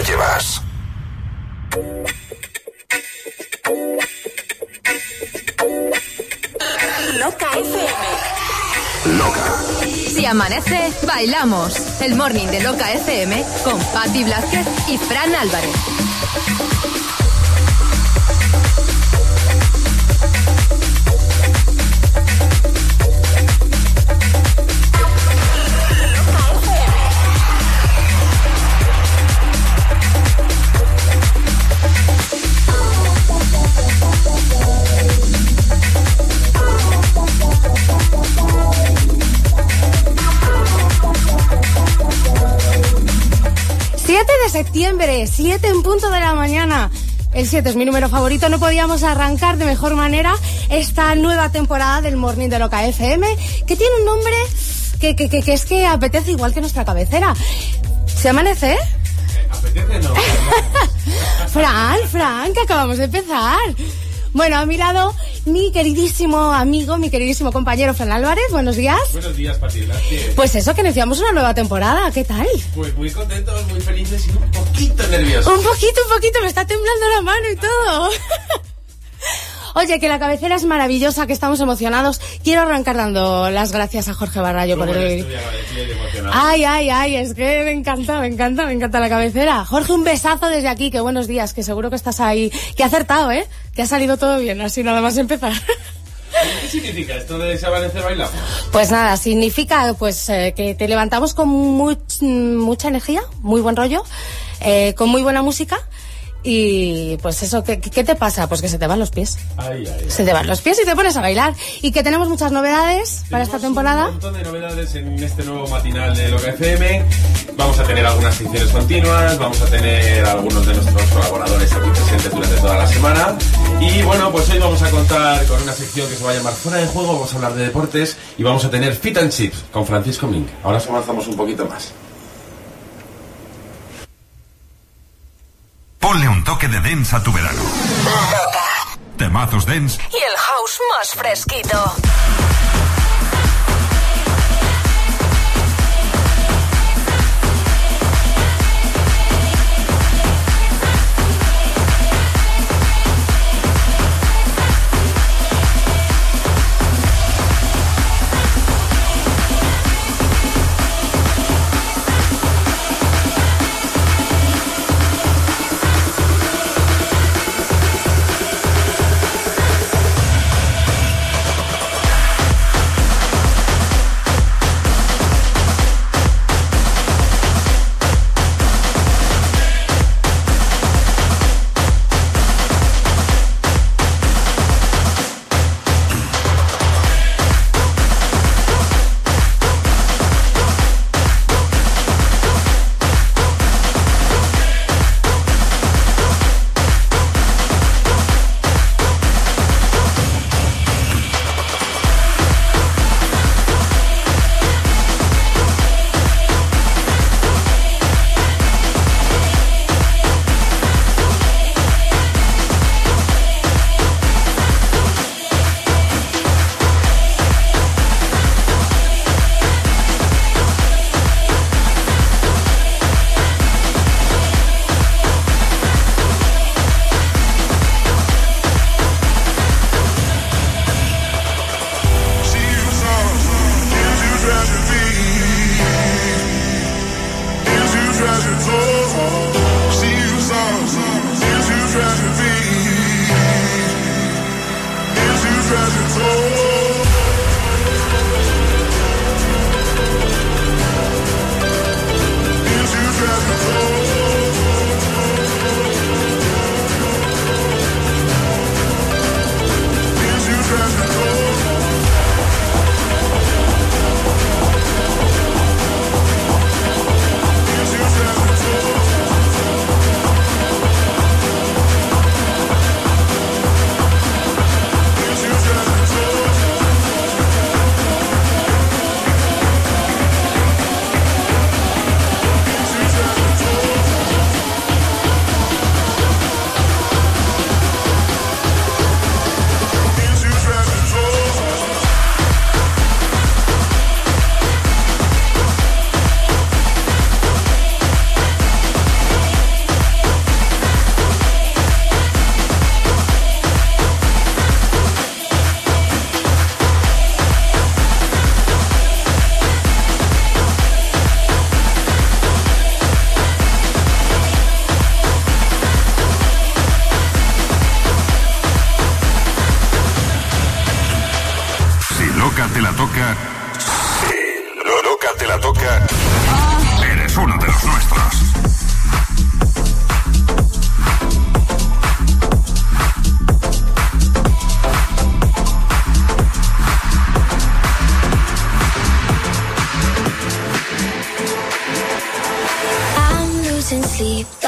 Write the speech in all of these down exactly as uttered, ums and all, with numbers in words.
llevas. Loca F M. Loca. Si amanece, bailamos. El morning de Loca F M con Patti Blázquez y Fran Álvarez. siete de septiembre, siete en punto de la mañana. El siete es mi número favorito. No podíamos arrancar de mejor manera esta nueva temporada del Morning de Loca F M, que tiene un nombre que, que, que, que es que apetece igual que nuestra cabecera. ¿Se amanece? Eh, apetece no. Fran, Fran, que acabamos de empezar. Bueno, a mi lado, mi queridísimo amigo, mi queridísimo compañero Fran Álvarez. Buenos días. Buenos días, Patti Blázquez. Pues eso, que iniciamos una nueva temporada. ¿Qué tal? Pues muy contentos, muy felices y un poquito nerviosos. Un poquito, un poquito. Me está temblando la mano y todo. Oye, que la cabecera es maravillosa, que estamos emocionados. Quiero arrancar dando las gracias a Jorge Barrallo por el... Ay, ay, ay, es que me encanta, me encanta, me encanta la cabecera. Jorge, un besazo desde aquí, que buenos días, que seguro que estás ahí. Que ha acertado, ¿eh? Que ha salido todo bien, así nada más empezar. ¿Qué significa esto de Se amanece bailamos? Pues nada, significa pues eh, que te levantamos con much, mucha energía, muy buen rollo, eh, con muy buena música. Y pues eso, ¿qué, ¿qué te pasa? Pues que se te van los pies. Ay, ay, ay. Se te van los pies y te pones a bailar. Y que tenemos muchas novedades tenemos para esta temporada. Un montón de novedades en este nuevo matinal de Loca F M. Vamos a tener algunas secciones continuas, vamos a tener algunos de nuestros colaboradores aquí presentes durante toda la semana. Y bueno, pues hoy vamos a contar con una sección que se va a llamar Fuera de Juego. Vamos a hablar de deportes y vamos a tener Fit and Chips con Francisco Mink. Ahora os avanzamos un poquito más. Ponle un toque de dance a tu verano. Temazos dance Y el house más fresquito.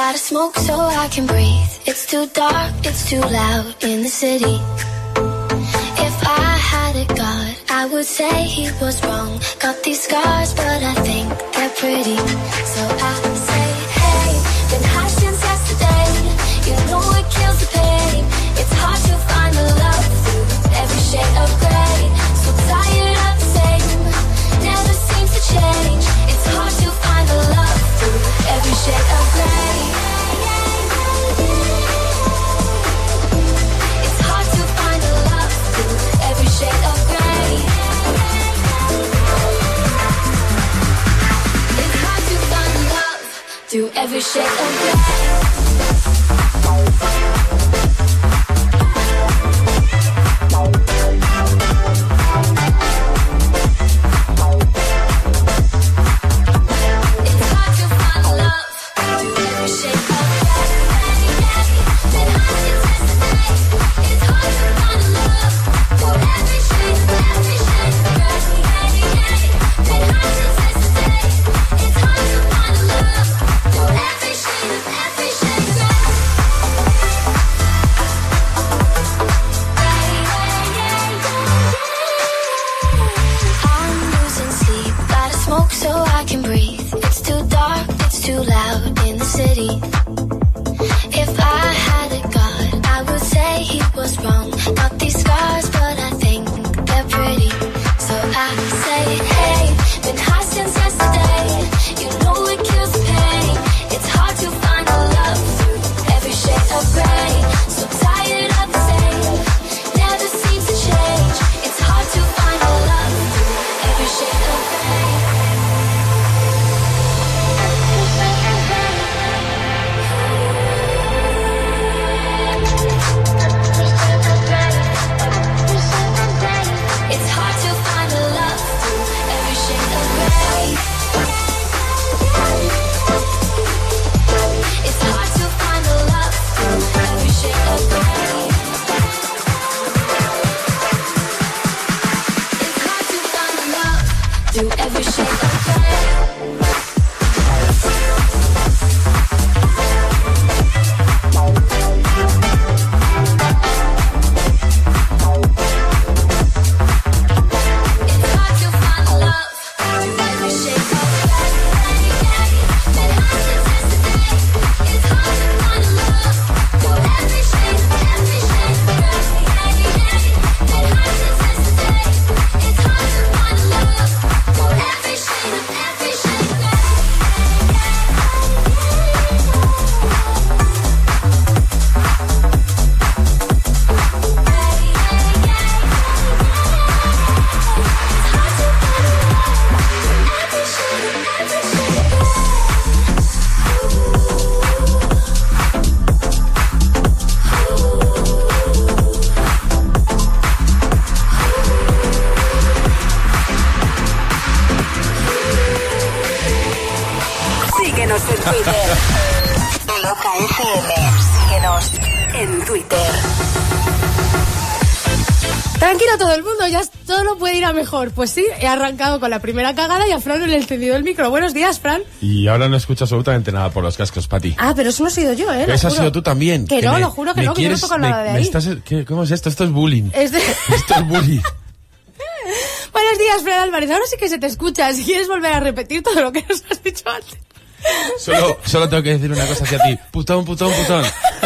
Gotta smoke so I can breathe. It's too dark, it's too loud in the city. If I had a god, I would say he was wrong. Got these scars, but I think they're pretty. So I say, hey, been high since yesterday. You know it kills the pain. It's hard to find the love through every shade of grey. So tired of the same, never seems to change. It's hard to find the love through every shade of grey. It's hard to find the love through every shade of grey. It's hard to find the love through every shade of grey. Mejor, pues sí, he arrancado con la primera cagada y a Fran le he encendido el micro. Buenos días, Fran. Y ahora no escucho absolutamente nada por los cascos, Pati. Ah, pero eso no he sido yo, ¿eh? Eso has sido tú también. Que, que no, me, lo juro que no, que quieres, yo no toco nada me, de me ahí. Estás, ¿qué, ¿Cómo es esto? Esto es bullying. Es de... Esto es bullying. Buenos días, Fran Álvarez. Ahora sí que se te escucha. Si quieres volver a repetir todo lo que nos has dicho antes. Solo, solo tengo que decir una cosa hacia ti. Putón, putón, putón.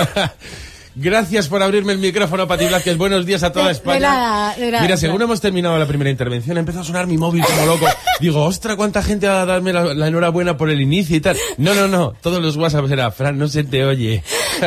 Gracias por abrirme el micrófono, Pati Blázquez. Buenos días a toda de, España. De nada, de nada, Mira, según hemos terminado la primera intervención, empezó a sonar mi móvil como loco. Digo, ostra, cuánta gente va a darme la, la enhorabuena por el inicio y tal. No, no, no. Todos los WhatsApp era, Fran, no se te oye.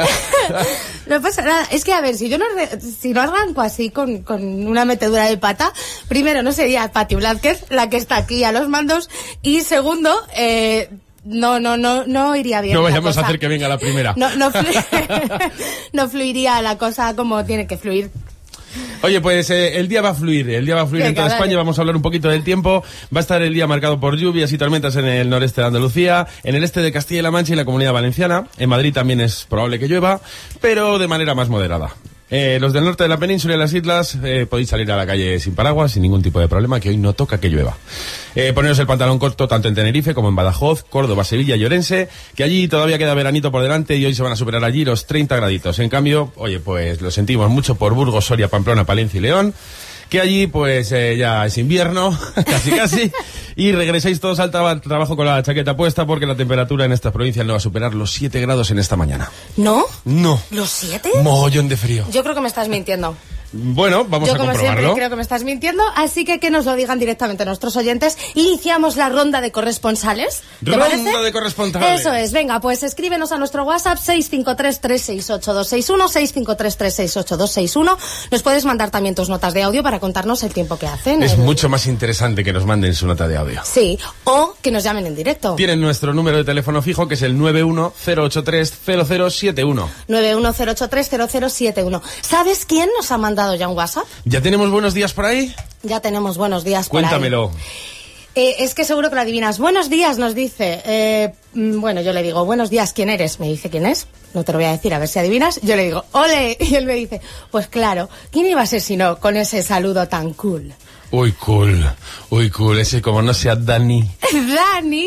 No pasa nada. Es que, a ver, si yo no, si no arranco así con, con una metedura de pata, primero no sería Pati Blázquez la que está aquí a los mandos y segundo, eh... No, no, no, no iría bien. No vayamos a hacer que venga la primera. No, no, flu- no fluiría la cosa como tiene que fluir. Oye, pues eh, el día va a fluir, el día va a fluir en toda dale. España. Vamos a hablar un poquito del tiempo. Va a estar el día marcado por lluvias y tormentas en el noreste de Andalucía, en el este de Castilla y La Mancha y la Comunidad Valenciana. En Madrid también es probable que llueva, pero de manera más moderada. Eh, los del norte de la península y las islas eh, podéis salir a la calle sin paraguas, sin ningún tipo de problema, que hoy no toca que llueva. Eh, poneros el pantalón corto tanto en Tenerife como en Badajoz, Córdoba, Sevilla y Orense, que allí todavía queda veranito por delante y hoy se van a superar allí los treinta graditos. En cambio, oye, pues lo sentimos mucho por Burgos, Soria, Pamplona, Palencia y León, que allí pues eh, ya es invierno, casi casi, y regresáis todos al tra- trabajo con la chaqueta puesta porque la temperatura en estas provincias no va a superar los siete grados en esta mañana. ¿No? No. ¿Los siete? Mogollón de frío. Yo creo que me estás mintiendo. Bueno, vamos Yo a como comprobarlo. siempre creo que me estás mintiendo, así que que nos lo digan directamente nuestros oyentes. Iniciamos la ronda de corresponsales. ¿Te Ronda parece? de corresponsales. Eso es, venga, pues escríbenos a nuestro WhatsApp seis cinco tres, tres seis ocho, dos seis uno, seis cinco tres, tres seis ocho, dos seis uno. Nos puedes mandar también tus notas de audio para contarnos el tiempo que hacen. Es el... mucho más interesante que nos manden su nota de audio. Sí, o que nos llamen en directo. Tienen nuestro número de teléfono fijo, que es el nueve uno cero ocho tres cero cero siete uno. nueve uno cero ocho tres cero cero siete uno. ¿Sabes quién nos ha mandado ya un WhatsApp? ¿Ya tenemos buenos días por ahí? Ya tenemos buenos días por ahí. Cuéntamelo. Eh, es que seguro que lo adivinas. Buenos días, nos dice. Eh, mm, bueno, yo le digo, buenos días, ¿quién eres? Me dice, ¿quién es? No te lo voy a decir, a ver si adivinas. Yo le digo, ¡ole! Y él me dice, pues claro, ¿quién iba a ser si no con ese saludo tan cool? Uy, cool. Uy, cool. Ese como no sea Dani. ¡Dani!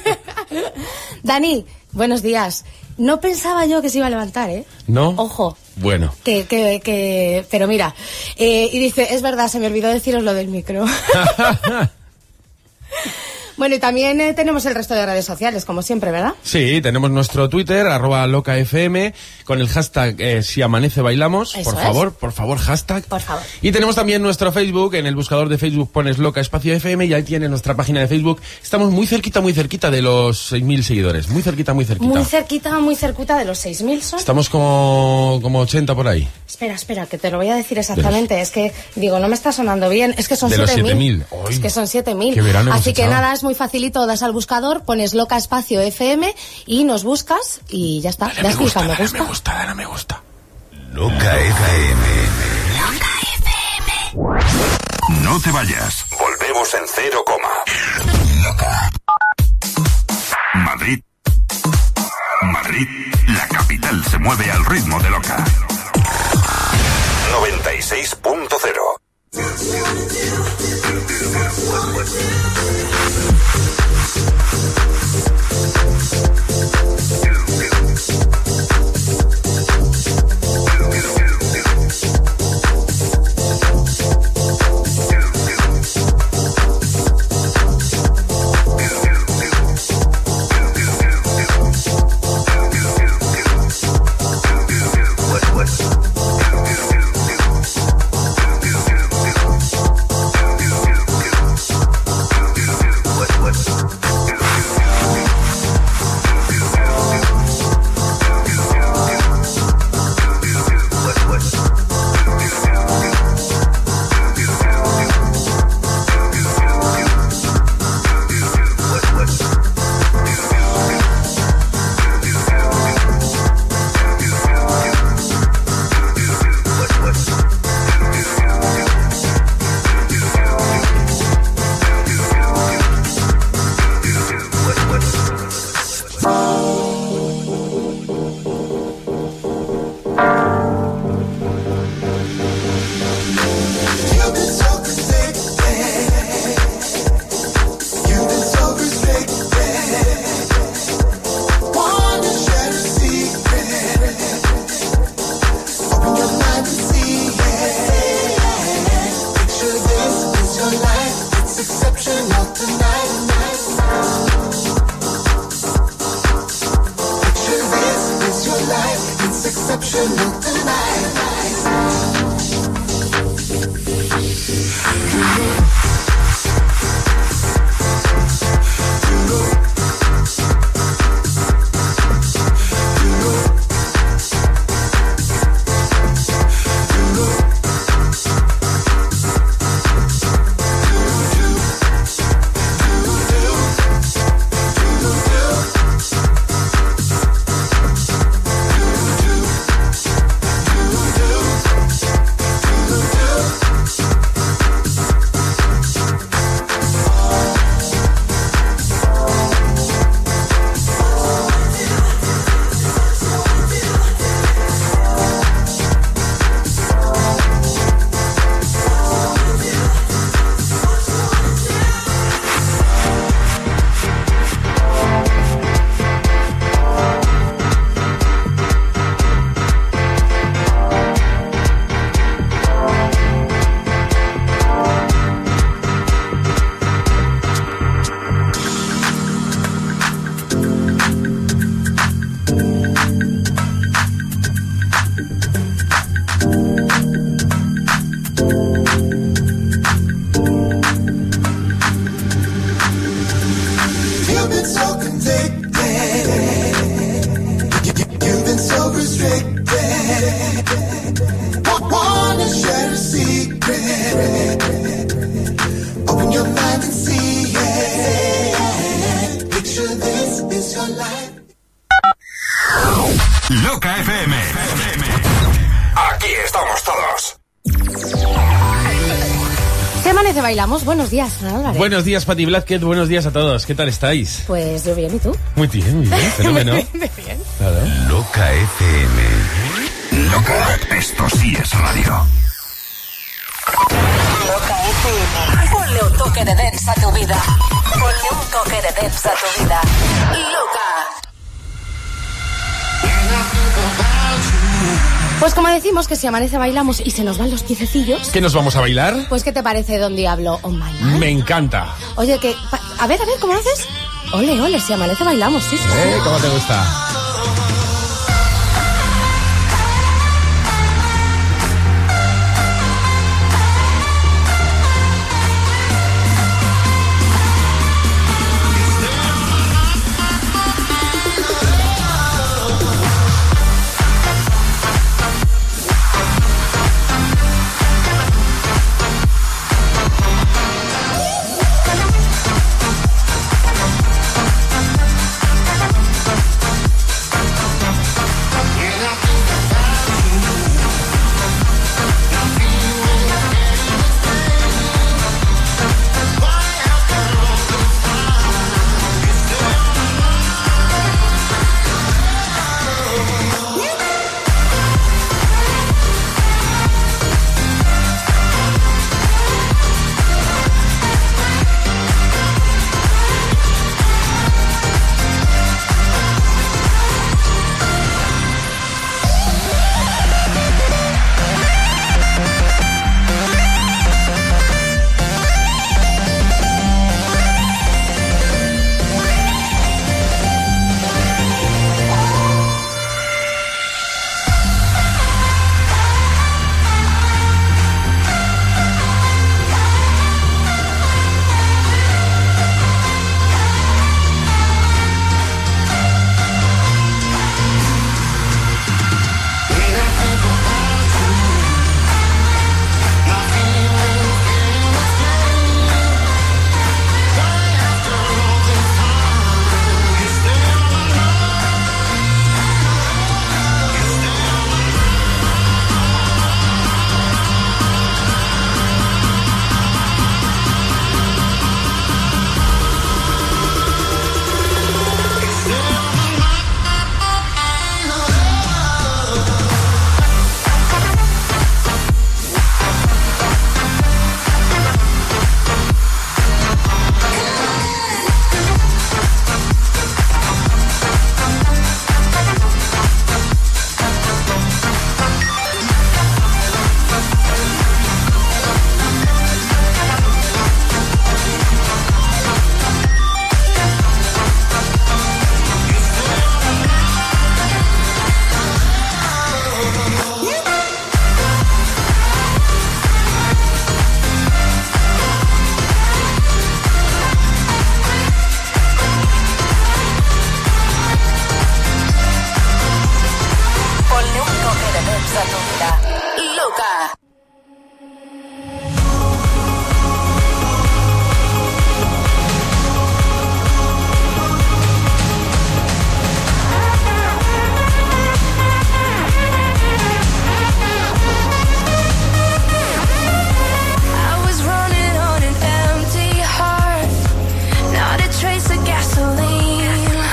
Dani, buenos días. No pensaba yo que se iba a levantar, ¿eh? ¿No? Ojo. Bueno. Que, que, que... Pero mira, eh, y dice, es verdad, se me olvidó deciros lo del micro. Bueno, y también eh, tenemos el resto de redes sociales, como siempre, ¿verdad? Sí, tenemos nuestro Twitter, arroba locafm, con el hashtag eh, si amanece bailamos. Eso por es. favor, por favor, hashtag. Por favor. Y tenemos también nuestro Facebook, en el buscador de Facebook pones loca espacio F M y ahí tiene nuestra página de Facebook. Estamos muy cerquita, muy cerquita de los seis mil seguidores. Muy cerquita, muy cerquita. Muy cerquita, muy cerquita de los seis mil son. Estamos como, como ochenta por ahí. Espera, espera, que te lo voy a decir exactamente. Es que, digo, no me está sonando bien. Es que son De los siete mil. siete mil. Es que son siete mil. Qué verano hemos Así que echado. nada, es muy facilito. Das al buscador, pones loca espacio F M y nos buscas y ya está. Dale, Ya me has gusta, clicado, me dale, gusta. me gusta, dale, me gusta. Loca F M. No te vayas. Volvemos en cero coma. Loca. Madrid. Madrid. La capital se mueve al ritmo de Loca. noventa y seis punto cero. Do restricted. Wanna share a secret. Open your mind and see it. Picture this is your life. Loca F M. Aquí estamos todos. ¿Qué amanece bailamos? Buenos días, Álvarez. Buenos días, Pati Blázquez. Buenos días a todos. ¿Qué tal estáis? Pues yo bien, ¿y tú? Muy bien, muy bien. Fenómeno. Muy bien. Claro. Loca F M. Loca, esto sí es radio. Loca F M. Ponle un toque de dance a tu vida. Ponle un toque de dance a tu vida. Loca. Pues como decimos que si amanece bailamos y se nos van los piececillos... ¿Qué nos vamos a bailar? Pues ¿qué te parece Don Diablo on my mind? Me encanta. Oye, que... A ver, a ver, ¿cómo lo haces? Ole, ole, si amanece bailamos, sí, sí, sí. ¿Eh? ¿Cómo te gusta?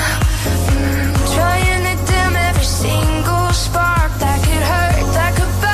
Trying to dim every single spark that could hurt, that could burn.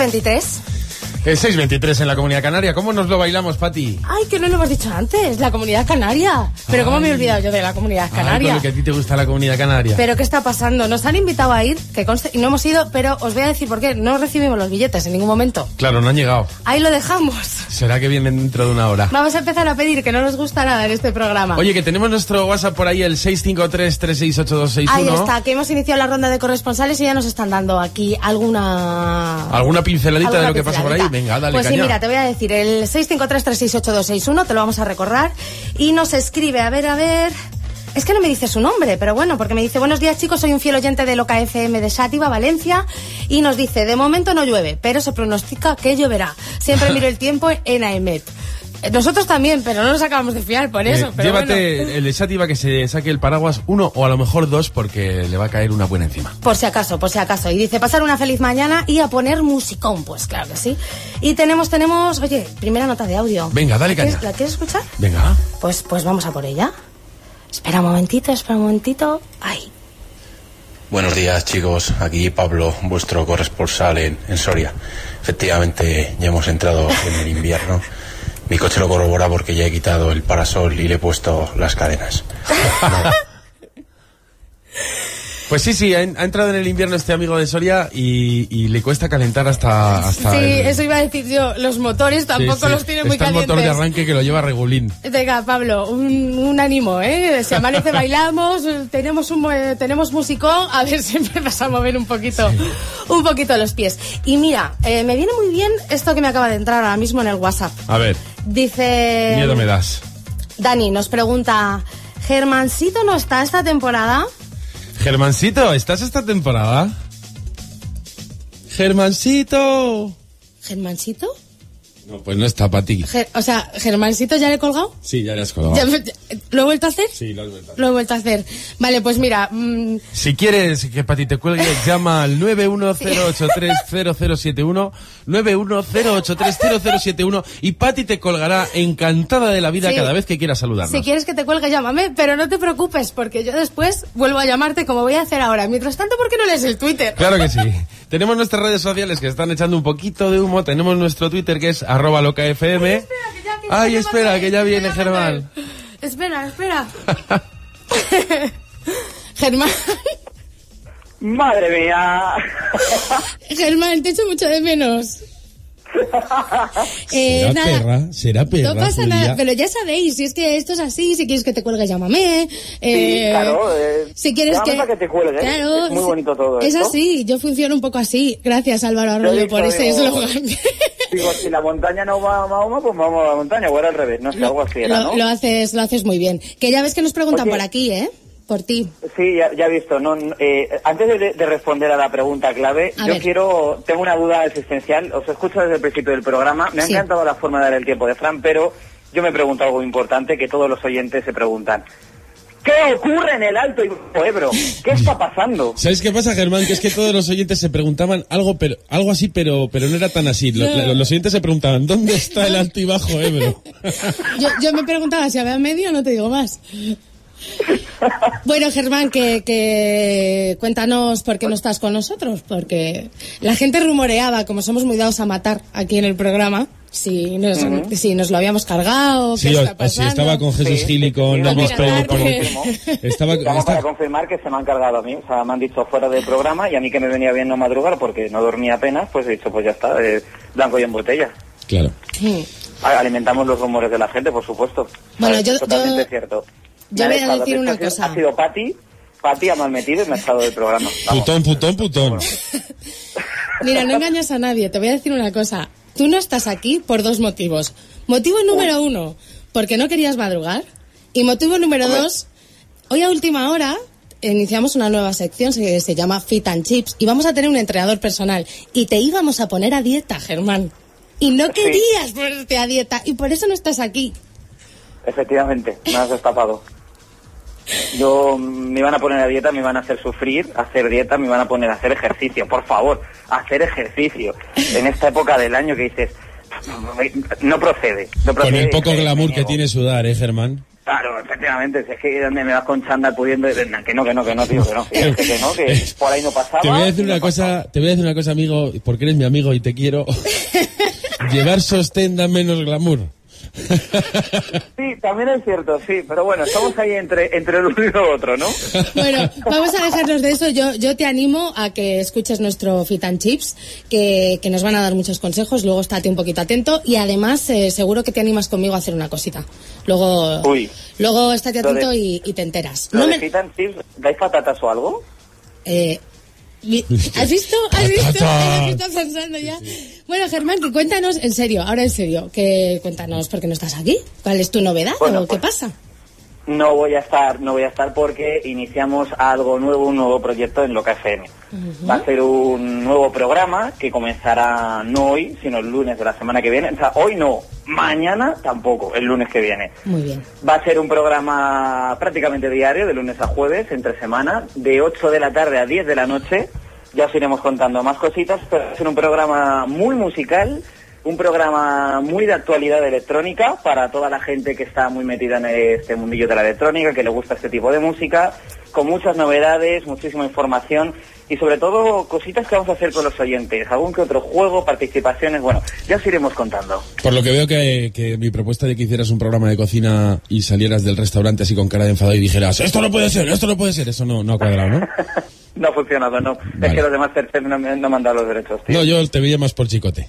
veintitrés. El seis veintitrés en la Comunidad Canaria. ¿Cómo nos lo bailamos, Pati? Ay, que no lo hemos dicho antes, la Comunidad Canaria. Pero Ay. ¿cómo me he olvidado yo de la Comunidad Canaria? Ay, con lo que a ti te gusta la Comunidad Canaria. Pero ¿qué está pasando? Nos han invitado a ir, que conste, y no hemos ido, pero os voy a decir por qué. No recibimos los billetes en ningún momento. Claro, no han llegado. Ahí lo dejamos. ¿Será que vienen dentro de una hora? Vamos a empezar a pedir, que no nos gusta nada en este programa. Oye, que tenemos nuestro WhatsApp por ahí, el seis cinco tres, tres seis ocho dos seis uno. Ahí está, que hemos iniciado la ronda de corresponsales y ya nos están dando aquí alguna... ¿Alguna pinceladita ¿Alguna de lo que pasa por ahí? pinceladita? Venga, dale Pues caña. sí, mira, te voy a decir, el seis cinco tres, tres seis ocho dos seis uno, te lo vamos a recorrer y nos escribe, a ver, a ver... Es que no me dice su nombre, pero bueno, porque me dice, buenos días chicos, soy un fiel oyente de Loca F M de Xàtiva, Valencia, y nos dice, de momento no llueve, pero se pronostica que lloverá. Siempre miro el tiempo en AEMET. Nosotros también, pero no nos acabamos de fiar por eso. Eh, pero llévate bueno. el de Xàtiva, que se saque el paraguas uno o a lo mejor dos, porque le va a caer una buena encima. Por si acaso, por si acaso. Y dice, pasar una feliz mañana y a poner musicón, pues claro que sí. Y tenemos, tenemos, oye, primera nota de audio. Venga, dale ¿La quieres- caña. ¿La quieres escuchar? Venga. Pues, pues vamos a por ella. Espera un momentito, espera un momentito. Ay. Buenos días chicos, aquí Pablo, vuestro corresponsal en, en Soria. Efectivamente ya hemos entrado en el invierno. Mi coche lo corrobora porque ya he quitado el parasol y le he puesto las cadenas. No. Pues sí, sí, ha, ha entrado en el invierno este amigo de Soria y, y le cuesta calentar hasta... hasta Sí, el- eso iba a decir yo. Los motores tampoco Sí, sí. los tiene muy Está el calientes. motor de arranque que lo lleva regulín. Venga, Pablo, un, un ánimo, ¿eh? Si amanece bailamos, tenemos un eh, tenemos musicón, a ver si empiezas a mover un poquito, un poquito los pies. Y mira, eh, me viene muy bien esto que me acaba de entrar ahora mismo en el WhatsApp. A ver, Dice... miedo me das. Dani nos pregunta, ¿Germancito no está esta temporada? Germancito, ¿estás esta temporada? Germancito. ¿Germancito? No, pues no está para ti. Ger- o sea, ¿Germancito ya le he colgado? Sí, ya le has colgado. ¿Ya me- ¿Lo he vuelto a hacer? Sí, lo has vuelto a hacer. Lo he vuelto a hacer. Vale, pues mira... mm, Si quieres que Pati te cuelgue, llama al nueve uno cero ocho tres cero cero siete uno, nueve uno cero ocho tres cero cero siete uno, y Pati te colgará encantada de la vida Sí. cada vez que quiera saludarnos. Si quieres que te cuelgue, llámame, pero no te preocupes, porque yo después vuelvo a llamarte como voy a hacer ahora. Mientras tanto, ¿por qué no lees el Twitter? Claro que sí. Tenemos nuestras redes sociales que están echando un poquito de humo. Tenemos nuestro Twitter que es arroba locafm. Espera, que ya- que ya Ay, me espera, mate, que ya viene me Germán. mate. Espera, espera. Germán, Madre mía. Germán, te echo mucho de menos. Eh, será nada, perra, será perra. no pasa Julia. nada, pero ya sabéis, si es que esto es así, si quieres que te cuelgue, llámame. Eh, Sí, claro, eh, si quieres llámame que, para que te cuelgue, claro, es muy sí, bonito todo es esto. así, yo funciono un poco así. Gracias, Álvaro Yo he Arroyo, dicho, por ese digo, eslogan. Digo, si la montaña no va a Mahoma, pues vamos a la montaña, o era al revés, no sé, algo así era, lo, ¿no? lo haces, lo haces muy bien. Que ya ves que nos preguntan Oye. por aquí, ¿eh? Por ti. Sí, ya, ya he visto. No, no, eh, antes de, de responder a la pregunta clave, A yo ver. quiero, tengo una duda existencial. Os escucho desde el principio del programa. Me ha Sí. encantado la forma de dar el tiempo de Fran, pero yo me pregunto algo importante que todos los oyentes se preguntan. ¿Qué ocurre en el Alto Ebro? ¿Qué está pasando? ¿Sabes qué pasa, Germán? Que es que todos los oyentes se preguntaban algo, pero algo así, pero pero no era tan así. Lo- No. la- Los oyentes se preguntaban, ¿dónde está el Alto y Bajo Ebro? Yo, yo me preguntaba si había medio, no te digo más. Bueno, Germán, que, que cuéntanos por qué no estás con nosotros, porque la gente rumoreaba, como somos muy dados a matar aquí en el programa, si nos, si nos lo habíamos cargado, Sí, qué o, está o si pasando. estaba con Jesús Sí, Gil y con sí, Elvis sí, Presley. sí, por- sí. Estaba, Llamo está- para confirmar que se me han cargado a mí. O sea, me han dicho fuera del programa y a mí que me venía bien no madrugar porque no dormía apenas, pues he dicho, pues ya está, eh, blanco y en botella. Claro. Hmm. A- Alimentamos los rumores de la gente, por supuesto. Bueno, Es yo- totalmente yo- cierto. yo Me ha voy a dejado, decir de una hecho, ha sido- cosa. Ha sido Pati, Pati ha mal metido y me ha echado del programa. Vamos. Putón, putón, putón. Mira, no engañas a nadie, te voy a decir una cosa. Tú no estás aquí por dos motivos. Motivo número uno, porque no querías madrugar. Y motivo número Hombre. dos, hoy a última hora iniciamos una nueva sección que se llama Fit and Chips y vamos a tener un entrenador personal. Y te íbamos a poner a dieta, Germán. Y no Sí. querías ponerte a dieta y por eso no estás aquí. Efectivamente, me has destapado. Yo mm, me iban a poner a dieta, me iban a hacer sufrir, hacer dieta, me iban a poner a hacer ejercicio. Por favor, hacer ejercicio. En esta época del año que dices, no procede. No procede Con el poco y me- glamour me que niego. tiene sudar, ¿eh, Germán? Claro, efectivamente, si es que donde me vas con chándal pudiendo... Que no, que no, que no, tío, que no, que, que no, que por ahí no pasaba. Te voy a decir no una pasaba. cosa, te voy a decir una cosa, amigo, porque eres mi amigo y te quiero. Llevar sostén da menos glamour. Sí, también es cierto, sí, pero bueno, estamos ahí entre, entre el uno y lo otro, ¿no? Bueno, vamos a dejarnos de eso. Yo, yo te animo a que escuches nuestro Fit and Chips, que, que nos van a dar muchos consejos. Luego estate un poquito atento y además eh, seguro que te animas conmigo a hacer una cosita. Luego, Uy. luego estate Lo atento de- y, y te enteras. ¿Lo No de me- Fit and Chips, dais patatas o algo? Eh, mi- ¿Has visto? ¿Has visto? ¿Has visto pensando ya? Bueno, Germán, que cuéntanos, en serio, ahora en serio, que cuéntanos por qué no estás aquí. ¿Cuál es tu novedad Bueno, o qué pues- pasa? No voy a estar, no voy a estar porque iniciamos algo nuevo, un nuevo proyecto en Loca F M. Va a ser un nuevo programa que comenzará no hoy, sino el lunes de la semana que viene. O sea, hoy no, mañana tampoco, el lunes que viene. Muy bien. Va a ser un programa prácticamente diario, de lunes a jueves, entre semana, de ocho de la tarde a diez de la noche. Ya os iremos contando más cositas, pero va a ser un programa muy musical, un programa muy de actualidad electrónica para toda la gente que está muy metida en este mundillo de la electrónica, que le gusta este tipo de música, con muchas novedades, muchísima información y sobre todo cositas que vamos a hacer con los oyentes, algún que otro juego, participaciones, bueno, ya os iremos contando. Por lo que veo que, que mi propuesta de que hicieras un programa de cocina y salieras del restaurante así con cara de enfado y dijeras, esto no puede ser, esto no puede ser, eso no, no ha cuadrado, ¿no? No ha funcionado, no. Vale. Es que los demás terceros no, me- no me han dado los derechos, tío. No, yo te veía más por chicote.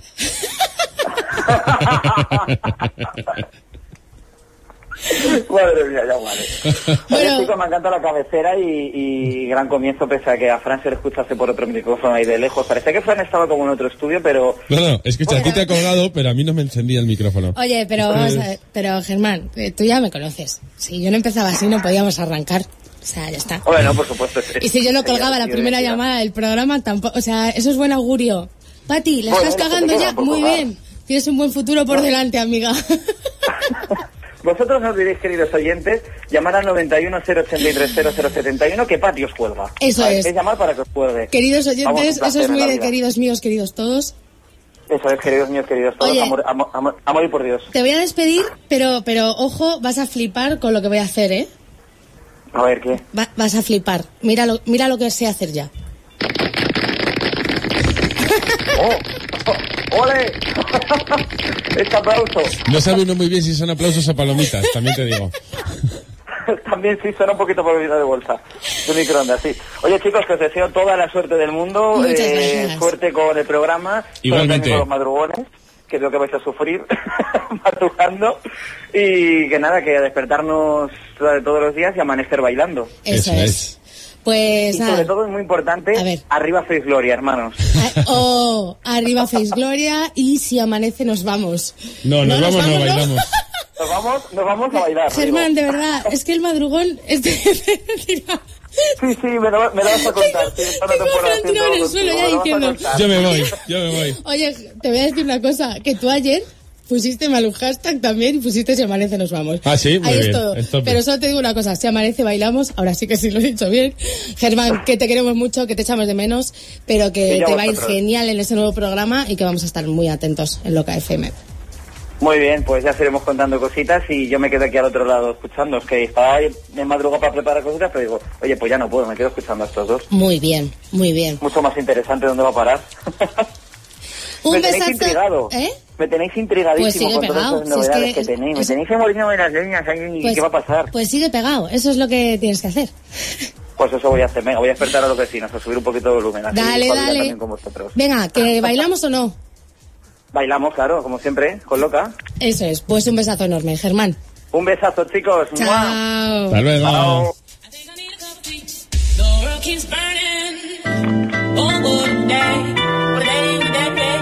Madre mía, ya vale. Oye, Bueno. chicos, me encanta la cabecera y, y gran comienzo, pese a que a Fran se le escuchase por otro micrófono ahí de lejos. Parece que Fran estaba como en otro estudio, pero... No, no, escucha, a ti te ha colgado, pero a mí no me encendía el micrófono. Oye, pero vamos a ver, pero Germán, eh, tú ya me conoces. Si yo no empezaba así, no podíamos arrancar. O sea, ya está. Bueno, por supuesto. es- Y si yo no sería colgaba la divertido, primera divertido. llamada del programa, tampoco. O sea, eso es buen augurio. Pati, ¿la Bueno, estás eso te cagando queda ya? por Muy colgar. bien. Tienes un buen futuro por delante, amiga. Vosotros no olvidéis, queridos oyentes, llamar al noventa y uno cero ochenta y tres cero cero setenta y uno que Pati os cuelga. Eso ¿Vale? es. Es llamar para que os cuelgue. Queridos Vamos, un oyentes, placer eso es en muy la de vida. queridos míos, queridos todos. Eso es, queridos míos, queridos todos. Oye. Amor, amor, amor, amor y por Dios. Te voy a despedir, pero, pero ojo, vas a flipar con lo que voy a hacer, ¿eh? A ver, ¿qué? Va- vas a flipar. Mira lo, mira lo que sé hacer ya. ¡Oh! ¡Oh! ¡Ole! Este aplauso. No sabe uno muy bien si son aplausos o palomitas, también te digo. También sí, suena un poquito por vida de bolsa. De microondas, sí. Oye, chicos, que os deseo toda la suerte del mundo. Muchas eh, gracias. Suerte con el programa. Igualmente. Suerte también con los madrugones, que creo que vais a sufrir madrugando. Y que nada, que a despertarnos todos los días y amanecer bailando. Eso, Eso es. es. Pues Y nada. sobre todo, es muy importante, A ver. arriba Face Gloria, hermanos. Ah, Oh, arriba Face Gloria y si amanece nos vamos. No, nos No, nos vamos, no vamos, ¿no? bailamos. Nos vamos, nos vamos a bailar. Germán, digo. de verdad, es que el madrugón... Este... Sí, sí, me lo, me lo vas a contar. Sí, esta Tengo temporada a Fran tirado en el haciendo suelo contigo, ya me lo vas a diciendo. contar. Yo me voy, yo me voy. Oye, te voy a decir una cosa, que tú ayer pusiste mal un hashtag también y pusiste si amanece nos vamos. Ah, sí, muy Ahí bien, es todo. estupendo. Pero solo te digo una cosa, si amanece bailamos, ahora sí que sí lo he dicho bien. Germán, que te queremos mucho, que te echamos de menos, pero que Y ya te va a ir vosotros. genial en ese nuevo programa y que vamos a estar muy atentos en Loca F M. Muy bien, pues ya iremos contando cositas y yo me quedo aquí al otro lado escuchando. Es que estaba ahí en madrugada para preparar cositas, pero digo, oye, pues ya no puedo, me quedo escuchando a estos dos. Muy bien, muy bien. Mucho más interesante dónde va a parar. Un me tenéis besazo. intrigado. ¿Eh? Me tenéis intrigadísimo Pues sigue con todas pegado, esas si es novedades que que, tenéis. Me es- tenéis envolviendo en las leñas ahí, Pues- ¿qué va a pasar? Pues sigue pegado, eso es lo que tienes que hacer. Pues eso voy a hacer, venga, voy a despertar a los vecinos, a subir un poquito de volumen. Así Dale, espabilar dale. también con vosotros. Venga, ¿que bailamos o no? Bailamos, claro, como siempre, con Loca. Eso es, pues un besazo enorme, Germán. Un besazo, chicos. ¡Mua! Chao. Hasta luego. Chao. The world keeps burning. Oh, what a day. What a day, what a day.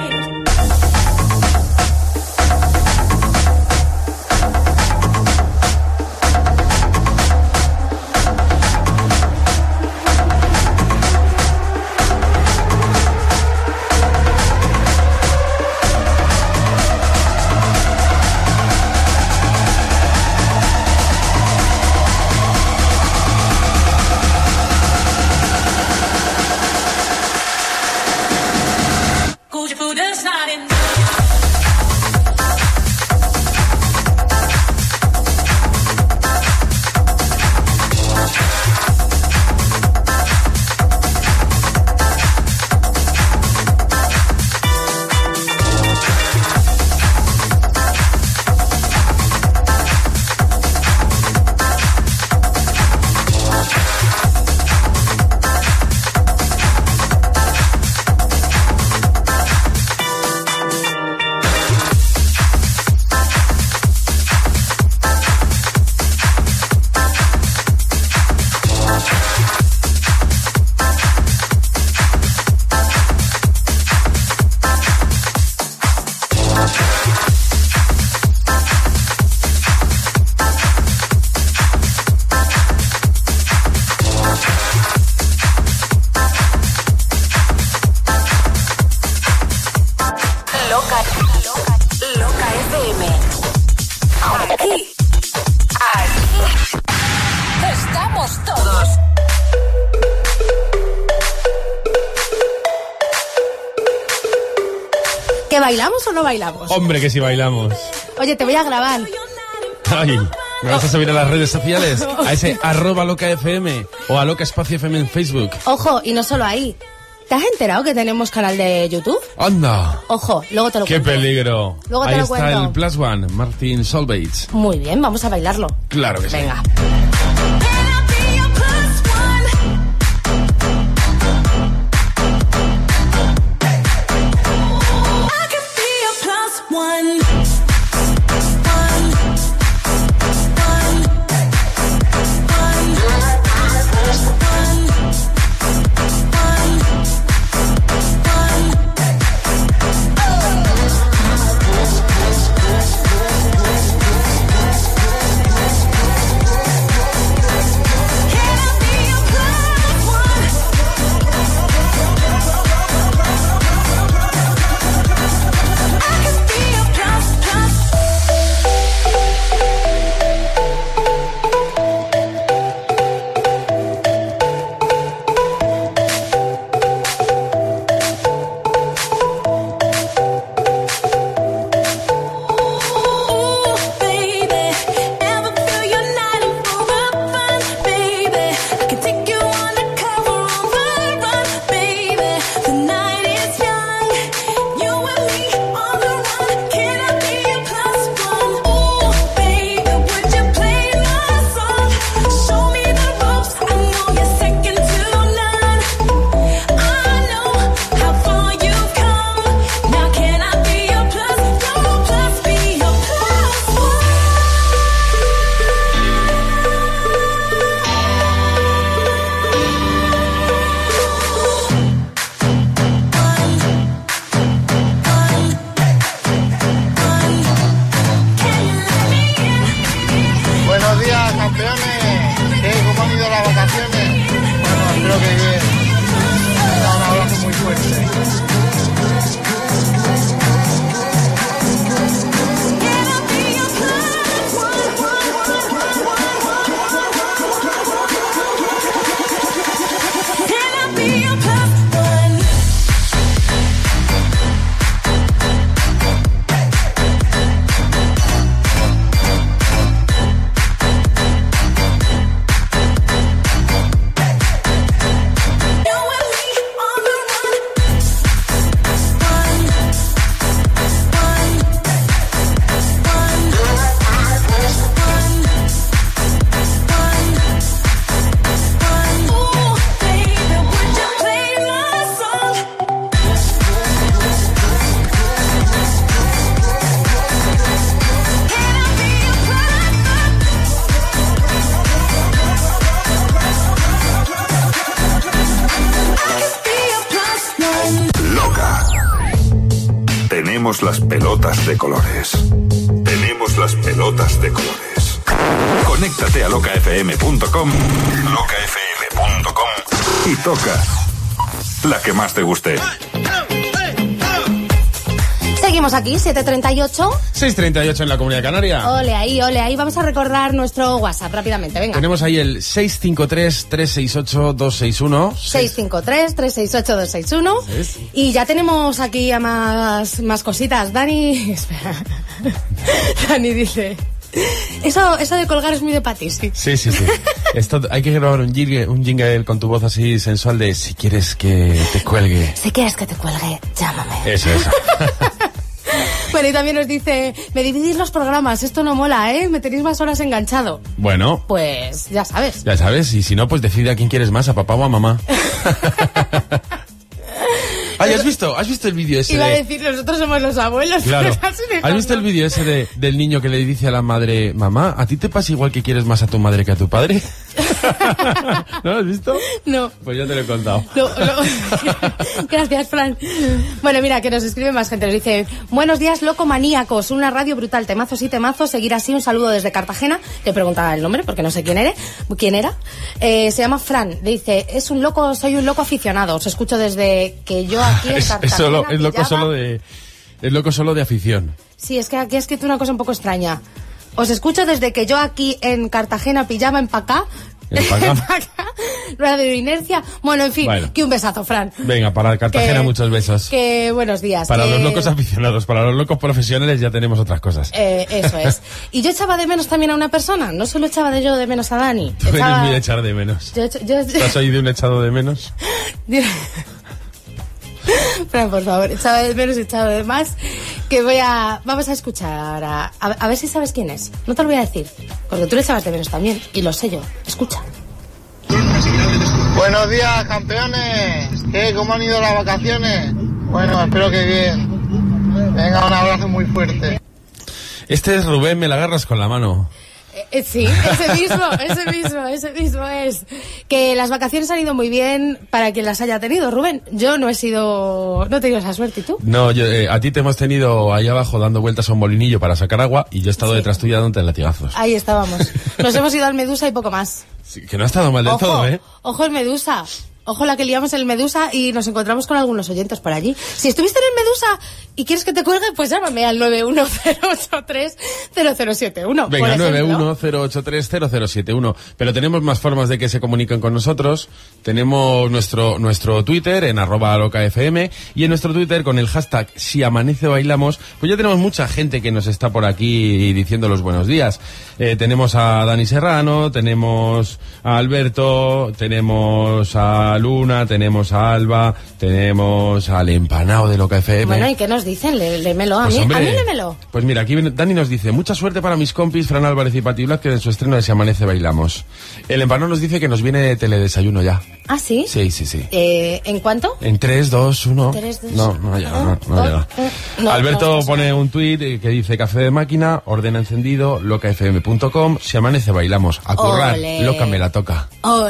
bailamos o no bailamos? Hombre, que si bailamos. Oye, te voy a grabar. Ay, ¿me vas a subir a las redes sociales? A ese arroba loca F M o a loca espacio F M en Facebook. Ojo, y no solo ahí. ¿Te has enterado que tenemos canal de YouTube? ¡Anda! Ojo, luego te lo ¡Qué cuento. peligro! Luego te Ahí lo está cuento. el Plus One, Martin Solveig. Muy bien, vamos a bailarlo. Claro que sí. Venga. Tenemos las pelotas de colores. Tenemos las pelotas de colores. Conéctate a loca f m punto com, loca f m punto com y toca la que más te guste. Seguimos aquí, siete treinta y ocho. seis treinta y ocho en la Comunidad Canaria. Ole ahí, ole ahí. Vamos a recordar nuestro WhatsApp rápidamente, venga. Tenemos ahí el seis cinco tres, tres seis ocho, dos seis uno. seis cinco tres, tres seis ocho, dos seis uno. ¿Es? Y ya tenemos aquí a más, más cositas. Dani... Espera. Dani dice... Eso, eso de colgar es muy de Pati, sí. Sí, sí, sí. Esto, hay que grabar un jingle, un jingle con tu voz así sensual de si quieres que te cuelgue. Si quieres que te cuelgue, llámame. Eso, eso. Bueno, y también nos dice, me dividís los programas, esto no mola, ¿eh? Me tenéis más horas enganchado. Bueno. Pues ya sabes. Ya sabes, y si no, pues decide a quién quieres más, a papá o a mamá. Ay, ¿has visto? ¿Has visto el vídeo ese Iba de... a decir, nosotros somos los abuelos. Claro. Pero casi dejando. ¿Has visto el vídeo ese de, del niño que le dice a la madre, mamá, ¿a ti te pasa igual que quieres más a tu madre que a tu padre? ¿No lo has visto? No. Pues ya te lo he contado. No, no. Gracias, Fran. Bueno, mira, que nos escribe más gente. Nos dice, buenos días, loco maníacos, una radio brutal, temazos y temazos, seguir así, un saludo desde Cartagena. Le preguntaba el nombre porque no sé quién era. ¿Quién era? Eh, se llama Fran. Dice, es un loco, soy un loco aficionado. Os escucho desde que yo aquí en Es, Cartagena. es, solo, es loco pillaba... solo de... Es loco solo de afición. Sí, es que aquí ha escrito una cosa un poco extraña. Os escucho desde que yo aquí en Cartagena pillaba en Pacá. ¿En Pacá? Radio Inercia. Bueno, en fin, bueno. Que un besazo, Fran. Venga, para Cartagena que, muchos besos. Que buenos días. Para que... los locos aficionados, para los locos profesionales ya tenemos otras cosas. Eh, eso es. Y yo echaba de menos también a una persona, no solo echaba de yo de menos a Dani. Tú echaba... eres muy de echar de menos. Yo, yo... ¿Te has oído un echado de menos? Fran, por favor, echado de menos, echado de más. Que voy a... Vamos a escuchar a, a, a ver si sabes quién es. No te lo voy a decir, porque tú le echabas de menos también, y lo sé yo. Escucha. Buenos días, campeones. ¿Qué? ¿Cómo han ido las vacaciones? Bueno, espero que bien. Venga, un abrazo muy fuerte. Este es Rubén, me la agarras con la mano. Eh, sí, ese mismo, ese mismo, ese mismo es. Que las vacaciones han ido muy bien para quien las haya tenido, Rubén. Yo no he sido, no he tenido esa suerte, ¿y tú? No, yo, eh, a ti te hemos tenido ahí abajo dando vueltas a un molinillo para sacar agua y yo he estado sí. detrás tuya dándote latigazos. Ahí estábamos. Nos hemos ido al Medusa y poco más. Sí, que no ha estado mal del ojo, todo, ¿eh? Ojo el Medusa. Ojo la que liamos en el Medusa y nos encontramos con algunos oyentes por allí. Si estuviste en el Medusa y quieres que te cuelgue, pues llámame al nueve uno cero ocho tres cero cero siete uno. Venga, nueve uno cero ocho tres cero cero siete uno. Pero tenemos más formas de que se comuniquen con nosotros. Tenemos nuestro nuestro Twitter en arroba locafm y en nuestro Twitter con el hashtag si amanece bailamos, pues ya tenemos mucha gente que nos está por aquí diciendo los buenos días. Eh, tenemos a Dani Serrano, tenemos a Alberto, tenemos a Luna, tenemos a Alba, tenemos al empanado de Loca F M. Bueno, ¿y qué nos dicen? Le, lémelo a pues mí. Hombre, a mí lémelo. Pues mira, aquí Dani nos dice, mucha suerte para mis compis Fran Álvarez y Pati Blas, que en su estreno de Si amanece bailamos. El empanado nos dice que nos viene teledesayuno ya. ¿Ah, sí? Sí, sí, sí. Eh, ¿En cuánto? En tres, dos, uno. tres, dos, no, no llega, no, no oh, llega. Oh, no, Alberto no, pone un tuit que dice café de máquina, ordena encendido, locafm punto com, si amanece bailamos, a currar, Olé. Loca me la toca.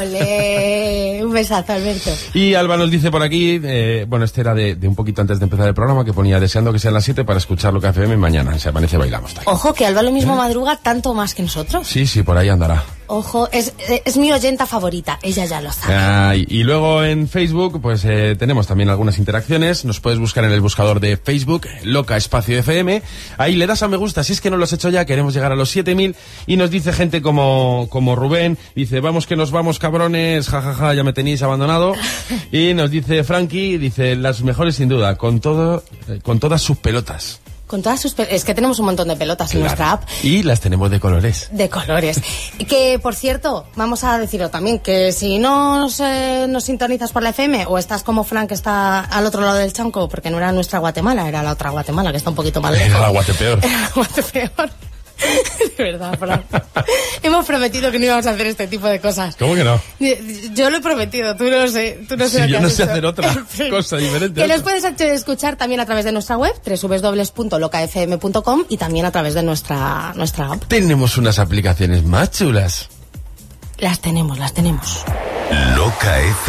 Ole, un besazo, Alberto. Y Alba nos dice por aquí, eh, bueno, este era de, de un poquito antes de empezar el programa, que ponía deseando que sean las siete para escuchar Loca F M mañana, si amanece bailamos. Tal. Ojo, que Alba lo mismo ¿Eh? madruga tanto más que nosotros. Sí, sí, por ahí andará. Ojo, es, es mi oyenta favorita, ella ya lo sabe. Ah, y, y luego en Facebook, pues eh, tenemos también algunas interacciones. Nos puedes buscar en el buscador de Facebook, Loca Espacio F M. Ahí le das a me gusta, si es que no lo has hecho ya, queremos llegar a los siete mil. Y nos dice gente como, como Rubén, dice, vamos que nos vamos cabrones, jajaja, ja, ja, ya me tenéis abandonado. Y nos dice Frankie, dice, las mejores sin duda, con todo, eh, con todas sus pelotas. Con todas sus pe- es que tenemos un montón de pelotas claro. en nuestra app. Y las tenemos de colores. De colores. Que, por cierto, vamos a decirlo también, que si no nos, eh, nos sintonizas por la F M o estás como Frank que está al otro lado del chanco, porque no era nuestra Guatemala, era la otra Guatemala, que está un poquito más lejos. Era la Guatepeor. Era la Guatepeor. De verdad, Frank. Hemos prometido que no íbamos a hacer este tipo de cosas. ¿Cómo que no? Yo lo he prometido, tú no lo sé. Tú no sé sí, lo que yo no has sé hecho. hacer otra cosa diferente. Que nos puedes escuchar también a través de nuestra web, doble u doble u doble u punto loca f m punto com, y también a través de nuestra, nuestra app. Tenemos unas aplicaciones más chulas. Las tenemos, las tenemos. Loca F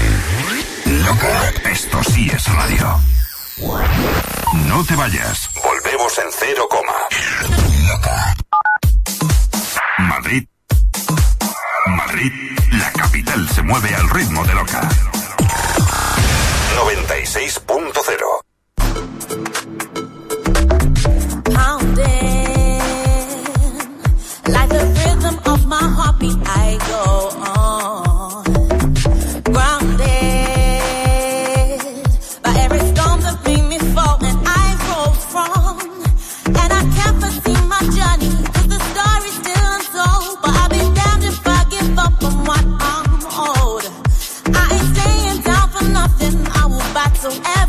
M. Loca, esto sí es radio. No te vayas. Volvemos en cero coma. Loca. Madrid. Madrid, la capital se mueve al ritmo de Loca. noventa y seis punto cero. Pounding like the rhythm of my heartbeat, I go on. Grounded by every storm that made me fall, and I rose from. And I can't foresee my journey, 'cause the story's still untold. But I'll be damned if I give up on what I'm owed. I ain't staying down for nothing, I will battle.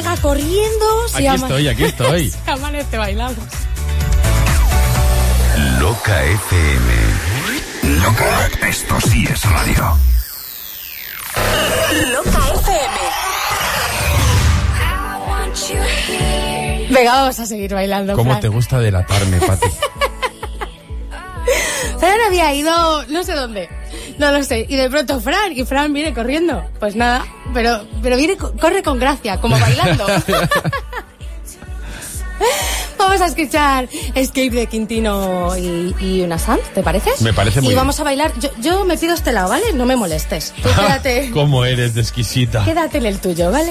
baja corriendo. Aquí estoy, aquí estoy. Si amanece, bailamos. Loca F M. Loca, esto sí es radio. Loca F M. Venga, vamos a seguir bailando. ¿Cómo Fran. te gusta delatarme, Pati? Fran había ido no sé dónde, no lo sé, y de pronto Fran, y Fran viene corriendo, pues nada, pero pero viene, corre con gracia, como bailando. Vamos a escuchar Escape de Quintino y, y una Sand, ¿te parece? Me parece muy Y bien. vamos a bailar, yo, yo me pido este lado, ¿vale? No me molestes, tú quédate, ¿Cómo eres de exquisita? quédate en el tuyo, ¿vale?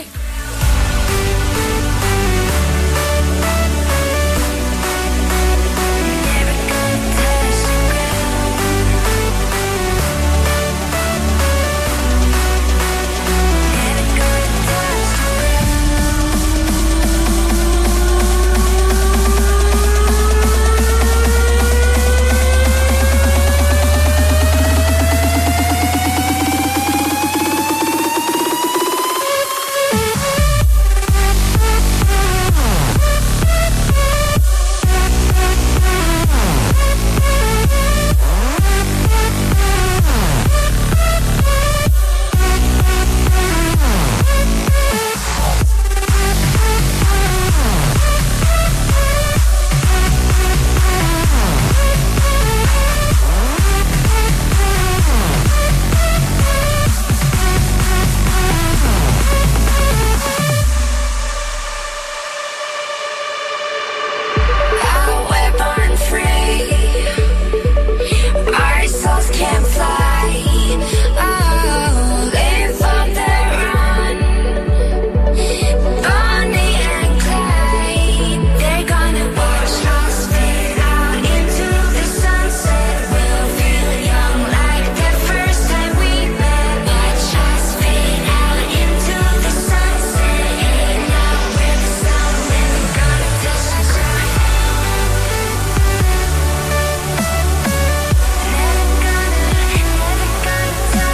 Never gonna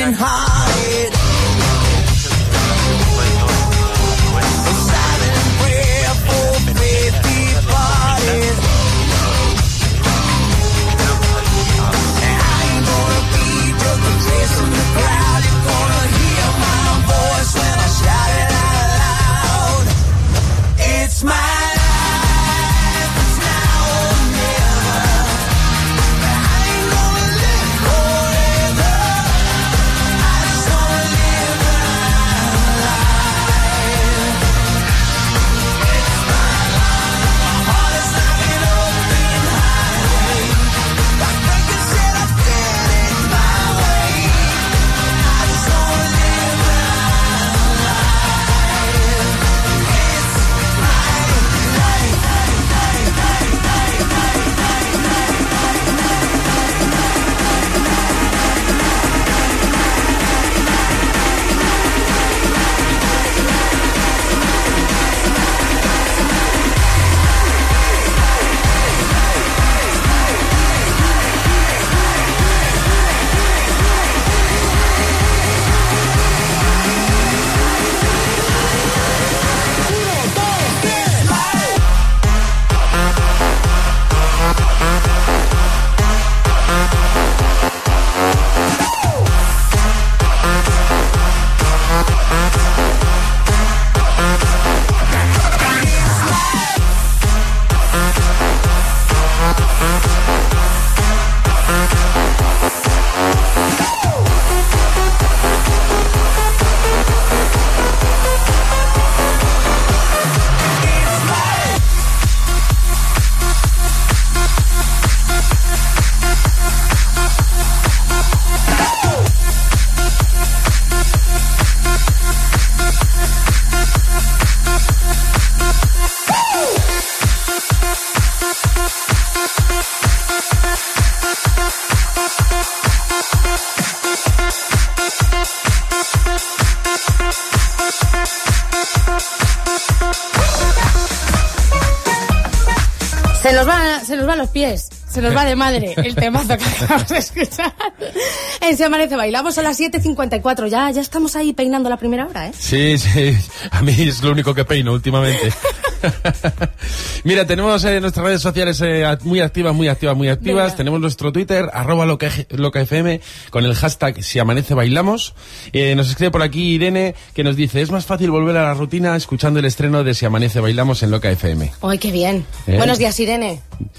broken-hearted. Silent and prayerful, faith departed. And I ain't gonna be just a face in the crowd. You're gonna hear my voice when I shout it out loud. It's my Se nos va, se nos van los pies. Se nos va de madre el temazo que acabamos de escuchar. En Se Amanece Bailamos, son las siete cincuenta y cuatro. Ya, ya estamos ahí peinando la primera hora, ¿eh? Sí, sí. A mí es lo único que peino últimamente. Mira, tenemos eh, nuestras redes sociales eh, muy activas, muy activas, muy activas. Venga. Tenemos nuestro Twitter, arroba loca, locafm, con el hashtag Si Amanece Bailamos. Eh, nos escribe por aquí Irene, que nos dice: es más fácil volver a la rutina escuchando el estreno de Si Amanece Bailamos en Loca F M. ¡Ay, qué bien! ¿Eh? Buenos días, Irene.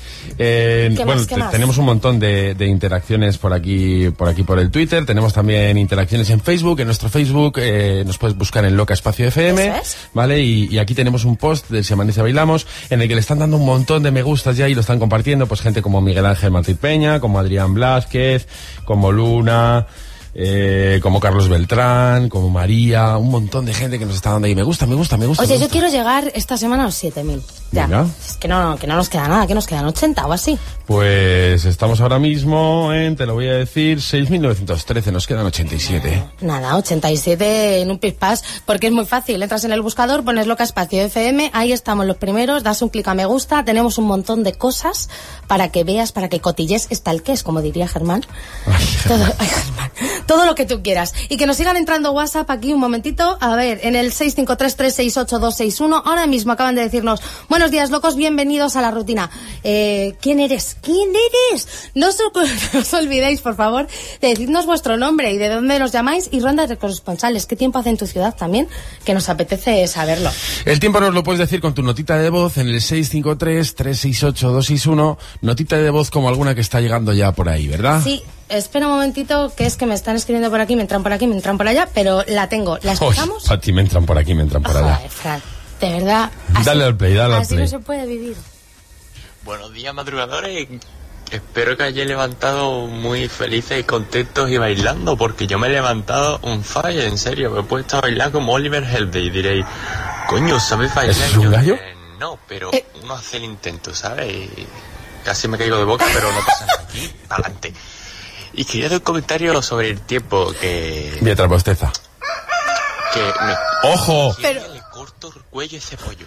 Eh, ¿Qué bueno, más, qué más? Tenemos un montón de, de interacciones por aquí, por aquí por el Twitter. Tenemos también interacciones en Facebook. En nuestro Facebook eh, nos puedes buscar en Loca Espacio F M, ¿Eso es? ¿vale? Y, y aquí tenemos un post de Si Amanece Bailamos, en el que le están dando un montón de me gustas ya y lo están compartiendo, pues gente como Miguel Ángel Martí Peña, como Adrián Blázquez, como Luna, eh, como Carlos Beltrán, como María, un montón de gente que nos está dando ahí me gusta, me gusta, me gusta. Oye, me yo gusta. quiero llegar esta semana a los siete mil. Ya. Venga. Es que no, que no nos queda nada, que nos quedan ochenta o así. Pues estamos ahora mismo en, te lo voy a decir, seis mil novecientos trece, nos quedan ochenta y siete. Nada, ochenta y siete en un pispás, porque es muy fácil. Entras en el buscador, pones Loca Espacio F M, ahí estamos los primeros, das un clic a me gusta, tenemos un montón de cosas para que veas, para que cotilles, está el que es, como diría Germán. Ay, Todo, ay, Germán. Todo lo que tú quieras. Y que nos sigan entrando WhatsApp aquí un momentito, a ver, en el seis cinco tres, tres seis ocho, dos seis uno, ahora mismo acaban de decirnos: buenos días, locos, bienvenidos a la rutina. Eh, ¿quién eres? ¿Quién eres? No os, no os olvidéis, por favor, de decirnos vuestro nombre y de dónde nos llamáis y ronda de corresponsales. ¿Qué tiempo hace en tu ciudad también? Que nos apetece saberlo. El tiempo nos lo puedes decir con tu notita de voz en el seis cinco tres, tres seis ocho, dos seis uno, notita de voz como alguna que está llegando ya por ahí, ¿verdad? Sí, espera un momentito, que es que me están escribiendo por aquí, me entran por aquí, me entran por allá, pero la tengo. ¿La escuchamos? A ti me entran por aquí, me entran por allá. Joder, Fran, de verdad. Así, Dale al play, dale al así play. no se puede vivir. Buenos días, madrugadores. Espero que hayáis levantado muy felices y contentos y bailando, porque yo me he levantado un fire, en serio. Me he puesto a bailar como Oliver Heldey y diréis: coño, ¿sabes bailar? ¿Es un Yo, gallo? eh, no, pero Eh. uno hace el intento, ¿sabes? Y casi me caigo de boca, pero no pasa nada. Aquí, adelante. Y quería dar un comentario sobre el tiempo que... Mientras bosteza. que me... ¡Ojo! Pero... le corto el cuello a ese pollo.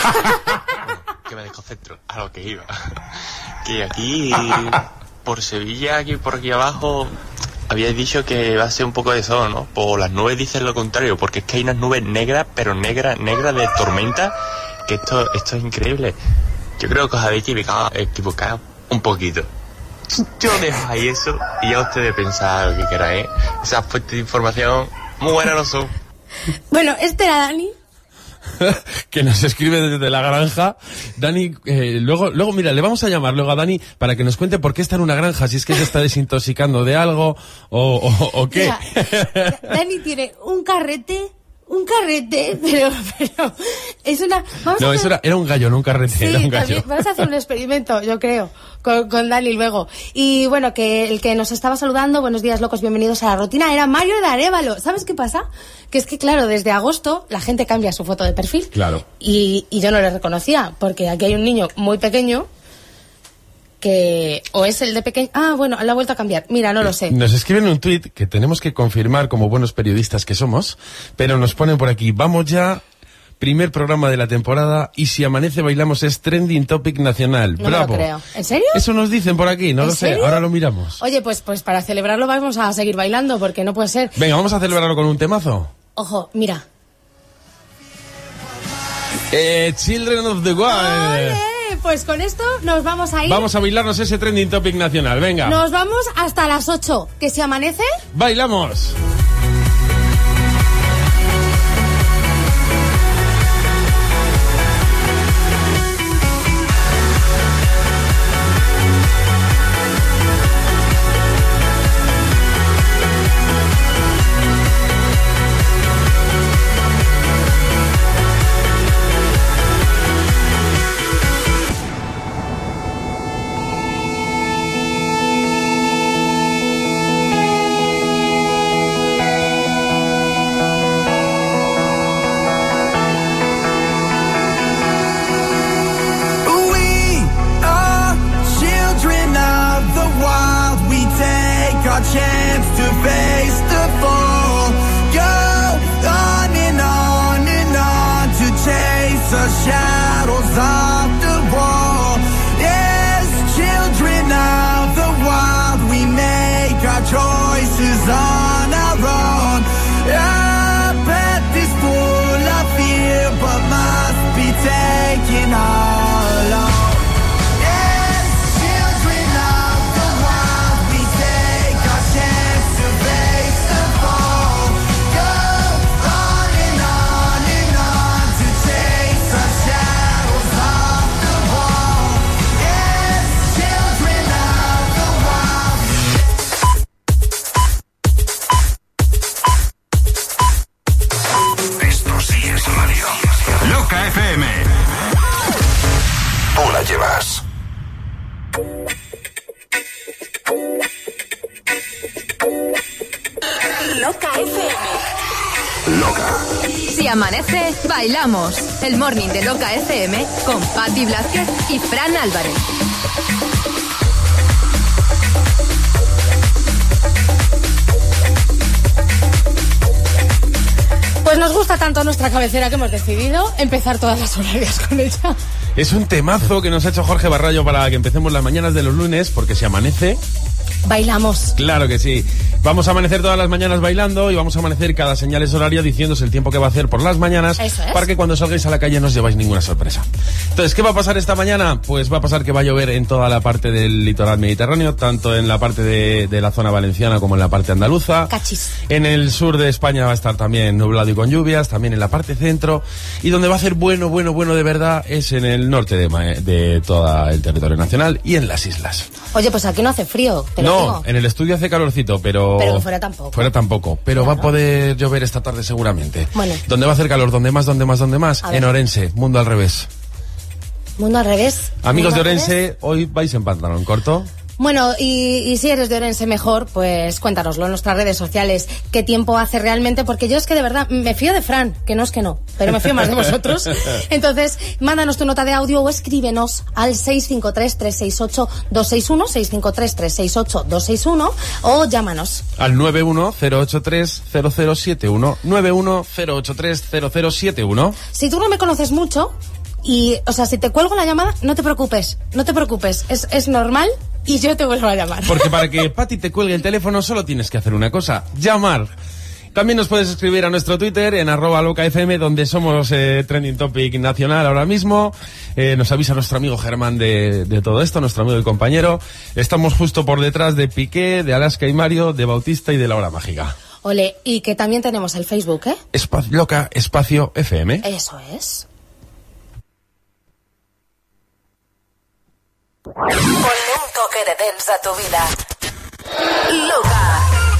Que me desconcentro a lo que iba. Que aquí, por Sevilla, aquí por aquí abajo, habíais dicho que va a ser un poco de sol, ¿no? Pues las nubes dicen lo contrario, porque es que hay unas nubes negras, pero negras, negras de tormenta, que esto, esto es increíble. Yo creo que os habéis equivocado, equivocado un poquito. Yo dejo ahí eso y ya ustedes pensar lo que queráis. Esas fuentes de información muy buenas no son. Bueno, este era Dani. Que nos escribe desde la granja. Dani, eh, luego, luego, mira, le vamos a llamar luego a Dani para que nos cuente por qué está en una granja, si es que se está desintoxicando de algo o, o, o qué. Mira, Dani tiene un carrete, un carrete, pero, pero es una... Vamos no, a hacer... eso era, era un gallo, no un carrete, Sí, era un gallo. también, vamos a hacer un experimento, yo creo, con, con Dani luego. Y bueno, que el que nos estaba saludando, buenos días locos, bienvenidos a la rutina, era Mario de Arévalo. ¿Sabes qué pasa? Que es que claro, desde agosto la gente cambia su foto de perfil. Claro. Y, y yo no le reconocía, porque aquí hay un niño muy pequeño que o es el de pequeño... Ah, bueno, la ha vuelto a cambiar. Mira, no lo sé. Nos escriben un tuit que tenemos que confirmar como buenos periodistas que somos, pero nos ponen por aquí, vamos ya, primer programa de la temporada, y si amanece bailamos es trending topic nacional. No ¡Bravo! me lo creo. ¿En serio? Eso nos dicen por aquí, no ¿En lo sé, serio? ahora lo miramos. Oye, pues, pues para celebrarlo vamos a seguir bailando, porque no puede ser. Venga, vamos a celebrarlo con un temazo. Ojo, mira. Eh, Children of the Wild. ¡Ole! Pues con esto nos vamos a ir. Vamos a bailarnos ese trending topic nacional, venga. Nos vamos hasta las ocho. ¿Que se amanece? ¡Bailamos! Chance to face the fall. Go on and on and on to chase the shadows of the wall. Yes, children of the wild, we make our choices on our own. Our path is full of fear, but must be taken alone. F M. Tú la llevas. Loca F M. Loca. Si amanece, bailamos. El morning de Loca F M con Patti Blázquez y Fran Álvarez. Pues nos gusta tanto nuestra cabecera que hemos decidido empezar todas las horarias con ella. Es un temazo que nos ha hecho Jorge Barrallo para que empecemos las mañanas de los lunes, porque si amanece... Bailamos. Claro que sí. Vamos a amanecer todas las mañanas bailando y vamos a amanecer cada señales horaria diciéndose el tiempo que va a hacer por las mañanas. Eso es. Para que cuando salgáis a la calle no os lleváis ninguna sorpresa. Entonces, ¿qué va a pasar esta mañana? Pues va a pasar que va a llover en toda la parte del litoral mediterráneo, tanto en la parte de, de la zona valenciana como en la parte andaluza. Cachis. En el sur de España va a estar también nublado y con lluvias, también en la parte centro. Y donde va a hacer bueno, bueno, bueno de verdad es en el norte de, de todo el territorio nacional y en las islas. Oye, pues aquí no hace frío, te lo No, digo. en el estudio hace calorcito, pero... Pero que fuera tampoco. Fuera tampoco, pero Claro. va a poder llover esta tarde seguramente. Bueno. ¿Dónde va a hacer calor? ¿Dónde más, dónde más, dónde más? A ver. En Orense, mundo al revés. Mundo al revés. Amigos de Mundo al revés. Orense, hoy vais en pantalón corto. Bueno, y, y si eres de Orense mejor, pues cuéntanoslo en nuestras redes sociales. ¿Qué tiempo hace realmente? Porque yo es que de verdad me fío de Fran, que no es que no, pero me fío más de vosotros. Entonces, mándanos tu nota de audio o escríbenos al seis cinco tres, tres seis ocho, dos seis uno, seis cinco tres, tres seis ocho, dos seis uno o llámanos. Al nueve uno cero ocho tres cero cero siete uno, nueve uno cero ocho tres cero cero siete uno. Si tú no me conoces mucho y, o sea, si te cuelgo la llamada, no te preocupes, no te preocupes. Es, es normal y yo te vuelvo a llamar. Porque para que Pati te cuelgue el teléfono solo tienes que hacer una cosa, llamar. También nos puedes escribir a nuestro Twitter en arroba locafm, donde somos eh, trending topic nacional ahora mismo. Eh, nos avisa nuestro amigo Germán de, de todo esto, nuestro amigo y compañero. Estamos justo por detrás de Piqué, de Alaska y Mario, de Bautista y de La Hora Mágica. Ole, y que también tenemos el Facebook, ¿eh? Espa- Loca Espacio F M. Eso es. Ponle un toque de dance a tu vida. Loca.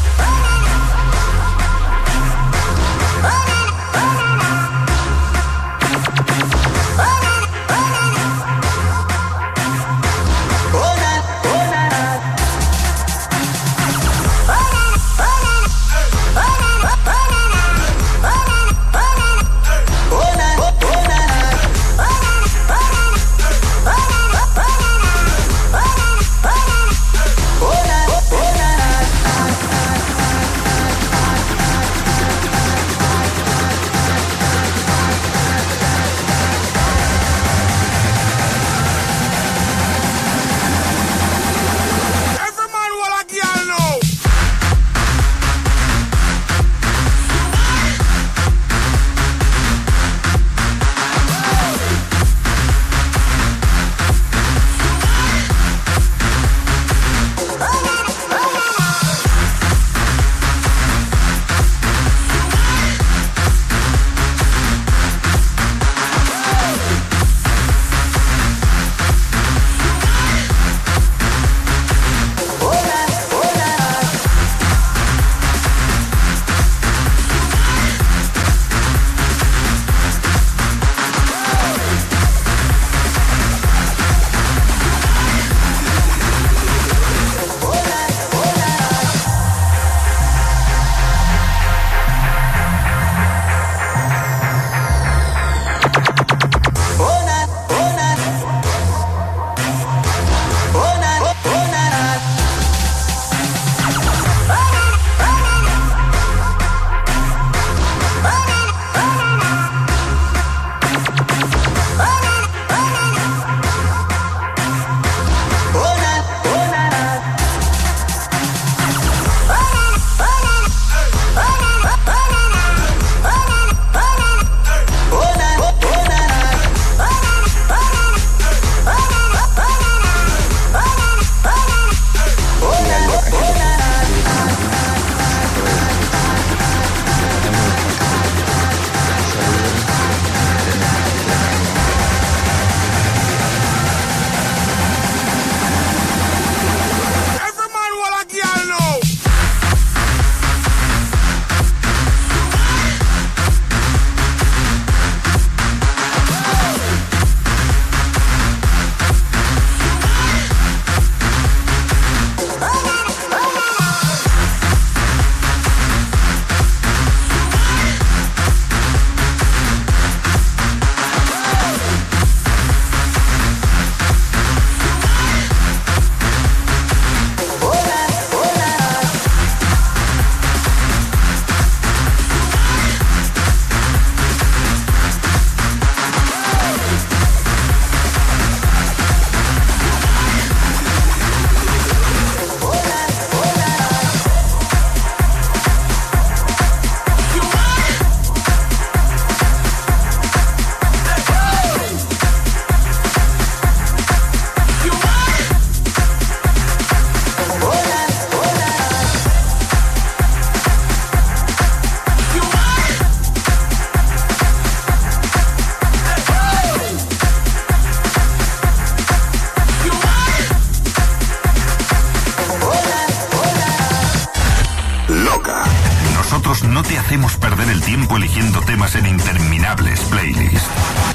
No te hacemos perder el tiempo eligiendo temas en interminables playlists.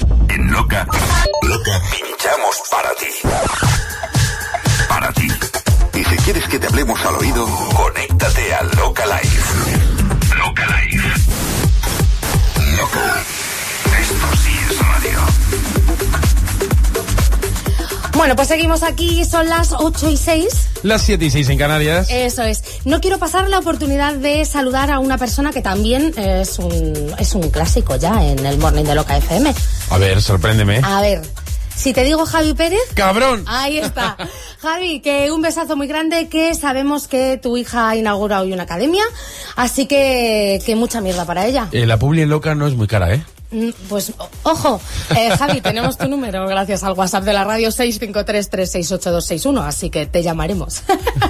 En Loca, Loca, pinchamos para ti. Para ti. Y si quieres que te hablemos al oído, conéctate a Loca Live. Loca Live. Loca. Esto sí es radio. Bueno, pues seguimos aquí, son las ocho y seis. Las siete y seis en Canarias. Eso es. No quiero pasar la oportunidad de saludar a una persona que también es un, es un clásico ya en el Morning de Loca F M. A ver, sorpréndeme. A ver, Si te digo Javi Pérez... ¡Cabrón! Ahí está. Javi, que un besazo muy grande, que sabemos que tu hija inaugura hoy una academia, así que, que mucha mierda para ella. Eh, la publi en Loca no es muy cara, ¿eh? Pues, ojo, eh, Javi, tenemos tu número gracias al WhatsApp de la radio seis cinco tres, tres seis ocho, dos seis uno, así que te llamaremos.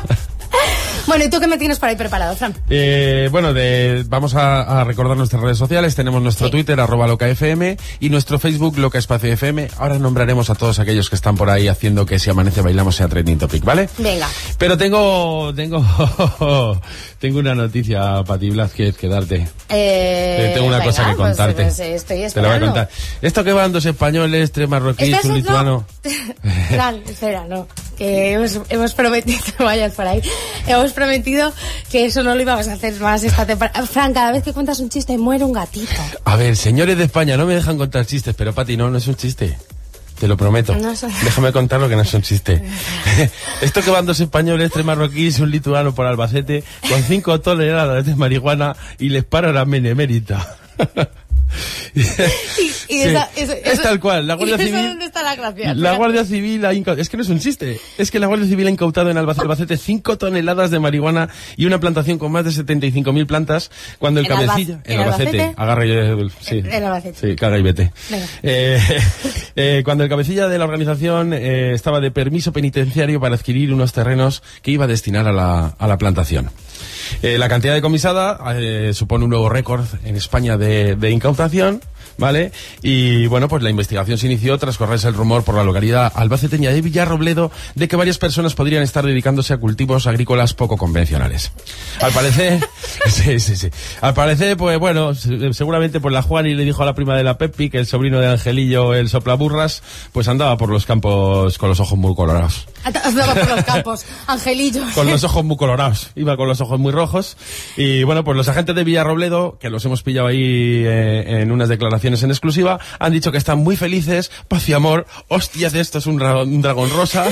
Bueno, ¿y tú qué me tienes por ahí preparado, Fran? Eh, bueno, de, vamos a, a recordar nuestras redes sociales. Tenemos nuestro sí. Twitter, arroba locafm, y nuestro Facebook, Loca Espacio F M. Ahora nombraremos a todos aquellos que están por ahí haciendo que Si Amanece Bailamos sea trending topic, ¿vale? Venga. Pero tengo, tengo, tengo una noticia para ti, Blázquez, que darte. Eh, tengo una venga, cosa que pues, contarte. Pues, estoy esperando. Te la voy a contar. Esto que van dos españoles, tres marroquíes, un lituano. Fran, espera, no. Que hemos, hemos prometido, vayas por ahí, hemos prometido que eso no lo íbamos a hacer más esta temporada. Fran, cada vez que cuentas un chiste muere un gatito. A ver, señores de España, no me dejan contar chistes, pero Pati, no, no es un chiste. Te lo prometo. No soy... Déjame contar lo que no es un chiste. Esto que van dos españoles, tres marroquíes y un lituano por Albacete con cinco toneladas de marihuana y les para la benemérita. y, y sí, esa, eso, es eso, tal cual, la Guardia ¿y Civil. ¿Dónde está la gracia? La Guardia Civil ha incautado, es que no es un chiste, es que la Guardia Civil ha incautado en Albacete cinco toneladas de marihuana y una plantación con más de setenta y cinco mil plantas cuando el ¿En cabecilla, Alba, en, en Albacete, Albacete? agarra y, sí, en Albacete. sí, caga y vete. Eh, eh, cuando el cabecilla de la organización eh, estaba de permiso penitenciario para adquirir unos terrenos que iba a destinar a la, a la plantación. Eh, la cantidad decomisada eh, supone un nuevo récord en España de, de incautación, ¿vale? Y bueno, pues la investigación se inició tras correrse el rumor por la localidad albaceteña de Villarrobledo de que varias personas podrían estar dedicándose a cultivos agrícolas poco convencionales. Al parecer, sí, sí, sí. Al parecer, pues bueno, seguramente pues la Juani le dijo a la prima de la Pepi que el sobrino de Angelillo, el soplaburras, pues andaba por los campos con los ojos muy colorados. Andaba por los campos, Angelillo. Con los ojos muy colorados, iba con los ojos muy rojos. Y bueno, pues los agentes de Villarrobledo, que los hemos pillado ahí eh, en unas declaraciones en exclusiva, han dicho que están muy felices, paz y amor, hostias, esto es un, dra- un dragón rosa.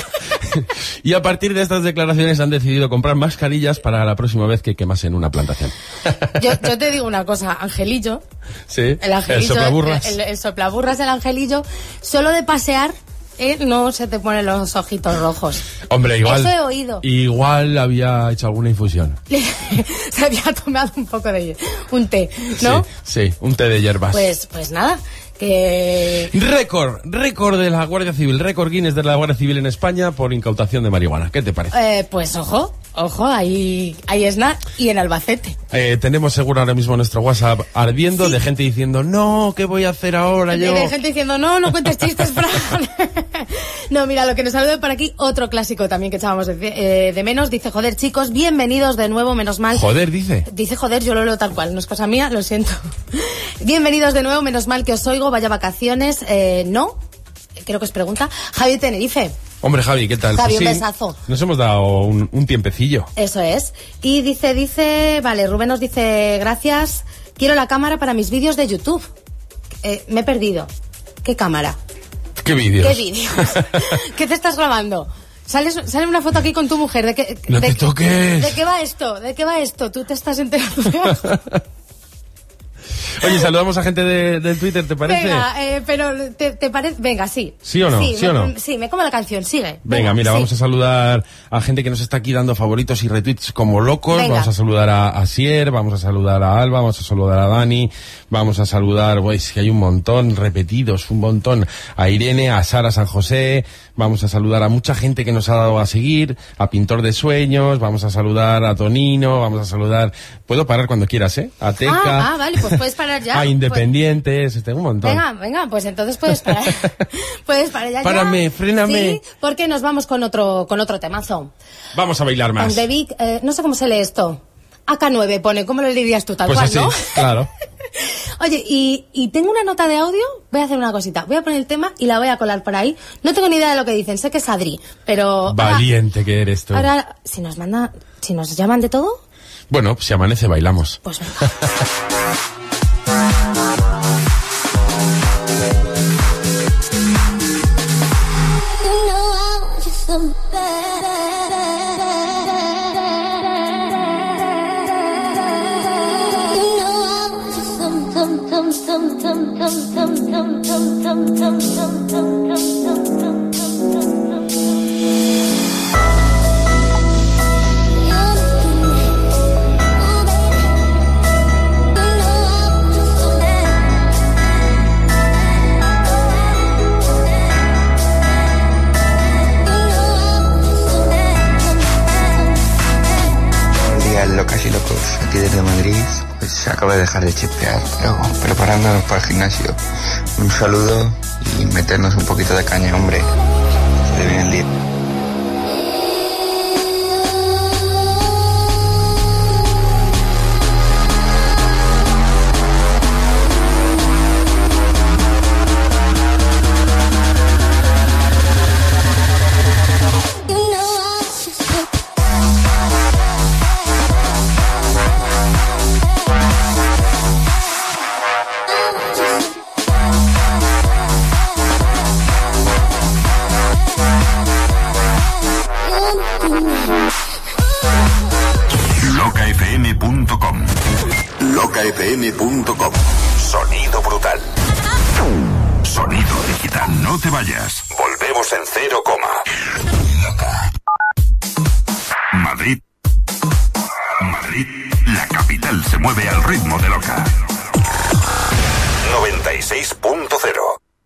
Y a partir de estas declaraciones han decidido comprar mascarillas para la próxima vez que quemasen una plantación. Yo, yo te digo una cosa, Angelillo, sí, el Angelillo, el soplaburras, el, el, el soplaburras del Angelillo, solo de pasear, eh, no se te ponen los ojitos rojos. Hombre, igual. Eso he oído. Igual había hecho alguna infusión. Se había tomado un poco de un té, ¿no? Sí, sí, un té de hierbas. Pues, pues nada. Que... Récord, récord de la Guardia Civil, récord Guinness de la Guardia Civil en España por incautación de marihuana. ¿Qué te parece? Eh, pues ojo, ojo, ahí, ahí es nada. Y en Albacete. Eh, tenemos seguro ahora mismo nuestro WhatsApp ardiendo, sí, de gente diciendo, no, ¿qué voy a hacer ahora de, yo? De gente diciendo, no, no cuentes chistes, Fran. No, mira, lo que nos saluda por aquí, otro clásico también que echábamos de, eh, de menos. Dice, joder, chicos, bienvenidos de nuevo, menos mal. Joder, dice. Dice, joder, yo lo leo tal cual, no es cosa mía, lo siento. Bienvenidos de nuevo, menos mal que os oigo, vaya vacaciones. Eh, no, creo que os pregunta. Javi Tenerife. Hombre, Javi, ¿qué tal? Javi, pues un sí, besazo. Nos hemos dado un, un tiempecillo. Eso es. Y dice, dice, vale, Rubén nos dice, gracias, quiero la cámara para mis vídeos de YouTube. Eh, me he perdido. ¿Qué cámara? ¿Qué vídeos? ¿Qué vídeos? ¿Qué te estás grabando? ¿Sales, sale una foto aquí con tu mujer. ¿De qué, no de, te toques. ¿De qué va esto? ¿De qué va esto? ¿Tú te estás enterando de algo? Oye, saludamos a gente de, de Twitter, ¿te parece? Venga, eh, pero ¿te, te parece? Venga, sí. ¿Sí o no? ¿Sí, sí o me, no? Sí, me como la canción, sigue. Venga, Venga, mira, sí. Vamos a saludar a gente que nos está aquí dando favoritos y retweets como locos. Venga. Vamos a saludar a, a Sier, vamos a saludar a Alba, vamos a saludar a Dani, vamos a saludar, pues que hay un montón, repetidos, un montón, a Irene, a Sara San José, vamos a saludar a mucha gente que nos ha dado a seguir, a Pintor de Sueños, vamos a saludar a Tonino, vamos a saludar, puedo parar cuando quieras, ¿eh? A Teca. Ah, ah, vale, pues puedes parar ya. A Independientes, tengo un montón. Venga, venga, pues entonces puedes parar. Puedes parar ya. Párame, ya. fréname. Sí, porque nos vamos con otro, con otro temazo. Vamos a bailar más. On the Big, eh, no sé cómo se lee esto. A K nueve pone, ¿cómo lo dirías tú? Tal pues cual, así, ¿no? Claro. Oye, y, y tengo una nota de audio, voy a hacer una cosita, voy a poner el tema y la voy a colar por ahí. No tengo ni idea de lo que dicen, sé que es Adri, pero... Valiente ahora, que eres tú. Ahora, si nos manda, si nos llaman de todo... Bueno, si amanece bailamos. Pues venga. Some, some, some, some, some, some, some, some, some, some, some, some, some, some. casi locos, aquí desde Madrid, pues acabo de dejar de chispear, pero preparándonos para el gimnasio. Un saludo y meternos un poquito de caña, hombre. Se viene el día. loca f m punto com. loca f m punto com. Sonido brutal. Sonido digital. No te vayas. Volvemos en cero coma. Madrid. Madrid. La capital se mueve al ritmo de Loca. noventa y seis punto cero.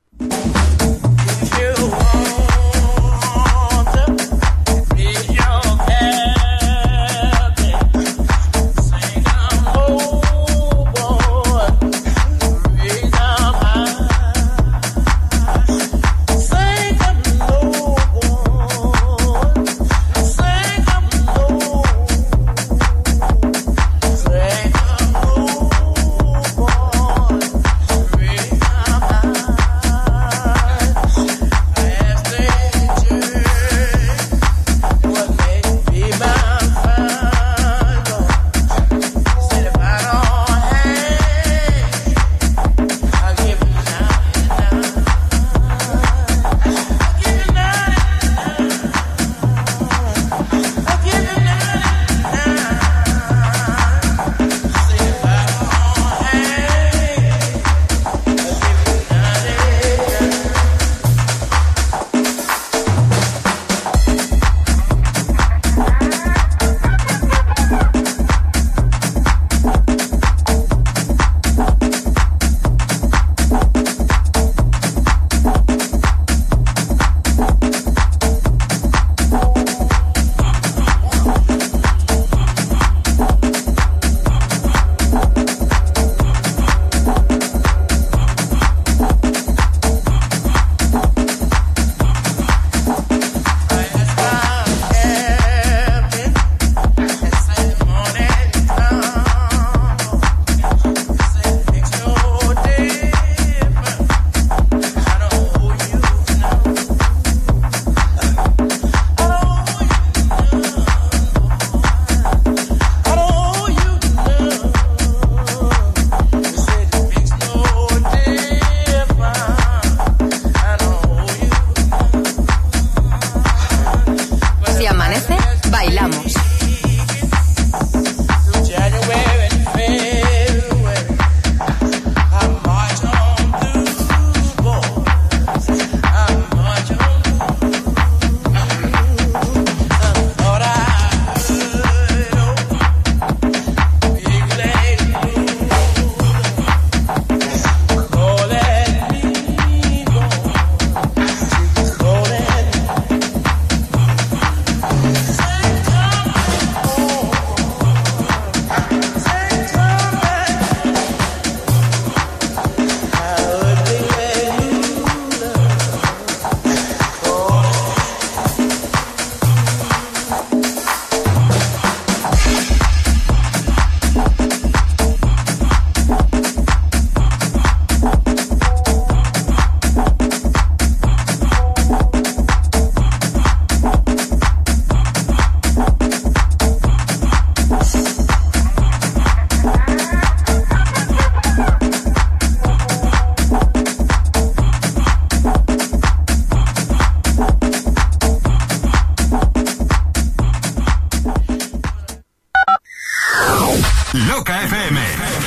Loca F M.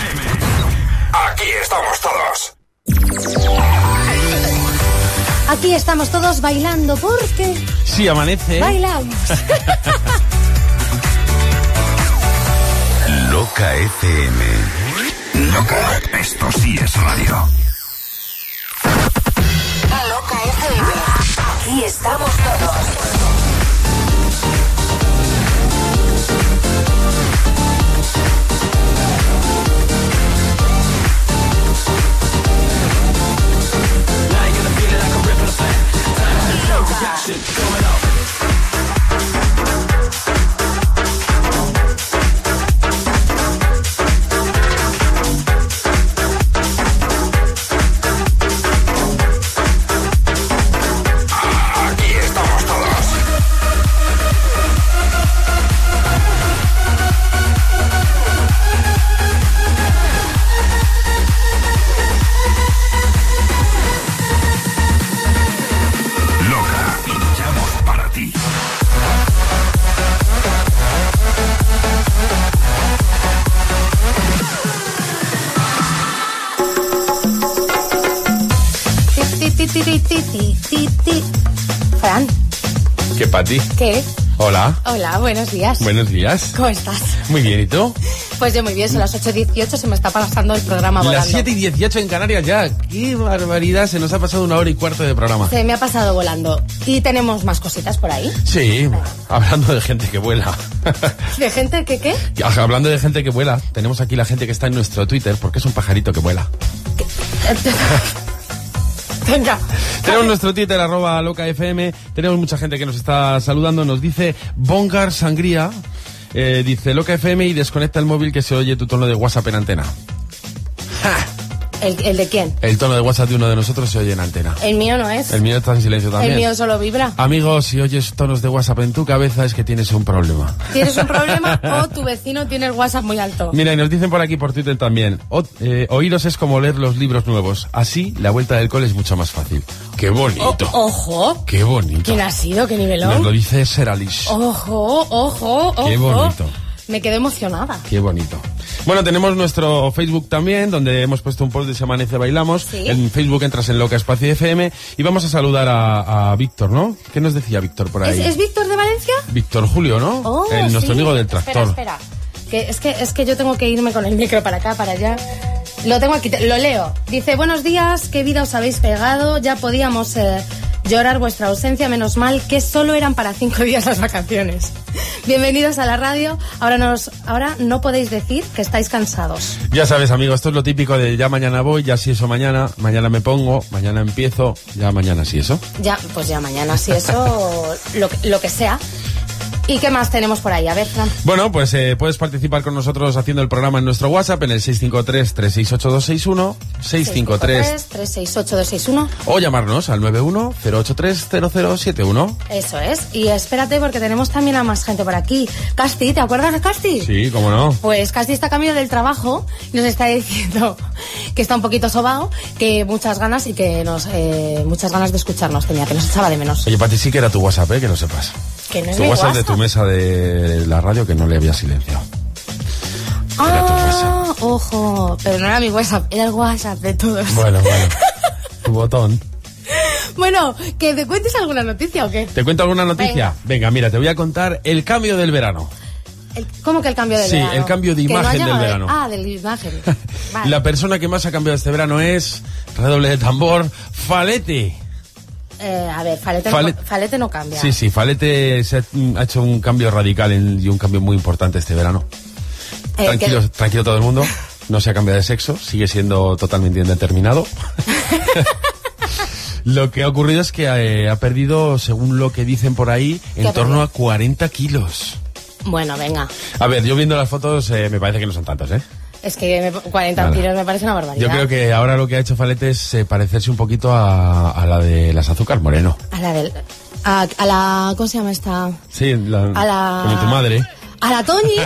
Aquí estamos todos. Aquí estamos todos bailando porque... Sí, amanece. Bailamos. Loca F M. Loca. Esto sí es radio. Loca F M. Aquí estamos todos. ¿Qué, Pati? ¿Qué? Hola. Hola, buenos días. Buenos días. ¿Cómo estás? Muy bien, ¿y tú? Pues yo muy bien, son las ocho y dieciocho, se me está pasando el programa volando. Las siete y dieciocho en Canarias ya. ¡Qué barbaridad! Se nos ha pasado una hora y cuarto de programa. Se me ha pasado volando. ¿Y tenemos más cositas por ahí? Sí, hablando de gente que vuela. ¿De gente que qué? Hablando de gente que vuela, tenemos aquí la gente que está en nuestro Twitter, porque es un pajarito que vuela. Venga. Tenemos nuestro Twitter, arroba locafm. Tenemos mucha gente que nos está saludando. Nos dice Bongar Sangría. Eh, dice Loca F M y desconecta el móvil que se oye tu tono de WhatsApp en antena. ¡Ja! ¿El, ¿El de quién? El tono de WhatsApp de uno de nosotros se oye en antena. El mío no es. El mío está en silencio también. El mío solo vibra. Amigos, si oyes tonos de WhatsApp en tu cabeza es que tienes un problema. ¿Tienes un problema o tu vecino tiene el WhatsApp muy alto? Mira, y nos dicen por aquí por Twitter también, o, eh, oíros es como leer los libros nuevos. Así, la vuelta del cole es mucho más fácil. ¡Qué bonito! O, ¡Ojo! ¡Qué bonito! ¿Quién ha sido? ¿Qué nivelón? Nos lo dice Seralis. ¡Ojo! ¡Ojo! ¡Ojo! ¡Qué bonito! Me quedé emocionada. Qué bonito. Bueno, tenemos nuestro Facebook también, donde hemos puesto un post de Se Amanece Bailamos. ¿Sí? En Facebook entras en Loca Espacio F M y vamos a saludar a, a Víctor, ¿no? ¿Qué nos decía Víctor por ahí? ¿Es, ¿Es Víctor de Valencia? Víctor Julio, ¿no? Oh, el, nuestro sí. amigo del tractor. Espera, espera. Que es, que, es que yo tengo que irme con el micro para acá, para allá. Lo tengo aquí, te- lo leo. Dice, buenos días, qué vida os habéis pegado. Ya podíamos eh, llorar vuestra ausencia, menos mal que solo eran para cinco días las vacaciones. Bienvenidos a la radio. Ahora, nos, ahora no podéis decir que estáis cansados. Ya sabes, amigo, esto es lo típico de ya mañana voy, ya si eso mañana, mañana me pongo, mañana empiezo, ya mañana si eso. Ya, pues ya mañana, si eso, lo, que- lo que sea. ¿Y qué más tenemos por ahí? A ver, Fran. Bueno, pues eh, puedes participar con nosotros haciendo el programa en nuestro WhatsApp en el seis cinco tres, tres seis ocho, dos seis uno, seis cinco tres, tres seis ocho dos seis uno. o llamarnos al nueve uno cero ocho tres cero cero siete uno. Eso es. Y espérate porque tenemos también a más gente por aquí. Casti, ¿te acuerdas de Casti? Sí, cómo no. Pues Casti está camino del trabajo y nos está diciendo que está un poquito sobao, que muchas ganas y que nos eh, muchas ganas de escucharnos tenía, que nos echaba de menos. Oye, Pati, sí que era tu WhatsApp, ¿eh? Que lo sepas. Que no es Tu mi WhatsApp de WhatsApp. tu mesa de la radio que no le había silenciado. Era tu Ah, ojo, pero no era mi WhatsApp, era el WhatsApp de todos. Bueno, bueno. Tu botón. Bueno, ¿que te cuentes alguna noticia o qué? ¿Te cuento alguna noticia? Venga, mira, te voy a contar el cambio del verano. El- ¿Cómo que el cambio de Sí, verano? el cambio de Que no imagen ha del llegado el- verano. Ah, de la imagen. Vale. La persona que más ha cambiado este verano es, redoble de tambor, Falete. Eh, a ver, Falete, Falet- no, Falete no cambia. Sí, sí, Falete se ha, ha hecho un cambio radical en- y un cambio muy importante este verano. Eh, Tranquilo, que- tranquilo todo el mundo. No se ha cambiado de sexo, sigue siendo totalmente indeterminado. Lo que ha ocurrido es que eh, ha perdido, según lo que dicen por ahí, ¿Qué en ha torno perdido? a cuarenta kilos. Bueno, venga. A ver, yo viendo las fotos eh, me parece que no son tantos, ¿eh? Es que me- cuarenta Nada. kilos me parece una barbaridad. Yo creo que ahora lo que ha hecho Falete es eh, parecerse un poquito a, a la de las Azúcar Moreno. A la del... A, a la... ¿Cómo se llama esta? Sí, la, A la- como tu madre. A la Toñi.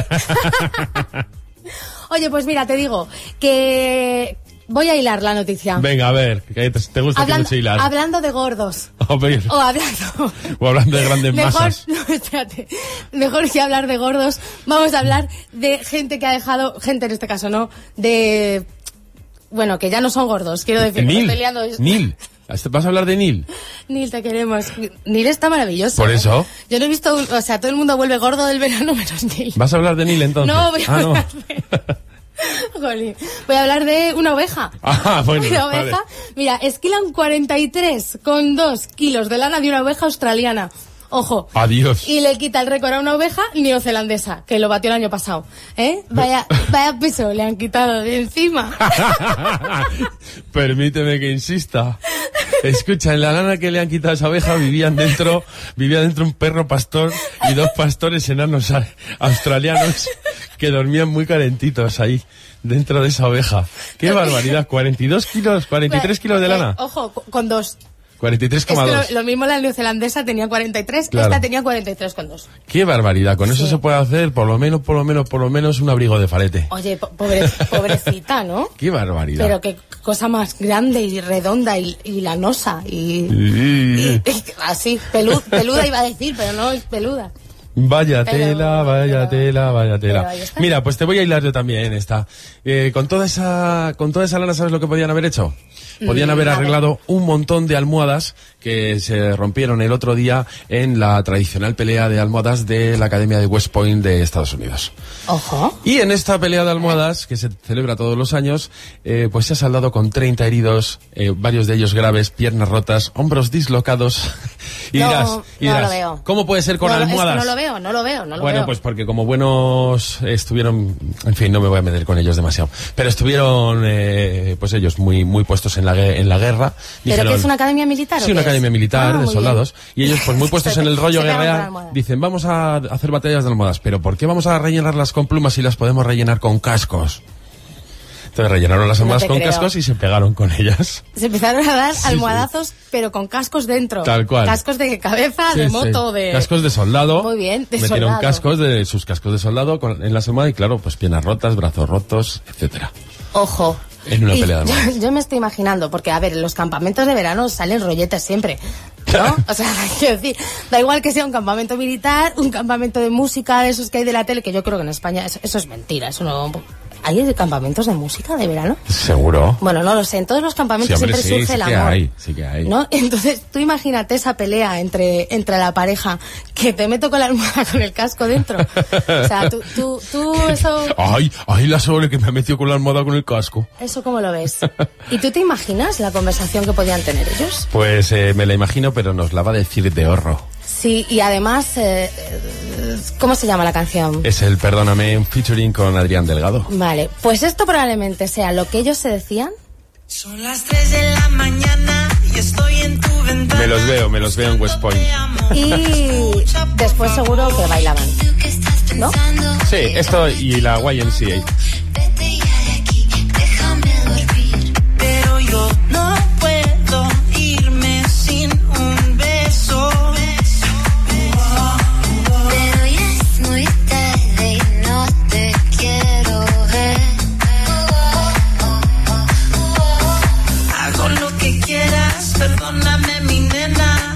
Oye, pues mira, te digo que... Voy a hilar la noticia. Venga, a ver, que te, te gusta Hablando, mucho hilar. hablando de gordos. O ver- O hablando... o hablando de grandes Mejor, masas. no, espérate. Mejor que hablar de gordos, vamos a hablar de gente que ha dejado, gente en este caso, ¿no? De, bueno, que ya no son gordos, quiero decir. me Neil, estoy liando. Neil. ¿Vas a hablar de Neil? Neil, te queremos. Neil está maravilloso. Por ¿eh? eso. Yo no he visto, un- o sea, todo el mundo vuelve gordo del verano menos Neil. ¿Vas a hablar de Neil entonces? No, voy a ah, no. hablar de... Jolín. Voy a hablar de una oveja. Ah, bueno, Una vale. oveja. Mira, esquilan cuarenta y tres coma dos kilos de lana de una oveja australiana. Ojo. Adiós. Y le quita el récord a una oveja neozelandesa, que lo batió el año pasado. ¿Eh? Vaya, vaya peso le han quitado de encima. Permíteme que insista. Escucha, en la lana que le han quitado a esa oveja vivían dentro, vivía dentro un perro pastor y dos pastores enanos a- australianos que dormían muy calentitos ahí, dentro de esa oveja. ¡Qué barbaridad! cuarenta y dos kilos, cuarenta y tres kilos de lana. Eh, ojo, cu- con dos. cuarenta y tres Es que coma dos. lo, lo mismo la neozelandesa tenía cuarenta y tres, Claro. esta tenía cuarenta y tres con dos. ¡Qué barbaridad! Con eso Sí. se puede hacer por lo menos, por lo menos, por lo menos un abrigo de Falete. Oye, po- pobre, pobrecita, ¿no? ¡Qué barbaridad! Pero qué cosa más grande y redonda y, y lanosa y, Y- y- y así, pelu- peluda iba a decir, pero no es peluda. Vaya Pero- tela, vaya tela, vaya tela. pero ahí está. Mira, pues te voy a hilar yo también esta. Eh, con toda esa, con toda esa lana, ¿sabes lo que podían haber hecho? Podían Mm, haber a ver. arreglado un montón de almohadas que se rompieron el otro día en la tradicional pelea de almohadas de la Academia de West Point de Estados Unidos. Ojo. Y en esta pelea de almohadas, que se celebra todos los años, eh, pues se ha saldado con treinta heridos, eh, varios de ellos graves, piernas rotas, hombros dislocados. y No, dirás, y no dirás, lo veo. ¿cómo puede ser con No, es que almohadas? no lo veo, no lo veo, no lo Bueno, veo. pues porque como buenos estuvieron, en fin, no me voy a meter con ellos demasiado, pero estuvieron, eh, pues ellos muy muy puestos en la gue- en la guerra. ¿Pero Dijeron- qué es una academia militar? o Sí, qué una es? academia militar Ah, de muy soldados. bien. Y ellos, pues muy puestos en el rollo Se pegan con guerrear, almohadas. dicen, vamos a hacer batallas de almohadas. ¿Pero por qué vamos a rellenarlas con plumas si las podemos rellenar con cascos? Entonces rellenaron las No almohadas te con creo. cascos y se pegaron con ellas. Se empezaron a dar Sí, almohadazos, pero con cascos dentro. Tal cual. Cascos de cabeza, Sí, de sí. moto, de... Cascos de soldado. Muy bien, de Metieron soldado. cascos de sus cascos de soldado con- en la almohada y claro, pues piernas rotas, brazos rotos, etcétera. Ojo. En una Y pelea de yo, almohadas. yo me estoy imaginando, porque a ver, en los campamentos de verano salen rolletes siempre, ¿no? O sea, quiero decir, da igual que sea un campamento militar, un campamento de música, de esos que hay de la tele, que yo creo que en España eso, eso es mentira, eso no... ¿Hay campamentos de música de verano? Seguro. Bueno, no lo sé, en todos los Sí, campamentos hombre, siempre sí, surge sí el que amor. hay, sí que hay. ¿No? Entonces, tú imagínate esa pelea entre, entre la pareja, que te meto con la almohada con el casco dentro. O sea, tú, tú, tú eso, Ay, ay, la sobre que me ha metido con la almohada con el casco. eso cómo lo ves. ¿Y tú te imaginas la conversación que podían tener ellos? Pues eh, me la imagino, pero nos la va a decir de horro. Sí, y además, eh, eh, ¿cómo se llama la canción? Es el Perdóname, un featuring con Adrián Delgado. Vale, pues esto probablemente sea lo que ellos se decían. Son las tres de la mañana y estoy en tu ventana. Me los veo, me los veo en West Point. Y después seguro que bailaban, ¿no? Sí, esto y la Y M C A. Pero yo no puedo irme sin un beso. Pero ya es muy tarde y no te quiero ver. Hago lo que quieras, perdóname mi nena.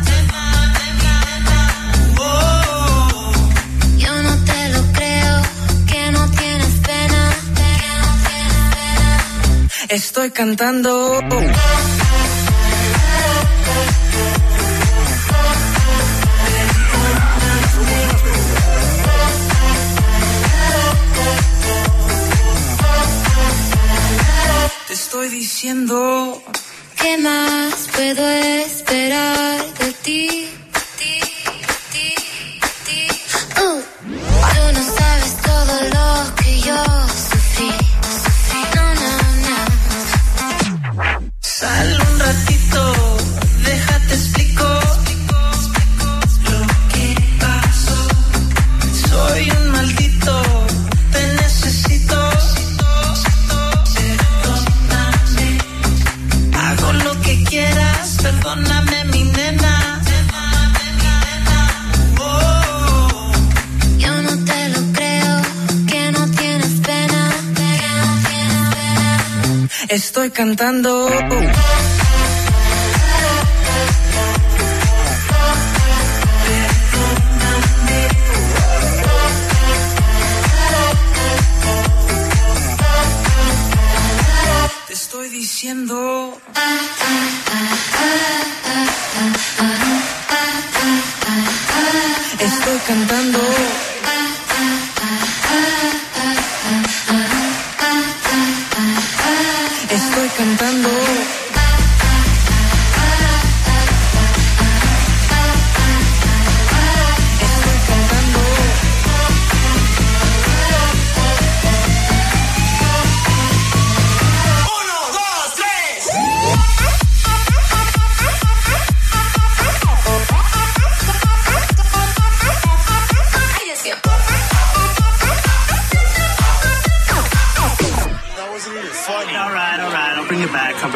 Oh, Yo no te lo creo, que no tienes pena. estoy cantando. Te estoy diciendo. ¿Qué más puedo esperar de ti? Uh, Tú no sabes todo lo que yo sufrí. No, no, no. Sal un ratito, déjate explico lo que pasó. Soy un maldito, te necesito. Perdóname, hago lo que quieras, perdóname mi nena. Oh, Yo no te lo creo, que no tienes pena. estoy cantando. Te estoy diciendo. Estoy cantando. Estoy cantando. Estoy cantando. Uno, dos, tres. Alright, alright, I'll bring it back. Come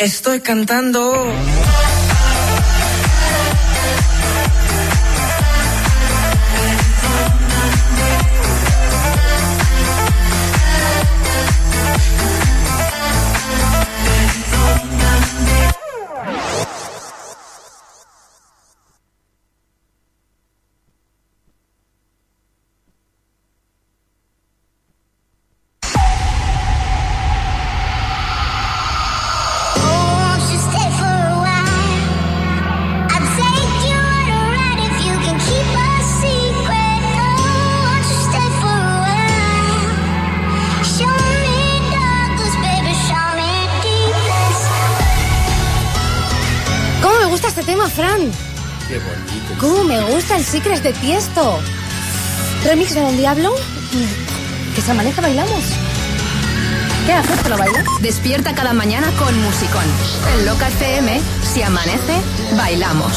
Estoy cantando. Fran, qué bonito. ¿Cómo me gusta el Secrets de Tiesto? Remix de Don Diablo. Que se amanece, bailamos. ¿Qué haces? ¿Te lo bailas? Despierta cada mañana con musicón. En Loca F M, si amanece, bailamos.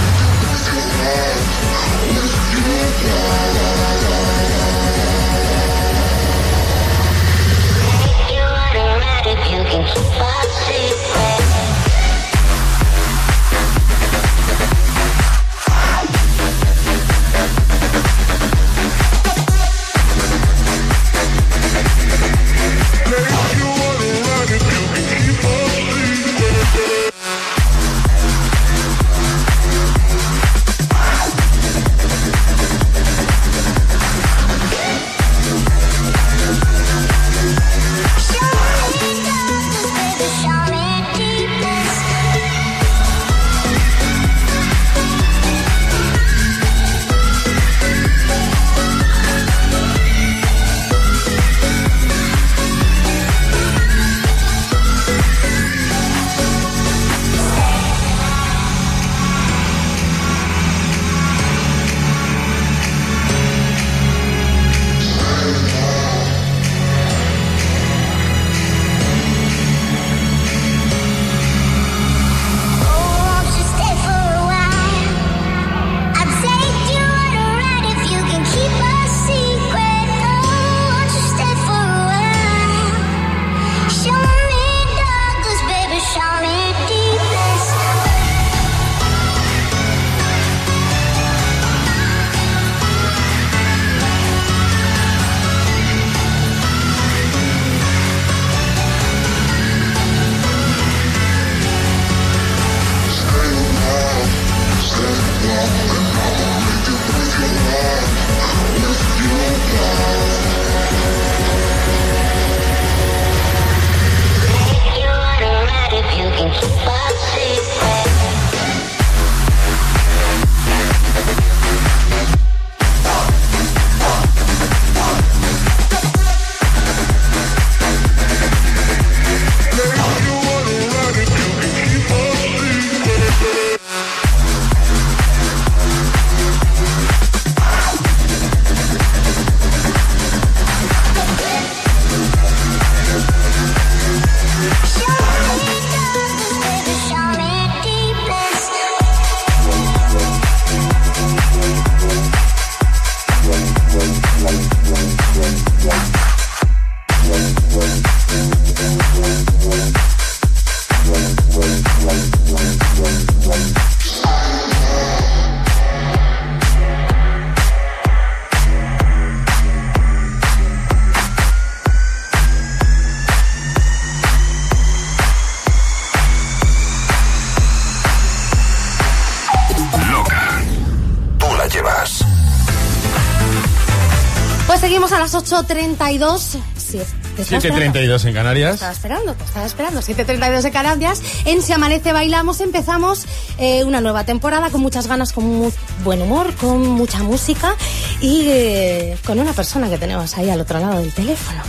Seguimos a las ocho treinta y dos. siete treinta y dos en Canarias. Te estaba esperando, te estaba esperando. siete treinta y dos en Canarias. En Si Amanece Bailamos empezamos eh, una nueva temporada con muchas ganas, con muy buen humor, con mucha música y eh, con una persona que tenemos ahí al otro lado del teléfono.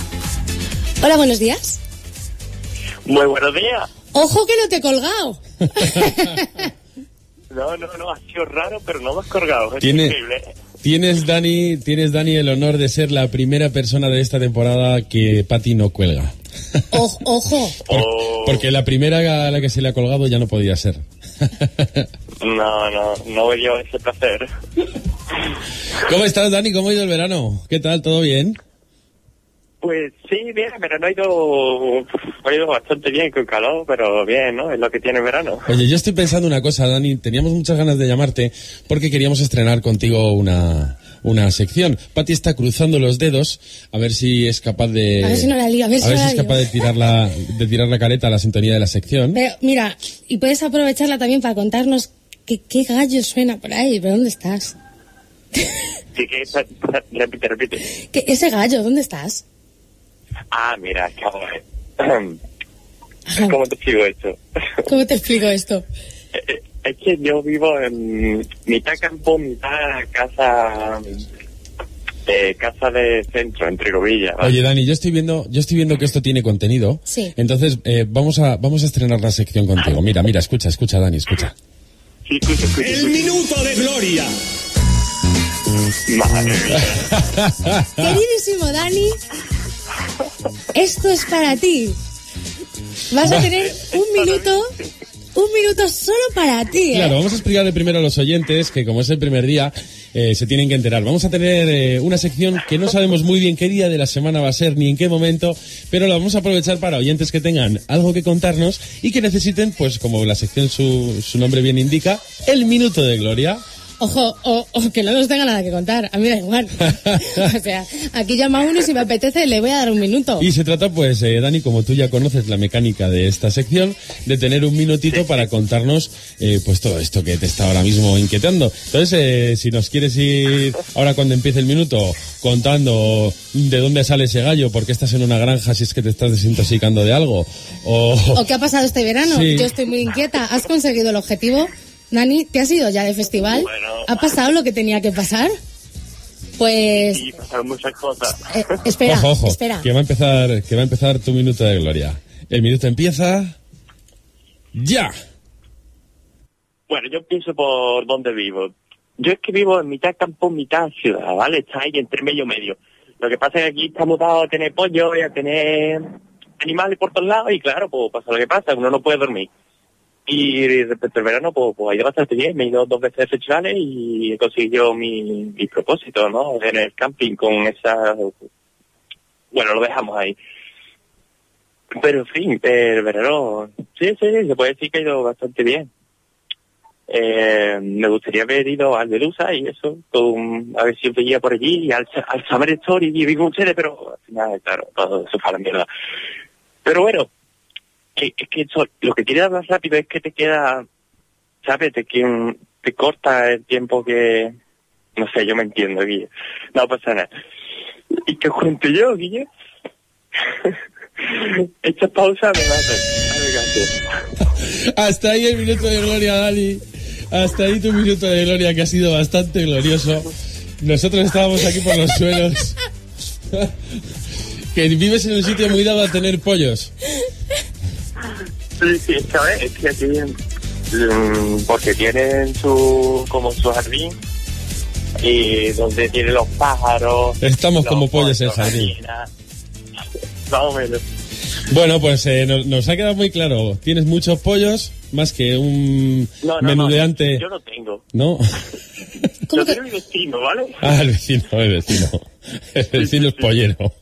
Hola, buenos días. Muy buenos días. Ojo que no te he colgado. No, no, no, ha sido raro, pero no me has colgado. Es ¿Tiene... increíble. Tienes, Dani, tienes, Dani, el honor de ser la primera persona de esta temporada que Pati no cuelga. Ojo. ojo. Por, porque la primera a la que se le ha colgado ya no podía ser. No, no, no voy yo ese placer. ¿Cómo estás, Dani? ¿Cómo ha ido el verano? ¿Qué tal? ¿Todo bien? Pues sí, bien, pero no ha ido, ha ido bastante bien con calor, pero bien, ¿no? Es lo que tiene el verano. Oye, yo estoy pensando una cosa, Dani, teníamos muchas ganas de llamarte porque queríamos estrenar contigo una, una sección. Pati está cruzando los dedos a ver si es capaz de... A ver si no la lío, a ver si a ver no si la es lío. capaz de tirar la, de tirar la careta a la sintonía de la sección. Pero mira, y puedes aprovecharla también para contarnos que, qué gallo suena por ahí, pero ¿dónde estás? Sí, que esa- repite, repite. ¿Qué, ese gallo, ¿dónde estás? Ah, mira, es que vamos a ver. ¿Cómo te explico esto? ¿Cómo te explico esto? Eh, Es que yo vivo en mitad campo, mitad casa, eh, casa de centro, entre comillas. ¿vale? Oye, Dani, yo estoy viendo, yo estoy viendo que esto tiene contenido. Sí. Entonces, eh, vamos a, vamos a estrenar la sección contigo. Mira, mira, escucha, escucha, Dani, escucha. Sí, escucha, escucha, El escucha. minuto de gloria. Madre mía. Queridísimo Dani, esto es para ti. Vas a tener un minuto, un minuto solo para ti, ¿eh? Claro, vamos a explicarle primero a los oyentes que como es el primer día, eh, se tienen que enterar. Vamos a tener eh, una sección que no sabemos muy bien qué día de la semana va a ser ni en qué momento, pero la vamos a aprovechar para oyentes que tengan algo que contarnos y que necesiten, pues como la sección su, su nombre bien indica, el minuto de gloria. Ojo, o, o que no nos tenga nada que contar, a mí da igual. O sea, aquí llama uno y si me apetece le voy a dar un minuto. Y se trata, pues, eh, Dani, como tú ya conoces la mecánica de esta sección, de tener un minutito para contarnos, eh, pues, todo esto que te está ahora mismo inquietando. Entonces, eh, si nos quieres ir, ahora cuando empiece el minuto, contando de dónde sale ese gallo, por qué estás en una granja, si es que te estás desintoxicando de algo, o... ¿O qué ha pasado este verano? Sí. Yo estoy muy inquieta. ¿Has conseguido el objetivo? Dani, ¿te has ido ya de festival? ¿Ha pasado lo que tenía que pasar? Pues... Sí, pasaron muchas cosas. eh, espera, ojo, ojo, espera. que va a empezar, que va a empezar tu minuto de gloria. El minuto empieza... ¡Ya! Bueno, yo empiezo por donde vivo. Yo es que vivo en mitad campo, mitad ciudad, ¿vale? Está ahí entre medio medio. Lo que pasa es que aquí estamos dados a tener pollo y a tener animales por todos lados y claro, pues pasa lo que pasa, uno no puede dormir. Y respecto al verano, pues, pues ha ido bastante bien. Me he ido dos veces a festivales y he conseguido mi, mi propósito, ¿no? En el camping con esa... Bueno, lo dejamos ahí. Pero en fin, el verano, sí, sí, se puede decir que ha ido bastante bien. Eh, me gustaría haber ido al Delusa y eso, con, a ver si veía por allí, y al, al Summer Story y vi con ustedes, pero al final, claro, todo eso fue a la mierda. Pero bueno, que, es que eso, lo que quiere hablar rápido es que te queda, ¿sabes? Te, que, te corta el tiempo que... No sé, yo me entiendo, Guille. No pasa nada. ¿Y qué cuento yo, Guille? Esta pausa me mata. Hasta ahí el minuto de gloria, Dani. Hasta ahí tu minuto de gloria, que ha sido bastante glorioso. Nosotros estábamos aquí por los suelos. Que vives en un sitio muy dado a tener pollos. Sí, sí, ¿sabes? Es que aquí, mm, porque tienen su, como su jardín, y donde tienen los pájaros. Estamos los como pollos en pollos, jardín. gallinas. Más o menos. Bueno, pues eh, nos, nos ha quedado muy claro. Tienes muchos pollos, más que un No, no, menudeante. no, yo no tengo. ¿No? Yo tengo mi vecino, ¿vale? Ah, el vecino, el vecino. El vecino es pollero.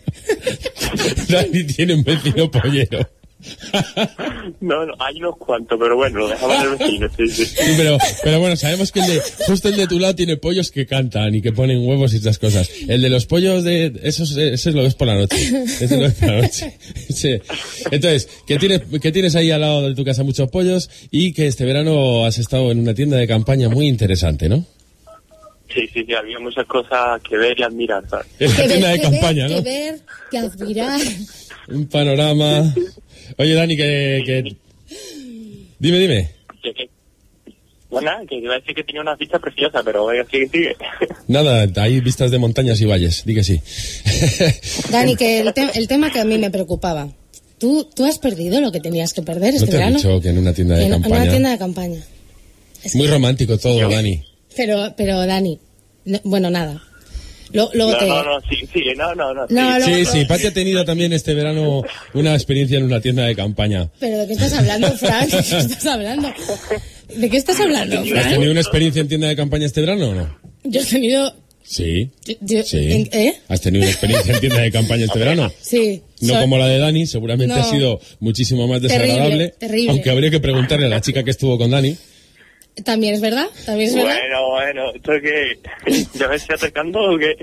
Dani tiene un vecino pollero. No, no, hay unos cuantos, pero bueno, lo dejamos en el vecino, sí, sí. Sí, pero, pero bueno, sabemos que el de, justo el de tu lado tiene pollos que cantan y que ponen huevos y esas cosas. El de los pollos de, esos, esos lo ves por la noche. Ese lo ves por la noche. Sí. Entonces, que tienes, que tienes ahí al lado de tu casa muchos pollos y que este verano has estado en una tienda de campaña muy interesante, ¿no? Sí, sí, sí, había muchas cosas que ver y admirar, ¿sabes? Es la Que tienda ver, de que ver, campaña, que ¿no? ver, que admirar. Un panorama. Oye, Dani, que, que... Dime, dime. Que, que, bueno, nada, que iba a decir que tenía una vista preciosa, pero venga, sigue, sigue. Nada, hay vistas de montañas y valles, di que sí. Dani, que el, te- el tema que a mí me preocupaba. ¿Tú, tú has perdido lo que tenías que perder ¿No este te he verano? dicho que en una tienda de En- en campaña? una tienda de campaña. Muy romántico todo, Dani. Pero, pero Dani, no- bueno, nada. Lo- luego No, te... no, no, sí, sí, no, no, no. No, sí, Sí, sí, Pati ha tenido también este verano una experiencia en una tienda de campaña. ¿Pero de qué estás hablando, Fran? ¿De qué estás hablando? ¿De qué estás hablando, ¿Has Fran? tenido una experiencia en tienda de campaña este verano o no? Yo he tenido Sí. Yo- yo- Sí. ¿en- ¿Eh? ¿Has tenido una experiencia en tienda de campaña este verano? Sí. No So- como la de Dani, seguramente No. ha sido muchísimo más Terrible, desagradable. terrible. Aunque habría que preguntarle a la chica que estuvo con Dani. También es verdad, también es verdad. Bueno, bueno, ¿esto qué? ¿Ya me estoy acercando o qué?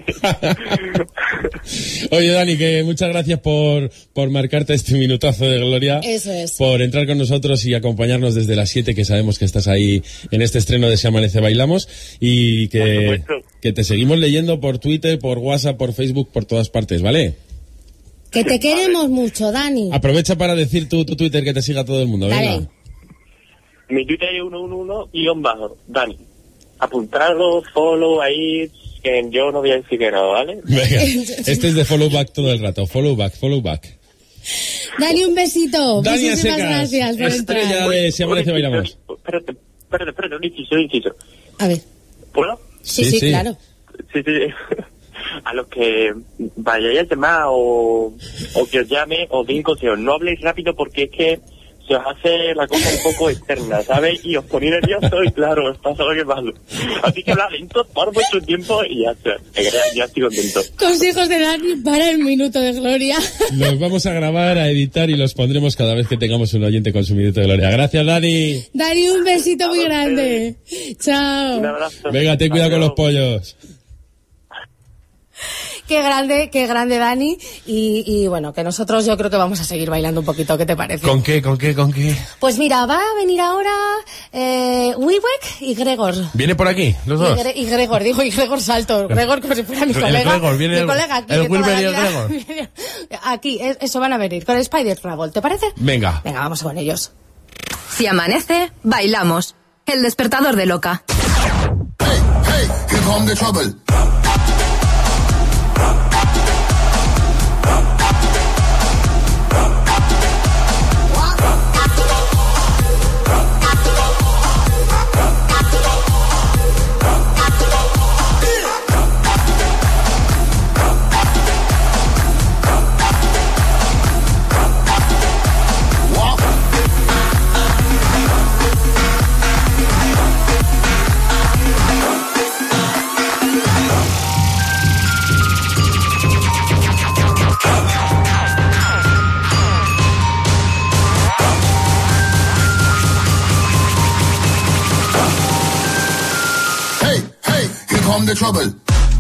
Oye, Dani, que muchas gracias por, por marcarte este minutazo de gloria. Eso es. Por entrar con nosotros y acompañarnos desde las siete, que sabemos que estás ahí en este estreno de Si Amanece Bailamos. Y que, que te seguimos leyendo por Twitter, por WhatsApp, por Facebook, por todas partes, ¿vale? Que te queremos mucho, Dani. Aprovecha para decir tu, tu Twitter, que te siga todo el mundo, venga. Dale. Mi Twitter es uno uno uno guión bajo, Dani. Apuntadlo, follow ahí, que yo no voy a decir que no, ¿vale? Venga, este es de follow back todo el rato. Follow back, follow back. Dani, un besito. Dani a Muchísimas secas, gracias por estrella entrar. de Si Amanece Bailamos. Espérate, espérate, espérate, un inciso, un inciso. A ver. ¿Puedo? Sí, sí, claro. Sí, sí. A los que vayáis al tema o, o que os llame o den consejos, no habléis rápido porque es que se os hace la cosa un poco externa, ¿sabes? Y os ponéis nerviosos y claro, os pasa lo que pasa. Así que hablad lento por vuestro tiempo y ya está. Ya estoy contento. Consejos de Dani para el minuto de gloria. Los vamos a grabar, a editar y los pondremos cada vez que tengamos un oyente con su minuto de gloria. Gracias, Dani. Dani, un besito muy grande. Chao. Un abrazo. Venga, ten cuidado con los pollos. Qué grande, qué grande Dani. Y, y bueno, que nosotros yo creo que vamos a seguir bailando un poquito. ¿Qué te parece? ¿Con qué, con qué, con qué? Pues mira, va a venir ahora eh, Wiwek y Gregor. ¿Viene por aquí, los dos? Y, Gre- y Gregor, dijo, y Gregor Salto. Gregor como si fuera mi El colega. Gregor, viene mi el- colega aquí. el de toda Wilber y la el vida. Aquí, es- eso van a venir, con el Spider Travel, ¿te parece? Venga. Venga, vamos con ellos. Si amanece, bailamos. El despertador de Loca. Here come the trouble. Hey, hey, here come the trouble.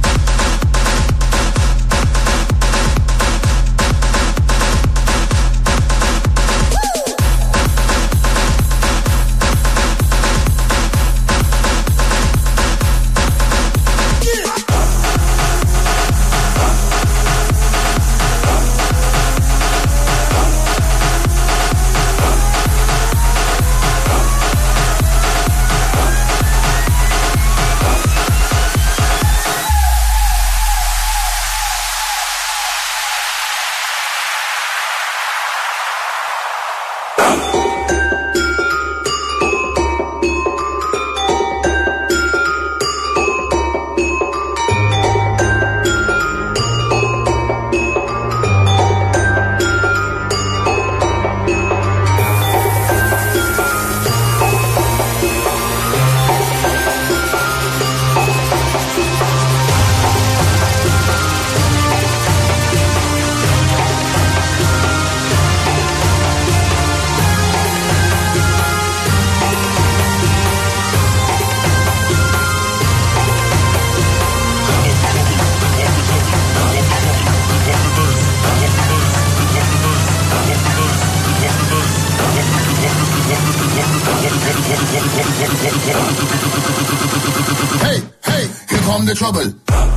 Hey, hey, here come the trouble.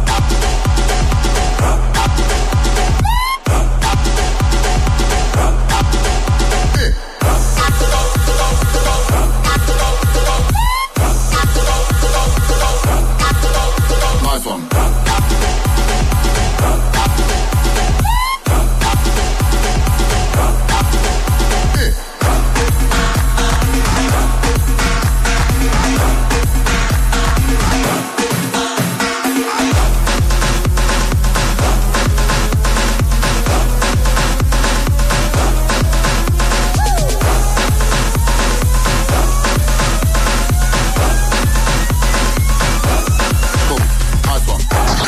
Nice one. Nice one.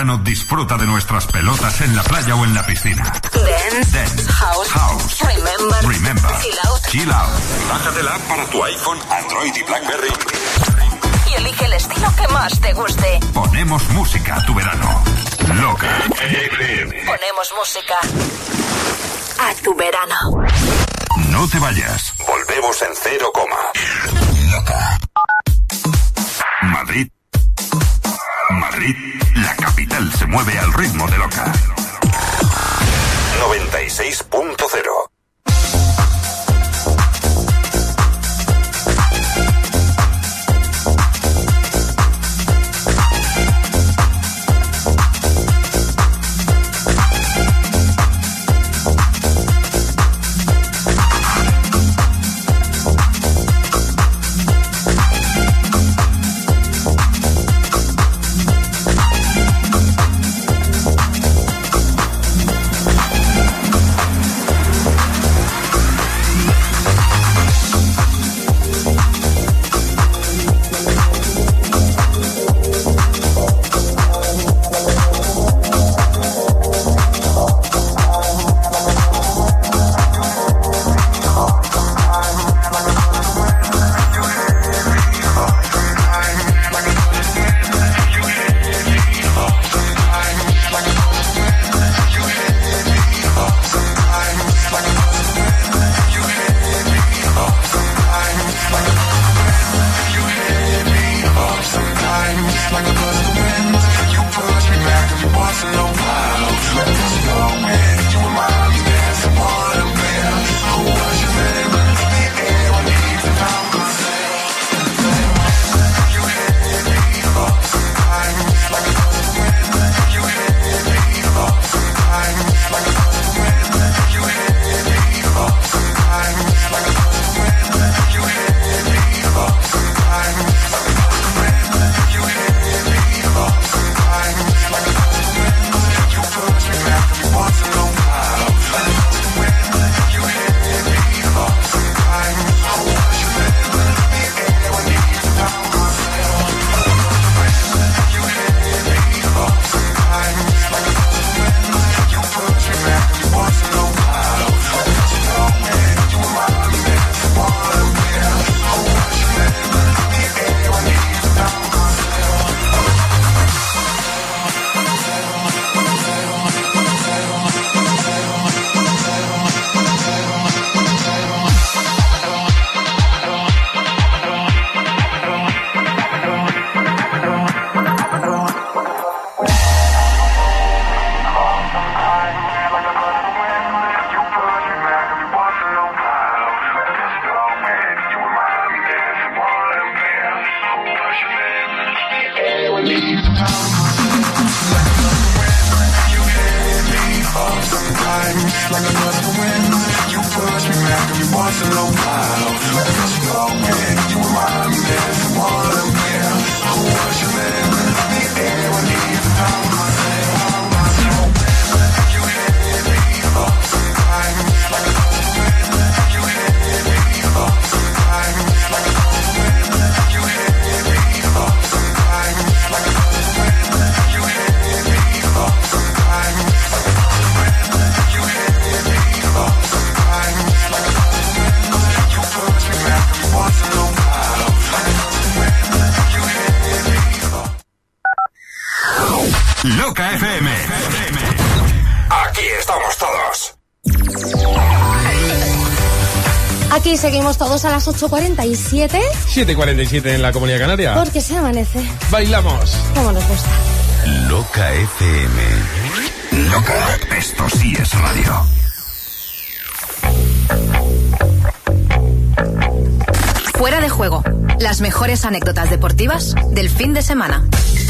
verano disfruta de nuestras pelotas en la playa o en la piscina. Dance, Dance, house, house, remember, remember, chill out. chill out. Bájate la app para tu iPhone, Android y BlackBerry. Y elige el estilo que más te guste. Ponemos música a tu verano. Loca F M. Ponemos música a tu verano. No te vayas. Volvemos en cero coma. Loca. Madrid. Madrid, la capital se mueve al ritmo de Loca. noventa y seis punto cero. Loca F M. Aquí estamos todos. Aquí seguimos todos a las ocho cuarenta y siete. siete cuarenta y siete en la Comunidad Canaria. Porque se amanece. Bailamos. Como nos gusta. Loca F M. Loca, esto sí es radio. Fuera de juego. Las mejores anécdotas deportivas del fin de semana.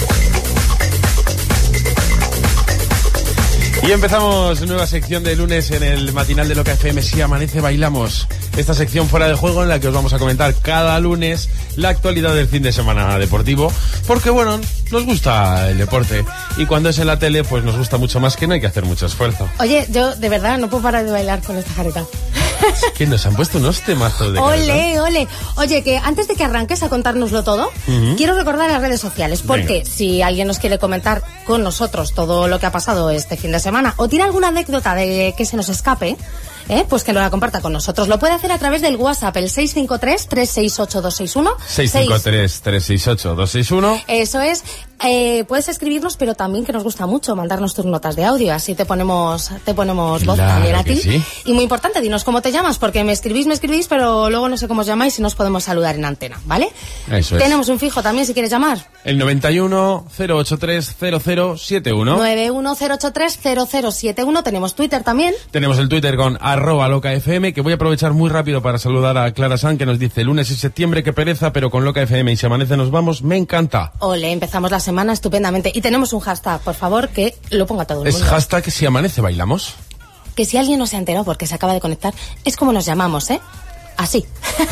Y empezamos nueva sección de lunes en el matinal de Loca F M. Si amanece, bailamos. Esta sección fuera de juego en la que os vamos a comentar cada lunes la actualidad del fin de semana deportivo. Porque, bueno, nos gusta el deporte. Y cuando es en la tele, pues nos gusta mucho más, que no hay que hacer mucho esfuerzo. Oye, yo de verdad no puedo parar de bailar con esta careta. Es que nos han puesto unos temazos de cabeza. Ole, ole. Oye, que antes de que arranques a contárnoslo todo, Ujú. quiero recordar las redes sociales, porque Venga. si alguien nos quiere comentar con nosotros todo lo que ha pasado este fin de semana, o tiene alguna anécdota de que se nos escape, ¿eh? Pues que lo la comparta con nosotros. Lo puede hacer a través del WhatsApp, el seis cinco tres, tres seis ocho, dos seis uno. seis cinco tres, tres seis ocho, dos seis uno. Eso es. Eh, puedes escribirnos, pero también, que nos gusta mucho, mandarnos tus notas de audio. Así te ponemos te ponemos voz Claro también a que ti. sí. Y muy importante, dinos cómo te llamas, porque me escribís, me escribís, pero luego no sé cómo os llamáis y nos podemos saludar en antena, ¿vale? Eso es. Tenemos un fijo también, si quieres llamar. El noventa y uno, cero ochenta y tres, cero cero siete uno. nueve uno cero ocho tres, cero cero siete uno. Tenemos Twitter también. Tenemos el Twitter con arroba locafm, que voy a aprovechar muy rápido para saludar a Clara San, que nos dice: lunes y septiembre, qué pereza, pero con Loca F M y si amanece nos vamos, me encanta. Ole, empezamos la semana estupendamente. Y tenemos un hashtag, por favor, que lo ponga todo el Es mundo. hashtag si amanece bailamos. Que si alguien no se ha enterado porque se acaba de conectar, es como nos llamamos, ¿eh? Así.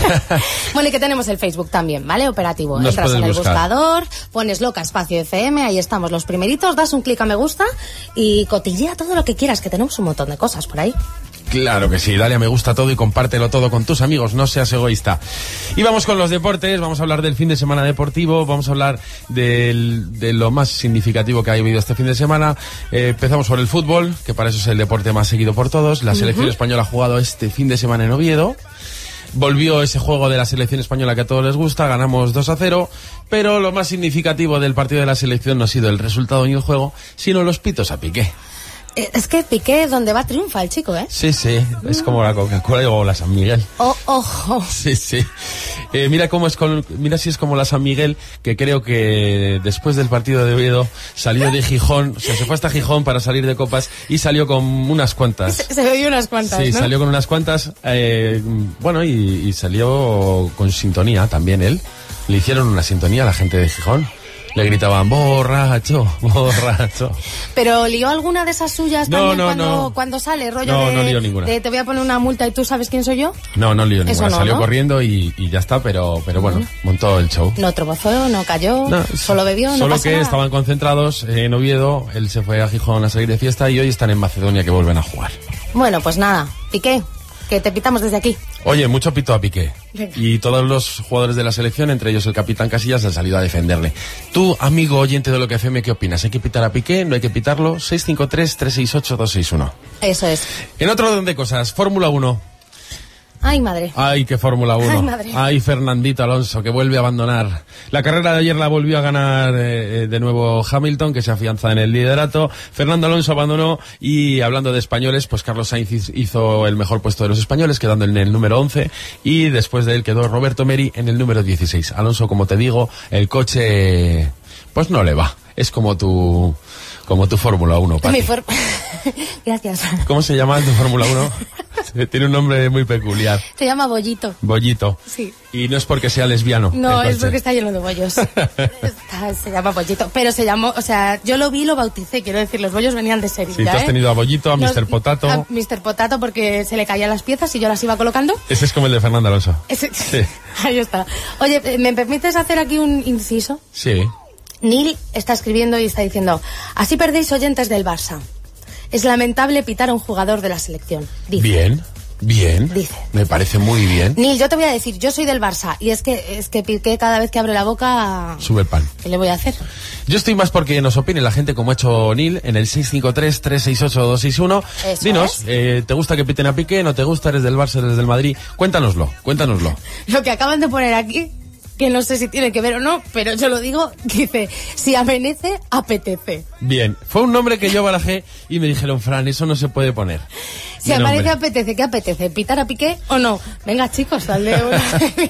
Bueno, y que tenemos el Facebook también, ¿vale? Operativo. Nos Entras en puedes el buscar. buscador, pones Loca Espacio F M, ahí estamos los primeritos, das un clic a me gusta y cotillea todo lo que quieras, que tenemos un montón de cosas por ahí. Claro que sí, dale a me gusta todo y compártelo todo con tus amigos, no seas egoísta. Y vamos con los deportes, vamos a hablar del fin de semana deportivo, vamos a hablar del, de lo más significativo que ha habido este fin de semana. Eh, empezamos por el fútbol, que para eso es el deporte más seguido por todos. La selección Ujú. española ha jugado este fin de semana en Oviedo. Volvió ese juego de la selección española que a todos les gusta, ganamos dos a cero, pero lo más significativo del partido de la selección no ha sido el resultado ni el juego, sino los pitos a Piqué. Eh, Es que Piqué, donde va, triunfa el chico, ¿eh? Sí, sí, es como la Coca-Cola o la San Miguel. Oh, ojo. Sí, sí. Eh, mira cómo es con, mira si es como la San Miguel, que creo que después del partido de Oviedo salió de Gijón, o sea, se fue hasta Gijón para salir de copas y salió con unas cuantas. Se, se bebió unas cuantas, Sí, ¿no? salió con unas cuantas, eh, bueno, y, y salió con sintonía también él. Le hicieron una sintonía a la gente de Gijón. Le gritaban, borracho, borracho. Pero lió alguna de esas suyas No, también no, cuando, no. cuando sale, rollo No, de, no lió ninguna. de te voy a poner una multa y tú sabes quién soy yo. No, no lió Eso ninguna. no, Salió ¿no? corriendo y, y ya está, pero, pero bueno, montó el show. No tropezó, no cayó, No, solo bebió, no Solo pasa que nada. estaban concentrados en Oviedo, él se fue a Gijón a salir de fiesta y hoy están en Macedonia que vuelven a jugar. Bueno, pues nada, Piqué, que te pitamos desde aquí. Oye, mucho pito a Piqué. Venga. Y todos los jugadores de la selección, entre ellos el capitán Casillas, han salido a defenderle. Tú, amigo oyente de Loca F M, ¿qué opinas? ¿Hay que pitar a Piqué? ¿No hay que pitarlo? seis cinco tres, tres seis ocho, dos seis uno. Eso es. En otro orden de cosas, Fórmula uno. Ay, madre. Ay, qué Fórmula uno. Ay, madre. Ay, Fernandito Alonso, que vuelve a abandonar. La carrera de ayer la volvió a ganar eh, eh, de nuevo Hamilton, que se afianza en el liderato. Fernando Alonso abandonó y, hablando de españoles, pues Carlos Sainz hiz- hizo el mejor puesto de los españoles, quedando en el número once, y después de él quedó Roberto Meri en el número dieciséis. Alonso, como te digo, el coche pues no le va. Es como tu como tu Fórmula uno, Pati. Mi for- Gracias. ¿Cómo se llama tu Fórmula uno? Tiene un nombre muy peculiar. Se llama Bollito. Bollito. Sí. Y no es porque sea lesbiano. No, el es coche. porque está lleno de bollos. Está- se llama Bollito. Pero se llamó, o sea, yo lo vi y lo bauticé, quiero decir, los bollos venían de serie. Sí, ya, tú has ¿eh? tenido a Bollito, a Los- mister Potato. A mister Potato porque se le caían las piezas y yo las iba colocando. Ese es como el de Fernando Alonso. Ese- Sí. Ahí está. Oye, ¿me permites hacer aquí un inciso? Sí. Neil está escribiendo y está diciendo: así perdéis oyentes del Barça. Es lamentable pitar a un jugador de la selección. Dice. Bien, bien. Dice. Me parece muy bien. Neil, yo te voy a decir, yo soy del Barça y es que es que Piqué cada vez que abre la boca, Sube el pan. ¿qué le voy a hacer? Yo estoy más porque nos opine la gente como ha hecho Neil en el seis cinco tres, tres seis ocho, dos seis uno. Eso Dinos, es. eh, ¿te gusta que piten a Piqué? ¿No te gusta? ¿Eres del Barça? ¿Eres del Madrid? Cuéntanoslo, cuéntanoslo. Lo que acaban de poner aquí, que no sé si tiene que ver o no, pero yo lo digo, dice, si amanece, apetece. Bien, fue un nombre que yo barajé y me dijeron, Fran, eso no se puede poner. Si De amanece, nombre. apetece, ¿qué apetece? ¿Pitar a Piqué o no? Venga, chicos, sal de una...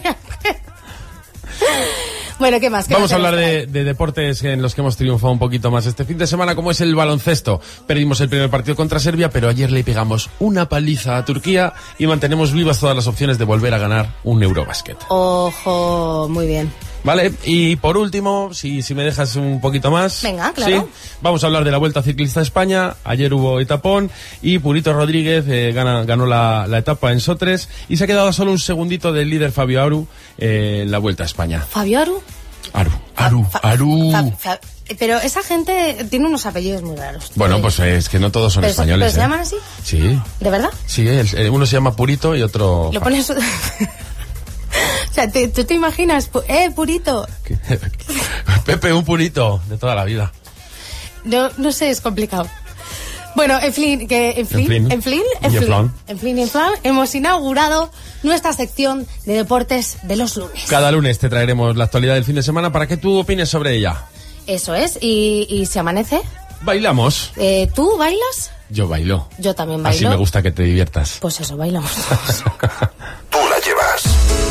Bueno, ¿qué más? ¿Qué Vamos a más hablar tenemos de, de deportes en los que hemos triunfado un poquito más este fin de semana, como es el baloncesto. Perdimos el primer partido contra Serbia, pero ayer le pegamos una paliza a Turquía y mantenemos vivas todas las opciones de volver a ganar un Eurobasket. Ojo, muy bien. Vale, y por último, si, si me dejas un poquito más. Venga, claro. Sí, vamos a hablar de la Vuelta Ciclista a España. Ayer hubo etapón y Purito Rodríguez eh, gana, ganó la, la etapa en Sotres y se ha quedado a solo un segundito del líder Fabio Aru eh, en la Vuelta a España. ¿Fabio Aru? Aru, Aru, Aru. Fa- fa- pero esa gente tiene unos apellidos muy raros. Bueno, pues es que no todos son ¿Pero, españoles. ¿pero se ¿eh? llaman así? Sí, ¿De verdad? sí, el- el- uno se llama Purito y otro... Lo pones... o sea, te- ¿tú te imaginas? pu- ¡Eh, Purito! Pepe, un Purito de toda la vida. No, no sé, es complicado. Bueno, en fin, que en fin, fin. en fin, en Y en fin, flan. en fin, y en flan, hemos inaugurado nuestra sección de deportes de los lunes. Cada lunes te traeremos la actualidad del fin de semana para que tú opines sobre ella. Eso es, y, y si amanece, Bailamos. eh, ¿tú bailas? Yo bailo. Yo también bailo. Así me gusta que te diviertas. Pues eso, bailamos. Tú la llevas.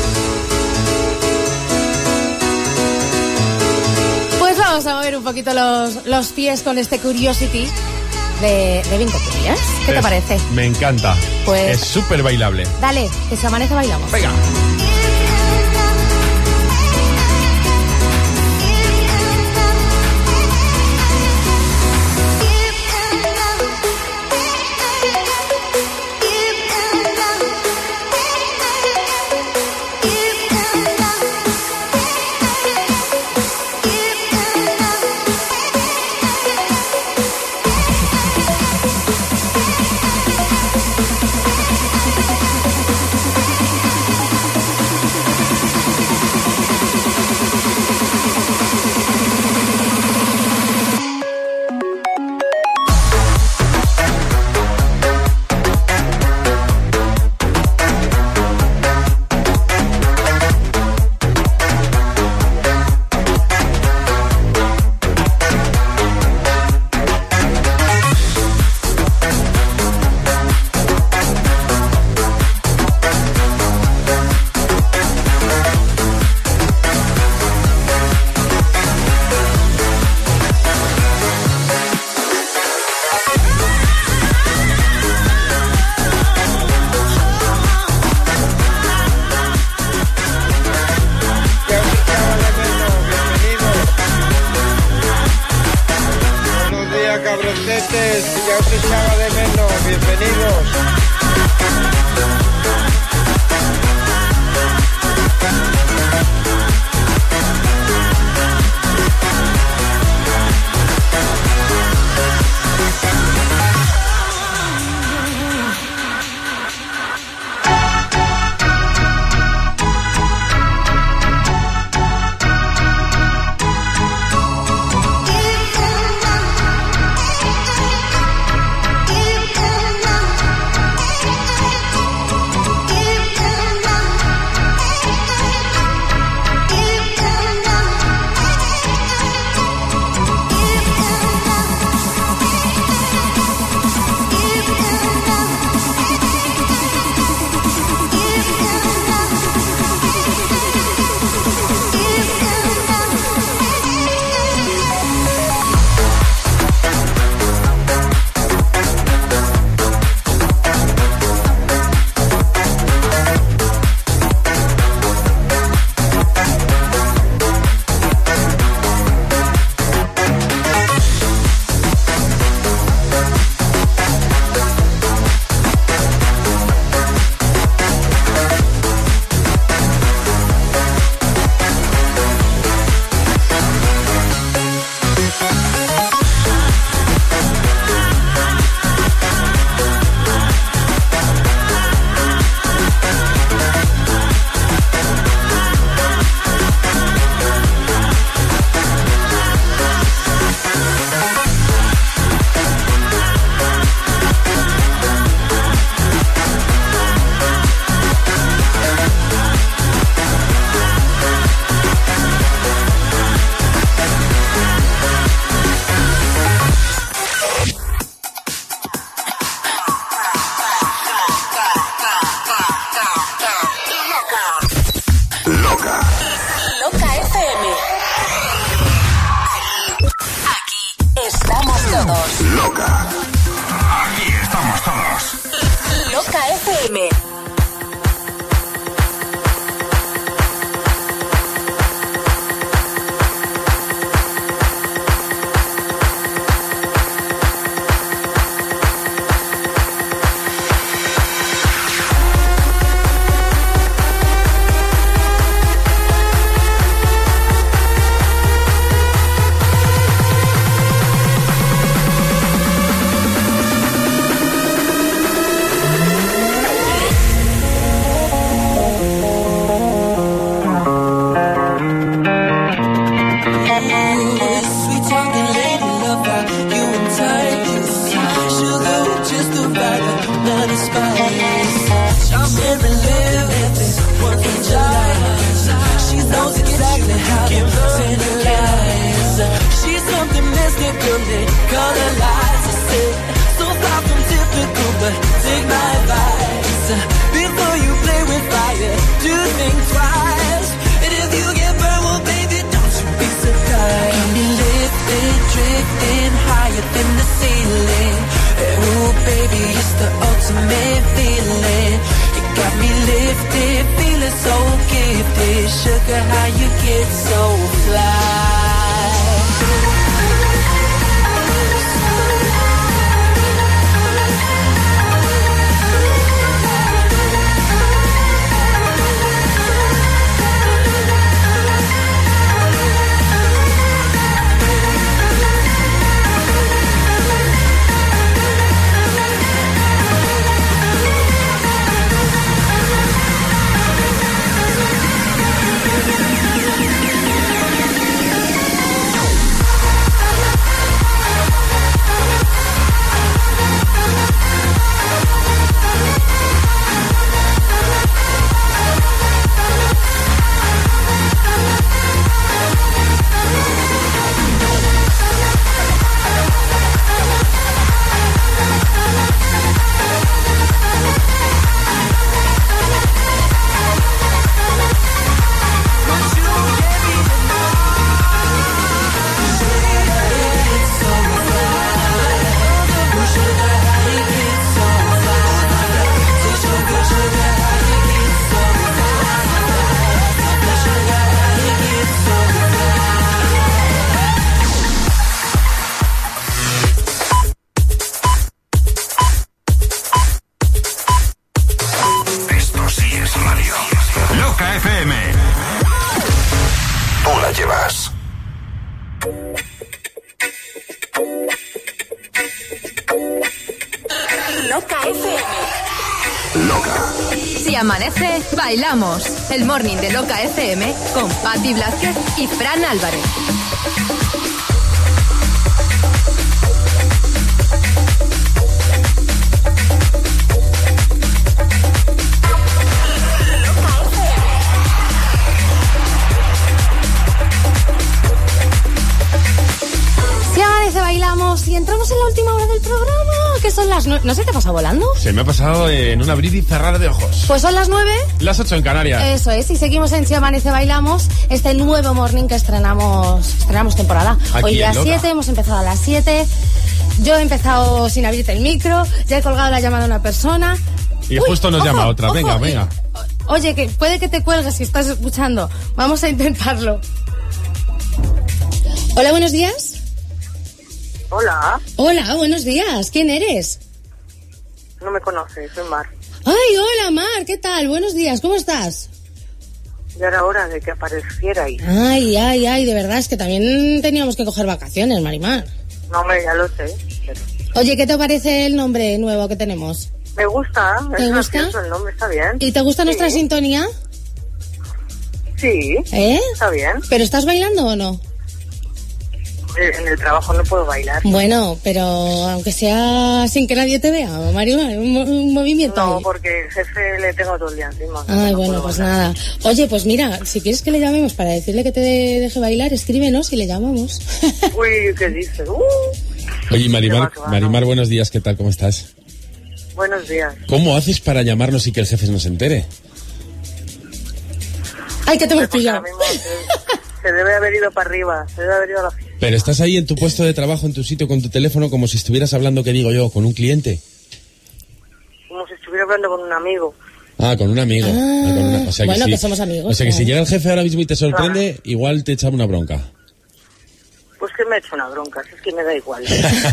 Pues vamos a mover un poquito los, los pies con este Curiosity de, de veinte días. ¿Qué te Es- parece? Me encanta. Pues- Es súper bailable. Dale, que si amanece bailamos. Venga. Buenos días, cabrotetes. Ya os echaba de menos. Bienvenidos. Loca. Loca F M. Aquí estamos todos. Loca. Aquí estamos todos. Loca F M. can look in her eyes. She's something mystical, they color lights. I said, so far from typical, but take my advice. Before you play with fire, do think twice. And if you get burned, well, baby, don't you be surprised. Can be lifted, drifting higher than the ceiling. Oh, baby, it's the ultimate feeling. You got me lifted, feeling so gifted. Sugar, how you get so fly? Bailamos, el morning de Loca F M con Patti Blázquez y Fran Álvarez. Si amanece, bailamos y entramos en la última hora del programa, que son las nueve. ¿No se te pasa volando? Se me ha pasado en un abrir y cerrar de ojos. Pues son las nueve. Las ocho en Canarias. Eso es, y seguimos en Si Amanece Bailamos, este nuevo morning que estrenamos estrenamos temporada. Aquí Hoy a las siete, hemos empezado a las siete. Yo he empezado sin abrirte el micro, ya he colgado la llamada a una persona. Y Uy, justo nos ojo, llama otra. ojo, venga, y- venga. Oye, que puede que te cuelgues si estás escuchando. Vamos a intentarlo. Hola, buenos días. Hola, Hola, buenos días. ¿Quién eres? no me conoces, soy Mar. Ay, hola, Mar. ¿Qué tal? Buenos días. ¿Cómo estás? Ya era hora de que aparecierais. Ay, ay, ay. De verdad, es que también teníamos que coger vacaciones, Marimar. No, hombre, ya lo sé. Pero Oye, ¿qué te parece el nombre nuevo que tenemos? me gusta, ¿Te es gusta? gracioso el nombre, está bien. ¿Y te gusta Sí. nuestra sintonía? Sí, ¿Eh? está bien. ¿Pero estás bailando o no? Eh, En el trabajo no puedo bailar. Bueno, pero aunque sea sin que nadie te vea, Marimar, un, mo- un movimiento No, ahí. porque el jefe le tengo todo el día encima. Ay, no bueno, puedo pues bailar. nada. Oye, pues mira, si quieres que le llamemos para decirle que te de- deje bailar, escríbenos y le llamamos. Uy, ¿qué dices? Uh, Oye, Marimar, Qué va, qué va, Marimar, buenos días. ¿Qué tal? ¿Cómo estás? buenos días. ¿Cómo haces para llamarnos y que el jefe no se entere? Ay, que te hemos Porque pillado. ahora mismo se, se debe haber ido para arriba, se debe haber ido a la oficina. Pero estás ahí en tu puesto de trabajo, en tu sitio, con tu teléfono, como si estuvieras hablando, ¿qué digo yo? ¿Con un cliente? Como si estuviera hablando con un amigo. Ah, con un amigo. Ah, Ah, con una- o sea bueno, sí. que somos amigos, O sea que si claro. llega el jefe ahora mismo y te sorprende, igual te echa una bronca. Pues que me ha hecho una bronca, si es que me da igual.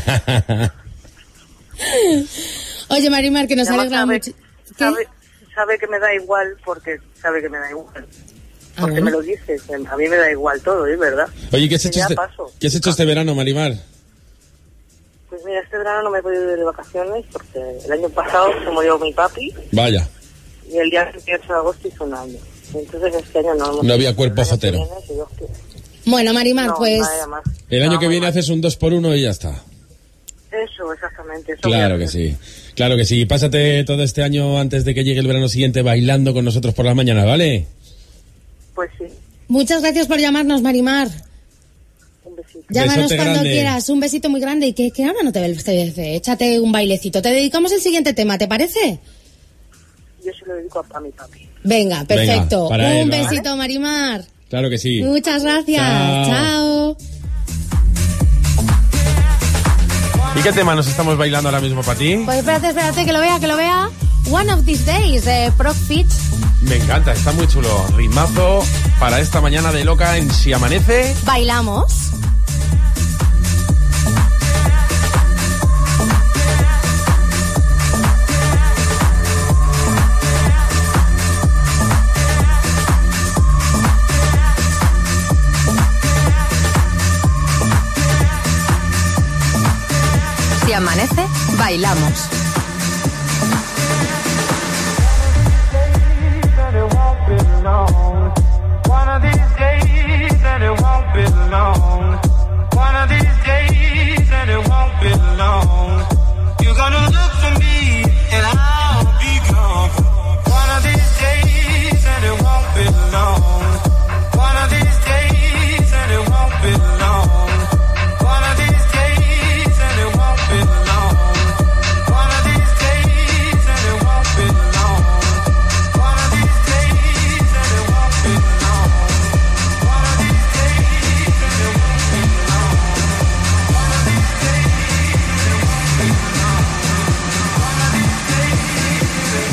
Oye, Marimar, que nos Además, alegra sabe, mucho. ¿Qué? sabe, sabe que me da igual porque sabe que me da igual. Ah, Porque bueno. me lo dices, a mí me da igual todo, ¿es verdad? Oye, ¿qué has, Que hecho ya este, paso. ¿qué has hecho este verano, Marimar? Pues mira, este verano no me he podido ir de vacaciones porque el año pasado se murió mi papi Vaya, y el día veintiocho de agosto hizo un año. Entonces este año no hemos... no había cuerpo el año que jotero. viene, si Dios quiere. Bueno, Marimar, No, pues nada más. El año No, que muy viene mal. haces un dos por uno y ya está. Eso, exactamente. Eso voy a Claro que hacer. sí, claro que sí. Pásate todo este año antes de que llegue el verano siguiente bailando con nosotros por la mañana, ¿vale? Pues sí. Muchas gracias por llamarnos, Marimar. Un besito. Llámanos Besote cuando grande. quieras. Un besito muy grande y que, que ahora no te ves. Échate un bailecito. Te dedicamos el siguiente tema, ¿te parece? Yo se lo dedico a, a mi papi. Venga, perfecto. Venga, para un él, ¿vale? besito, Marimar. Claro que sí. Muchas gracias. Chao. Chao. ¿Y qué tema nos estamos bailando ahora mismo para ti? Pues espérate, espérate, que lo vea, que lo vea. One of These Days, de Proc Fit. Me encanta, está muy chulo. Ritmazo para esta mañana de loca en Si Amanece. Bailamos. Si amanece, bailamos. One of these days and it won't be long. One of these days and it won't be long. You're gonna look for me and I'll be gone. One of these days and it won't be long. One of these days and it won't be long. One of these days and it won't be long. One of these days and it won't be long. One of these days and it won't be long. One of these days and it won't be long. One of these days and it won't be long. One of these days and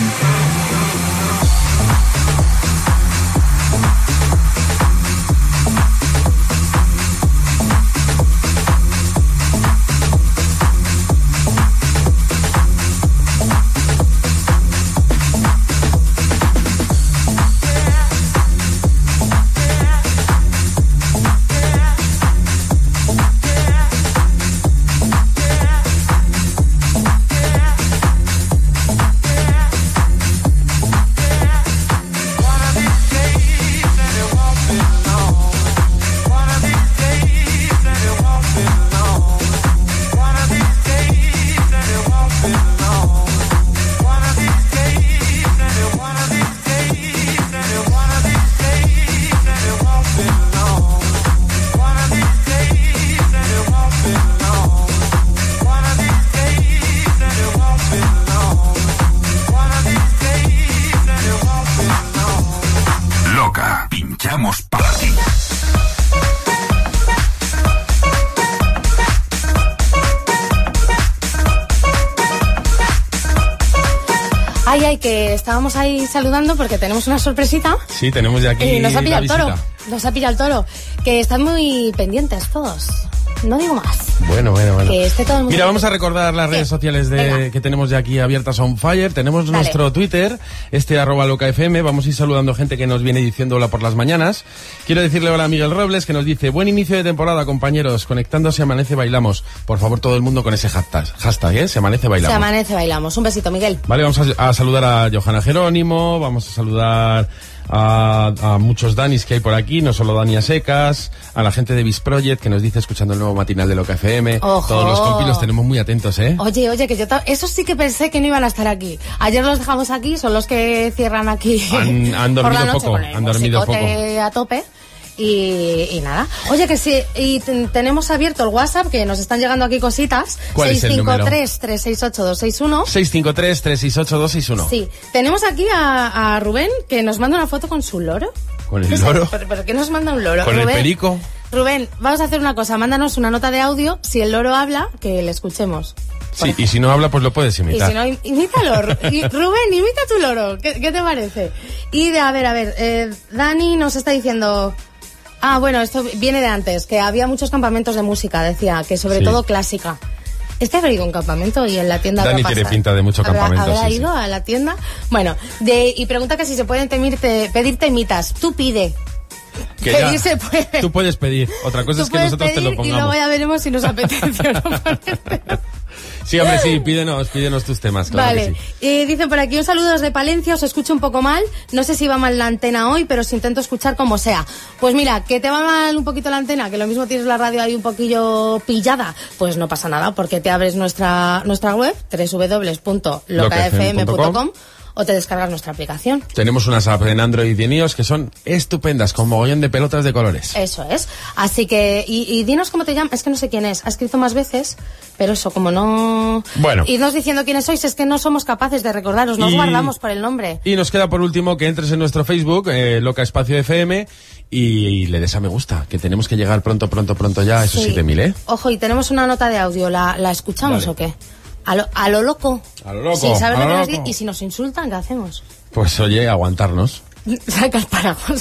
Loca, pinchamos para ti. Ay, ay, que estábamos ahí saludando porque tenemos una sorpresita. Sí, tenemos ya aquí Y nos ha pillado el la toro. visita. Nos ha pillado el toro. Que están muy pendientes todos. No digo más. Bueno, bueno, bueno. Que esté todo el mundo. Mira, vamos a recordar las redes sociales de, que tenemos ya aquí abiertas on fire. Tenemos Dale. nuestro Twitter, este arroba loca F M. Vamos a ir saludando gente que nos viene diciendo hola por las mañanas. Quiero decirle hola a Miguel Robles, que nos dice, buen inicio de temporada, compañeros. Conectando Se Amanece Bailamos. Por favor, todo el mundo con ese hashtag, hashtag ¿eh? Se Amanece Bailamos. Se amanece, bailamos. Un besito, Miguel. Vale, vamos a, a saludar a Johanna Jerónimo, vamos a saludar a, a muchos Danis que hay por aquí, no solo Dani a secas, a la gente de Bis Project que nos dice escuchando el nuevo matinal de Loca F M. Ojo. Todos los compis los tenemos muy atentos, ¿eh? Oye, oye, que yo ta- eso sí que pensé que no iban a estar aquí. Ayer los dejamos aquí, son los que cierran aquí. Han- han por la dormido noche poco, con el han dormido musicote a tope. Y, y nada. Oye, que sí, y ten- tenemos abierto el WhatsApp, que nos están llegando aquí cositas. ¿Cuál es el número? seis cinco tres, tres seis ocho, dos seis uno. seis cinco tres, tres seis ocho, dos seis uno. Sí, tenemos aquí a, a Rubén, que nos manda una foto con su loro. ¿Con el loro? ¿Pero, pero qué nos manda un loro? ¿Con el Rubén, perico? Rubén, vamos a hacer una cosa, mándanos una nota de audio, si el loro habla, que le escuchemos. Sí, y si no habla, pues lo puedes Y imitar. si no, im- imítalo. Ru- y- Rubén, imita tu loro. ¿Qué, qué te parece? Y de, a ver, a ver, eh, Dani nos está diciendo... Ah, bueno, esto viene de antes, que había muchos campamentos de música, decía, que sobre Sí. todo clásica. Este habrá ido a un campamento y en la tienda Dani habrá tiene pasado. pinta de mucho ¿Habrá- campamento, ¿Habrá sí, ido a la tienda? Bueno, de, y pregunta que si se pueden temirte, pedir temitas. Tú pide. Que Pedir ya, se puede. tú puedes pedir. Otra cosa Tú es que puedes nosotros te lo pedir y luego pongamos. ya veremos si nos apetece o no ponerte. Sí, hombre, sí, pídenos, pídenos tus temas, claro Vale, que sí. eh, dicen por aquí un saludo desde Palencia, os escucho un poco mal, no sé si va mal la antena hoy, pero os intento escuchar como sea. Pues mira, que te va mal un poquito la antena, que lo mismo tienes la radio ahí un poquillo pillada, pues no pasa nada, porque te abres nuestra nuestra web, doble u doble u doble u punto loca f m punto com, o te descargas nuestra aplicación. Tenemos unas apps en Android y en iOS que son estupendas, con mogollón de pelotas de colores. Eso es. Así que, y, y dinos cómo te llamas. Es que no sé quién es. Ha escrito más veces, pero eso, como no... Bueno. Irnos diciendo quiénes sois, es que no somos capaces de recordaros, nos Y- guardamos por el nombre. Y nos queda por último que entres en nuestro Facebook, eh, Loca Espacio F M, y, y le des a me gusta, que tenemos que llegar pronto, pronto, pronto ya a esos Sí. siete mil, ¿eh? Ojo, y tenemos una nota de audio. ¿La, la escuchamos Dale. o qué? A lo, a lo loco. A lo loco, Sí, ¿sabes a lo que lo nos loco. di- Y si nos insultan, ¿qué hacemos? Pues oye, aguantarnos. Saca el paraguas.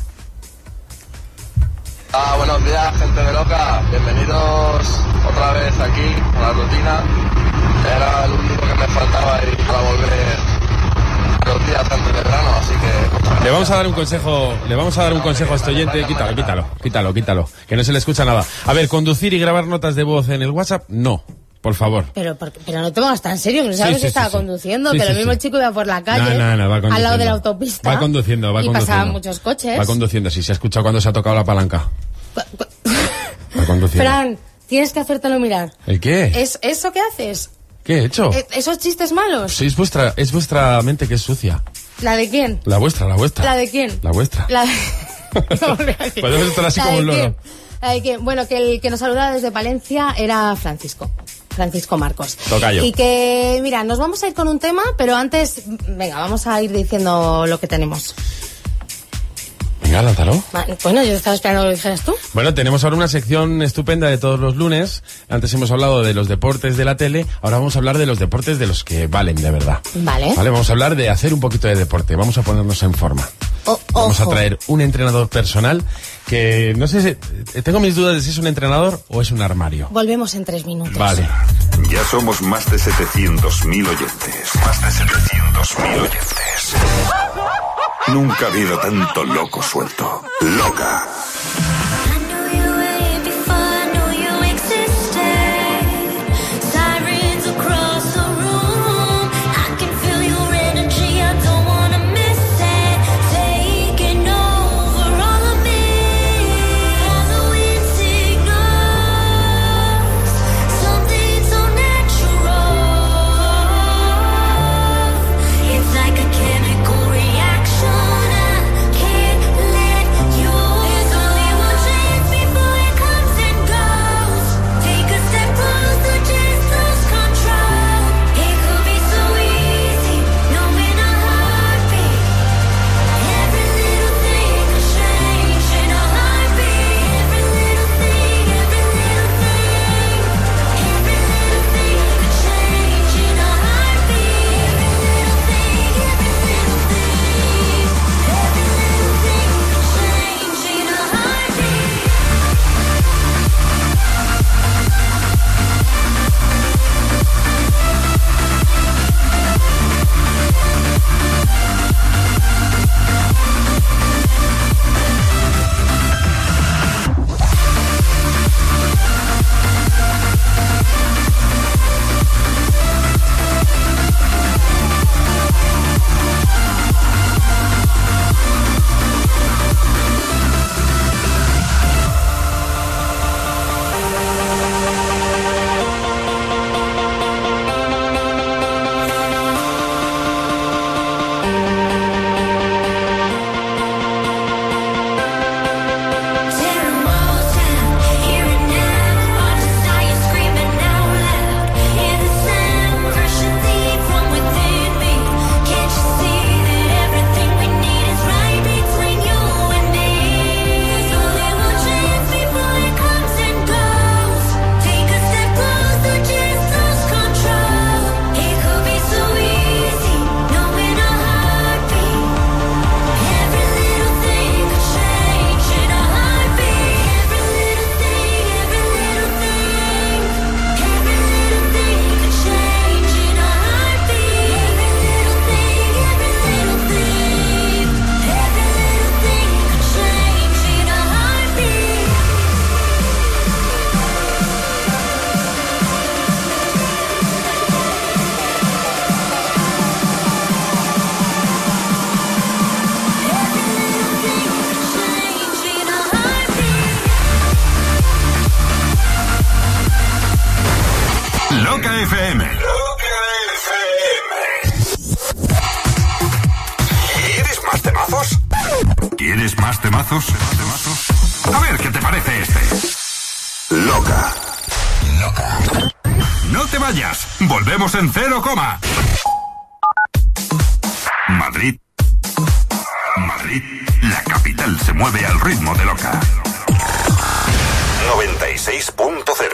Ah, buenos días, gente de Loca. Bienvenidos otra vez aquí a la rutina. Era lo único que me faltaba ahí para volver los días antes de verano, así que... Le vamos a dar un consejo, le vamos a dar un consejo a este oyente, quítalo, quítalo, quítalo, quítalo, que no se le escucha nada. A ver, conducir y grabar notas de voz en el WhatsApp, no, por favor. Pero, porque- pero no te pongas tan serio, que no sabes Sí, que sí, estaba sí, sí. conduciendo, Sí, que sí, lo mismo sí. el chico iba por la calle, No, no, no, va al lado conduciendo. de la autopista. Va conduciendo, va y conduciendo. pasaban muchos coches. Va conduciendo, sí, se ha escuchado cuando se ha tocado la palanca. Va conduciendo. Fran, tienes que hacértelo mirar. ¿El qué? ¿Es eso que haces? ¿Qué he hecho? ¿E- ¿Esos chistes malos? Sí, es vuestra, es vuestra mente que es sucia. ¿La de quién? La vuestra, la vuestra. ¿La de quién? La vuestra. La de... No, voy a decir. Podemos estar así ¿La como de un loro. quién? La de quién. Bueno, que el que nos saludaba desde Palencia era Francisco. Francisco Marcos. Tocayo. Y que, mira, nos vamos a ir con un tema, pero antes, venga, vamos a ir diciendo lo que tenemos. Venga, lánzalo. Va, Bueno, yo estaba esperando que lo dijeras tú. Bueno, tenemos ahora una sección estupenda de todos los lunes. Antes hemos hablado de los deportes de la tele, ahora vamos a hablar de los deportes de los que valen de verdad. Vale. Vale, vamos a hablar de hacer un poquito de deporte, vamos a ponernos en forma. O- Vamos ojo. a traer un entrenador personal que no sé si... eh, Tengo mis dudas de si es un entrenador o es un armario. Volvemos en tres minutos. Vale. Ya somos más de setecientos mil oyentes. Más de setecientos mil oyentes. Nunca ha habido tanto loco suelto. Loca. Sirens across the room. I can feel your energy. I don't wanna miss it. Taking over all of me. Following signals. Something so natural. It's like a chemical reaction. I can't let you. There's temazos, temazos. A ver, ¿qué te parece este? Loca. Loca. No te vayas. Volvemos en cero coma. Madrid. Madrid. La capital se mueve al ritmo de Loca. noventa y seis punto cero.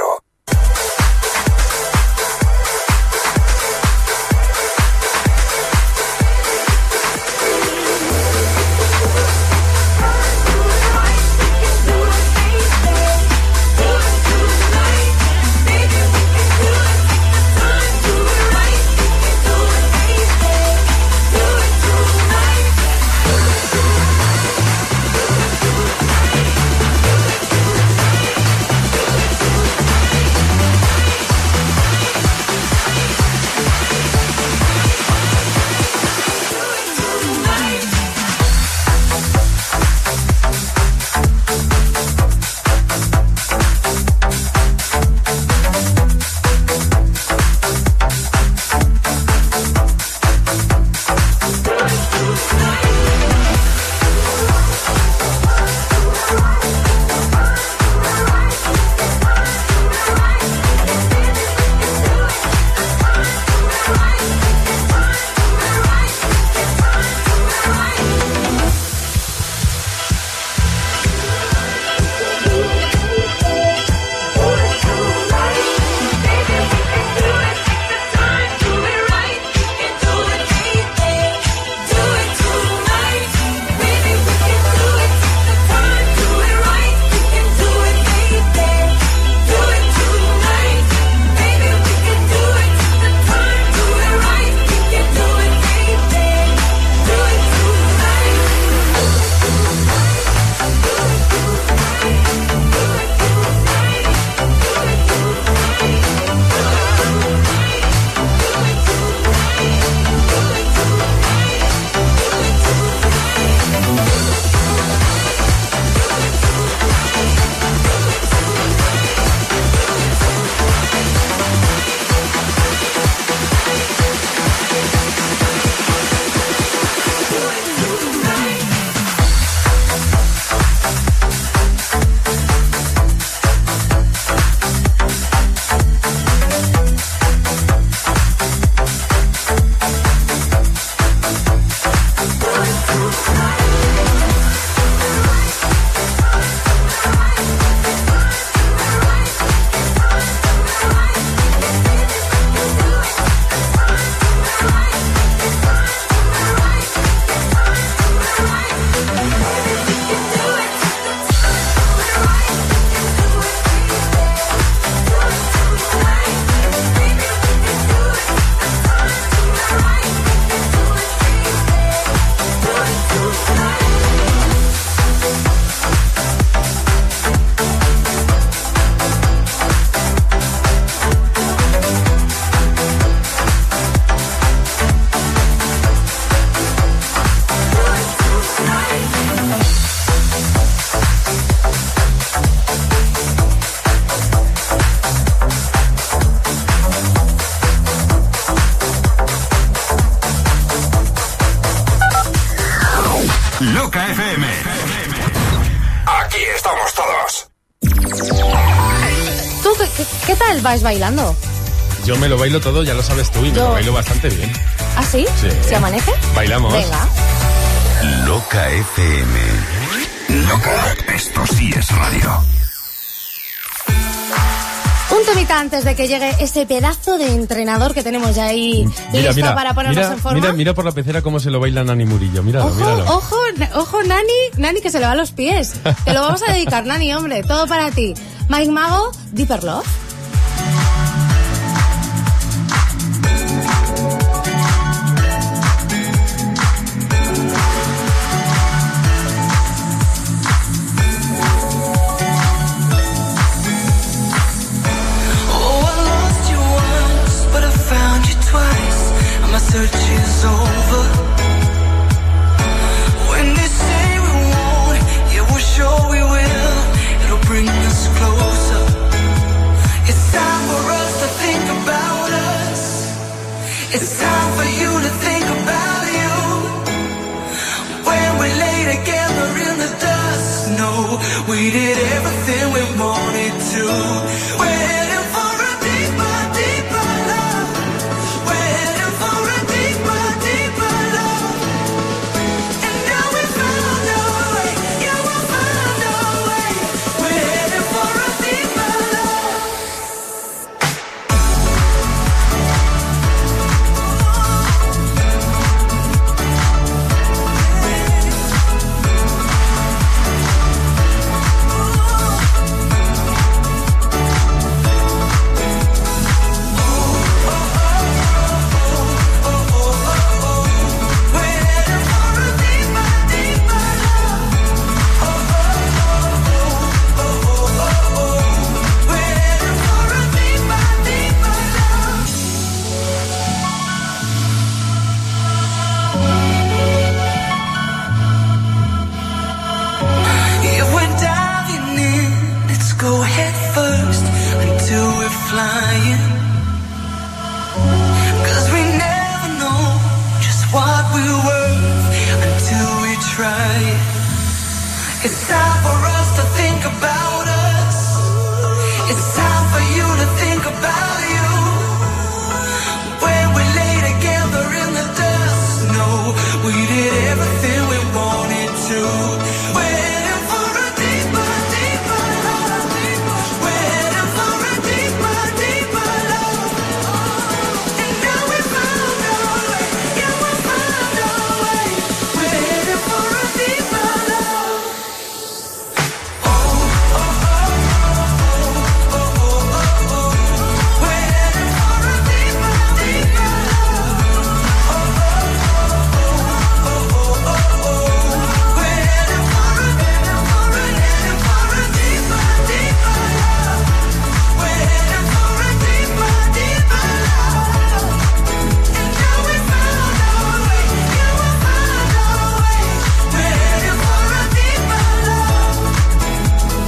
Loca F M. Aquí estamos todos. ¿Tú qué, qué, qué tal vais bailando? Yo me lo bailo todo, ya lo sabes tú, y me Yo... lo bailo bastante bien. ¿Ah, sí? Sí. ¿Se amanece? Bailamos. Venga. Loca F M. Loca, esto sí es radio. Un temita antes de que llegue ese pedazo de entrenador que tenemos ya ahí Mira, listo mira, para ponernos mira, en forma. Mira, mira por la pecera cómo se lo baila Nani Murillo. Míralo, Ojo, míralo. ojo, ojo, Nani, Nani que se le va a los pies. Te lo vamos a dedicar, Nani, hombre, todo para ti. Mike Mago, Deeper Love. Search is over. When they say we won't, yeah, we're sure we will. It'll bring us closer. It's time for us to think about us. It's time for you to think about you. When we lay together in the dust. everything we wanted to. We're heading for a deeper, deeper love. We're heading for a deeper, deeper love. And now we found our way. Yeah, we found our way. We're heading for a deeper love. If we're diving in, let's go head first until we're flying. Cause we never know just what we're worth until we try it. It's time for us to think about us. It's time for you to think about you. When we lay together in the dust, no, we did everything we wanted to. We're heading for a deeper, deeper love. We're heading for a deeper, deeper love. And now we found our way. Yeah, we found our way. We're heading for a deeper love. Oh, oh, oh, oh, oh, oh, oh, oh. We're heading for a deeper, deeper love. Oh, oh, oh, oh, oh, oh, oh. We're heading for a, heading for a, heading for a deeper, deeper love. We're heading for a deeper, deeper love. And now we found our way. Yeah, we found our way. We're heading for a deeper love.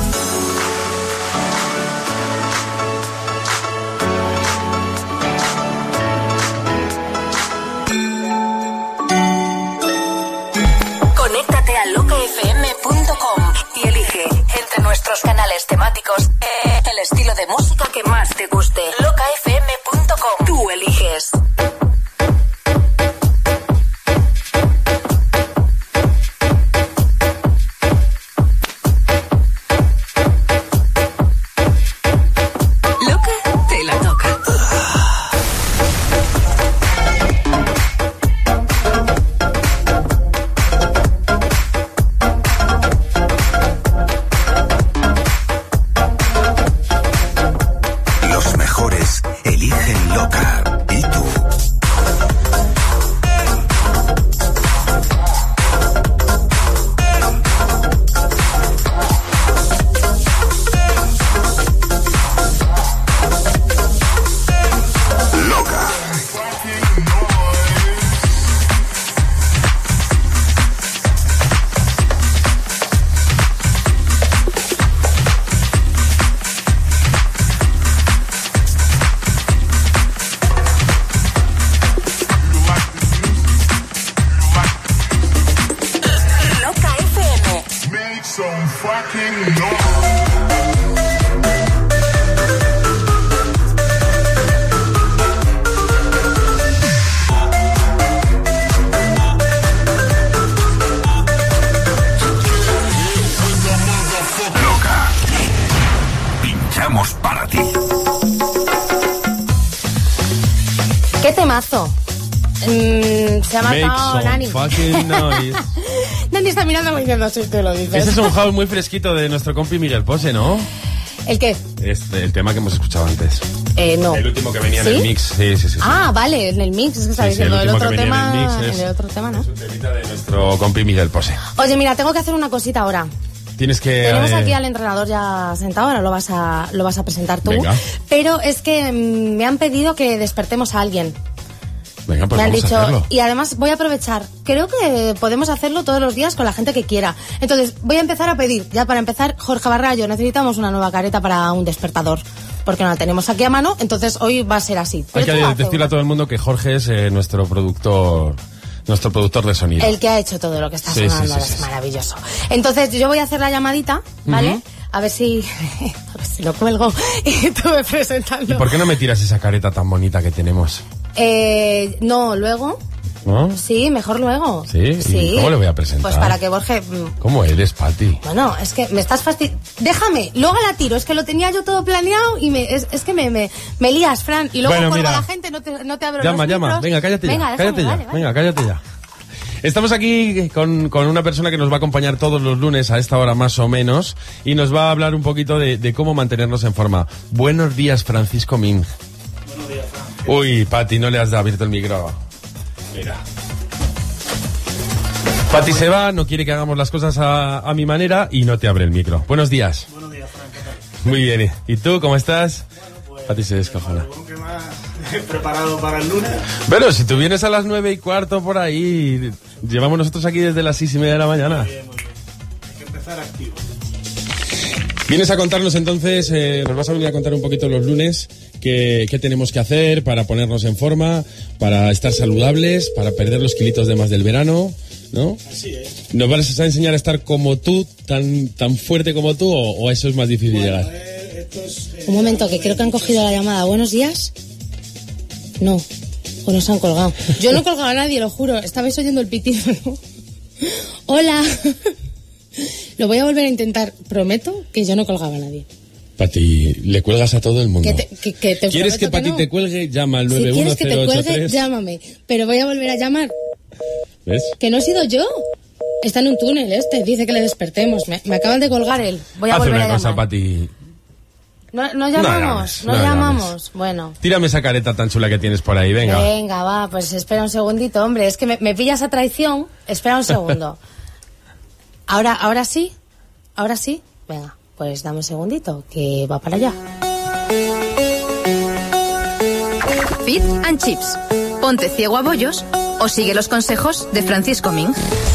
Conéctate a loca f m punto com y elige entre nuestros canales temáticos eh, el estilo de música que más te guste. loca f m punto com. Tú eliges. Loca te la toca. Los mejores eligen Loca. ¿Y tú? Loca. Loca F M. Make some fucking noise. Loca. Pinchamos para ti. ¿Qué temazo? Mm, se ha Make matado some Nani. fucking noise. Nani está mirando diciendo si te lo dices. Ese es un house muy fresquito de nuestro compi Miguel Pose, ¿no? ¿El qué? Este, el tema que hemos escuchado antes. Eh, no. El último que venía ¿Sí? en el mix. Sí, sí, sí. sí. Ah, vale, en el mix, es que estaba Sí, sí, diciendo el el, último otro que venía tema. en el mix es- el otro tema, ¿no? Es un temita de nuestro compi Miguel Pose. Oye, mira, tengo que hacer una cosita ahora. Tienes que... Tenemos eh, aquí al entrenador ya sentado, ahora lo vas a, lo vas a presentar tú. Venga. Pero es que mm, me han pedido que despertemos a alguien. Venga, pues me han vamos dicho, a hacerlo. y además voy a aprovechar, creo que podemos hacerlo todos los días con la gente que quiera. Entonces, voy a empezar a pedir, ya para empezar, Jorge Barrallo, necesitamos una nueva careta para un despertador, porque no la tenemos aquí a mano, entonces hoy va a ser así. Hay Pero que tú haz decirle a todo el mundo que Jorge es eh, nuestro productor nuestro productor de sonido. el que ha hecho todo lo que está Sí, sonando, sí, sí, es sí. maravilloso. Entonces, yo voy a hacer la llamadita, ¿vale? Ujú. A ver si... A ver si lo cuelgo y tú me presentando. ¿Y por qué no me tiras esa careta tan bonita que tenemos? Eh, no, luego... ¿No? Sí, mejor luego. ¿Sí? Sí. ¿Y cómo le voy a presentar? Pues para que Borja... ¿Cómo eres, Pati? Bueno, es que me estás fastidiando. Déjame, luego la tiro. Es que lo tenía yo todo planeado y me, es, es que me, me, me lías, Fran. Y luego bueno, cuelgo mira. a la gente, no te, no te abro Llama, los llama. micros. Venga, cállate Venga, ya. déjame, Cállate ya. vale, vale. Venga, cállate ya. Estamos aquí con, con una persona que nos va a acompañar todos los lunes a esta hora más o menos y nos va a hablar un poquito de, de cómo mantenernos en forma. Buenos días, Francisco Ming. Buenos días, Fran. Uy, Pati, no le has abierto el micro. Mira. Pati se va, no quiere que hagamos las cosas a, a mi manera y no te abre el micro. Buenos días. Buenos días, Fran, ¿qué tal? Muy bien. ¿Y tú, cómo estás? Bueno, pues... Pati se descojona. ¿Qué más preparado para el lunes? Pero si tú vienes a las nueve y cuarto por ahí, llevamos nosotros aquí desde las seis y media de la mañana. Muy bien, muy bien. Hay que empezar activo. Vienes a contarnos entonces, eh, nos vas a venir a contar un poquito los lunes qué, qué tenemos que hacer para ponernos en forma, para estar saludables, para perder los kilitos de más del verano, ¿no? Así es. ¿Nos vas a enseñar a estar como tú, tan tan fuerte como tú, o, o a eso es más difícil Bueno, llegar? eh, esto es, eh, Un momento, que creo que han cogido la llamada. ¿Buenos días? No, o nos han colgado. Yo no he colgado a nadie, lo juro. Estabais oyendo el pitido, ¿no? Hola. Lo voy a volver a intentar. Prometo que yo no colgaba a nadie. Pati, le cuelgas a todo el mundo. Que te, que, que te ¿Quieres que Pati no. te cuelgue? Llama al Si nueve uno quieres que te cero ocho cuelgue, tres. llámame. Pero voy a volver a llamar. ¿Ves? Que no he sido yo. Está en un túnel este. Dice que le despertemos. Me, me acaban de colgar él. Voy a Haz volver una a cosa, llamar. Pati. No, no llamamos. llames, No, no llamamos. llames. Bueno. Tírame esa careta tan chula que tienes por ahí, venga. Venga, va. Pues espera un segundito, hombre. Es que me, me pillas a traición. Espera un segundo. Ahora, ahora sí. Ahora sí. Venga, pues dame un segundito, que va para allá. Fit and Chips. Ponte ciego a bollos o sigue los consejos de Francisco Ming.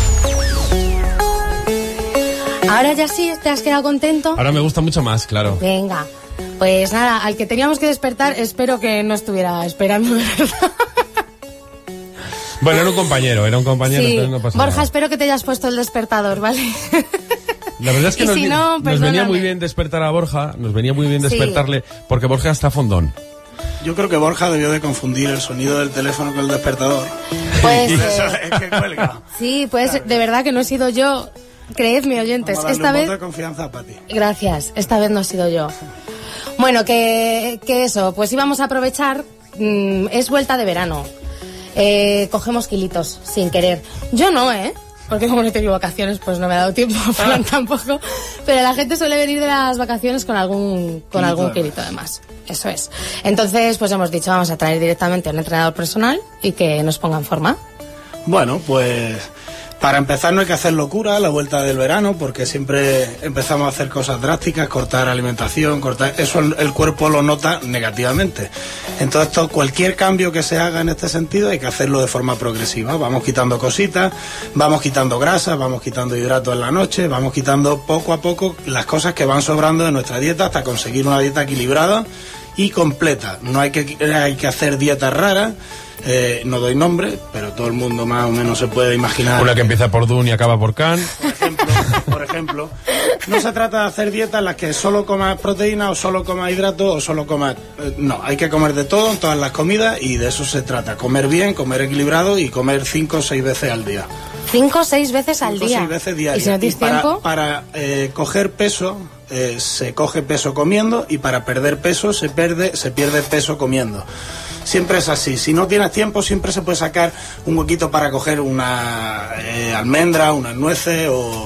Ahora ya sí, ¿te has quedado contento? Ahora me gusta mucho más, claro. Venga, pues nada, al que teníamos que despertar, espero que no estuviera esperando, de verdad. Bueno, era un compañero, era un compañero, Sí, entonces no pasa Borja, nada. espero que te hayas puesto el despertador, ¿vale? La verdad es que y nos, si vi- no, nos venía perdóname. muy bien despertar a Borja, nos venía muy bien Sí. despertarle, porque Borja está fondón. Yo creo que Borja debió de confundir el sonido del teléfono con el despertador. Pues, Y eh, eso es que cuelga. Sí, pues de verdad que no he sido yo. Creedme, oyentes, Vamos a darle esta un vez... voto de confianza a Pati. Gracias, esta vez no he sido yo. Bueno, que, que eso, pues íbamos a aprovechar, mmm, es vuelta de verano. Eh, cogemos kilitos, sin querer. Yo no, ¿eh? Porque como no he tenido vacaciones, pues no me ha dado tiempo, Fran tampoco. Pero la gente suele venir de las vacaciones con algún, con Kilito algún de kilito de más. Eso es. Entonces, pues hemos dicho, vamos a traer directamente a un entrenador personal y que nos ponga en forma. Bueno, pues para empezar no hay que hacer locura a la vuelta del verano, porque siempre empezamos a hacer cosas drásticas, cortar alimentación, cortar eso el, el cuerpo lo nota negativamente. Entonces todo, cualquier cambio que se haga en este sentido hay que hacerlo de forma progresiva. Vamos quitando cositas, vamos quitando grasas, vamos quitando hidratos en la noche, vamos quitando poco a poco las cosas que van sobrando de nuestra dieta hasta conseguir una dieta equilibrada y completa. No hay que, hay que hacer dietas raras. Eh, no doy nombre, pero todo el mundo más o menos se puede imaginar. Una que empieza por Dun y acaba por Can. Por ejemplo, no se trata de hacer dietas en las que solo comas proteína o solo comas hidratos o solo comas... eh, no, hay que comer de todo en todas las comidas y de eso se trata. Comer bien, comer equilibrado y comer cinco o seis veces al día. Cinco o seis veces al Cinco o día. seis veces diarias. Y si no tienes para, tiempo... para eh, coger peso, eh, se coge peso comiendo y para perder peso se pierde, se pierde peso comiendo. Siempre es así. Si no tienes tiempo, siempre se puede sacar un huequito para coger una eh, almendra, unas nueces o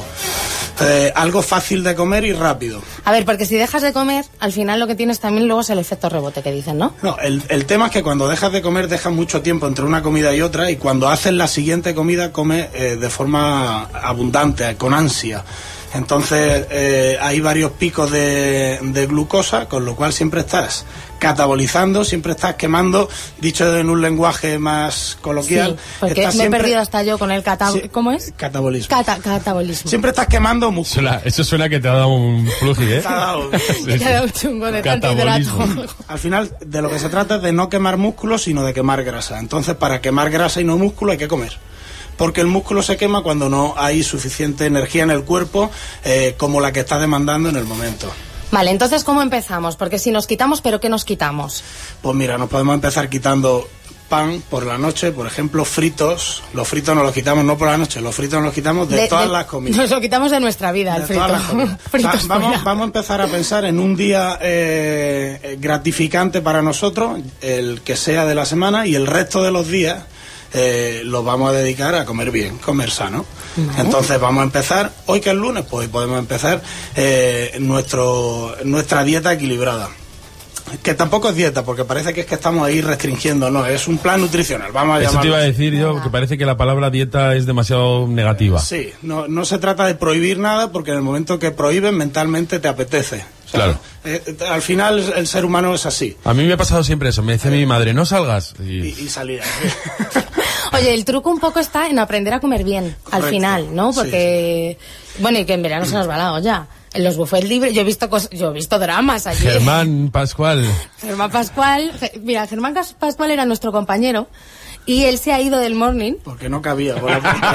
eh, algo fácil de comer y rápido. A ver, porque si dejas de comer, al final lo que tienes también luego es el efecto rebote que dicen, ¿no? No, el, el tema es que cuando dejas de comer, dejas mucho tiempo entre una comida y otra y cuando haces la siguiente comida, comes eh, de forma abundante, con ansia. Entonces eh, hay varios picos de, de glucosa, con lo cual siempre estás catabolizando, siempre estás quemando, dicho en un lenguaje más coloquial. Sí, porque estás me siempre- he perdido hasta yo con el cata... Sí, ¿Cómo es? Catabolismo. Cata, catabolismo. Siempre estás quemando músculo. Suena- eso suena que te ha dado un fluji, ¿eh? Te ha dado. Sí, sí. Me ha dado un chungo de tanto Catabolismo. hidrato. Al final, de lo que se trata es de no quemar músculo, sino de quemar grasa. Entonces, para quemar grasa y no músculo hay que comer. porque el músculo se quema cuando no hay suficiente energía en el cuerpo eh, como la que está demandando en el momento. Vale, entonces, ¿cómo empezamos? Porque si nos quitamos, ¿pero qué nos quitamos? Pues mira, nos podemos empezar quitando pan por la noche, por ejemplo, fritos. Los fritos nos los quitamos no por la noche, los fritos nos los quitamos de, de todas de, las comidas. Nos lo quitamos de nuestra vida, de el frito. Todas las fritos o sea, vamos, vamos a empezar a pensar en un día eh, gratificante para nosotros, el que sea de la semana, y el resto de los días eh, los vamos a dedicar a comer bien, comer sano. Uh-huh. Entonces vamos a empezar, hoy que es lunes, pues podemos empezar eh, nuestro, nuestra dieta equilibrada. Que tampoco es dieta, porque parece que es que estamos ahí restringiendo, no, es un plan nutricional, vamos a llamarlo. Eso te iba a decir yo, que parece que la palabra dieta es demasiado negativa. Sí, no, no se trata de prohibir nada, porque en el momento que prohíbes, mentalmente te apetece. O sea, claro. Eh, al final el ser humano es así. A mí me ha pasado siempre eso, me dice mi madre, no salgas. Y, y, y salía. Oye, el truco un poco está en aprender a comer bien, Correcto. Al final, ¿no? Porque, sí, sí. Bueno, y que en verano se nos va la olla. En los buffets libres, yo he visto cosas, yo he visto dramas allí. Germán Pascual. Germán Pascual, mira, Germán Pascual era nuestro compañero y él se ha ido del morning. Porque no cabía por la puerta.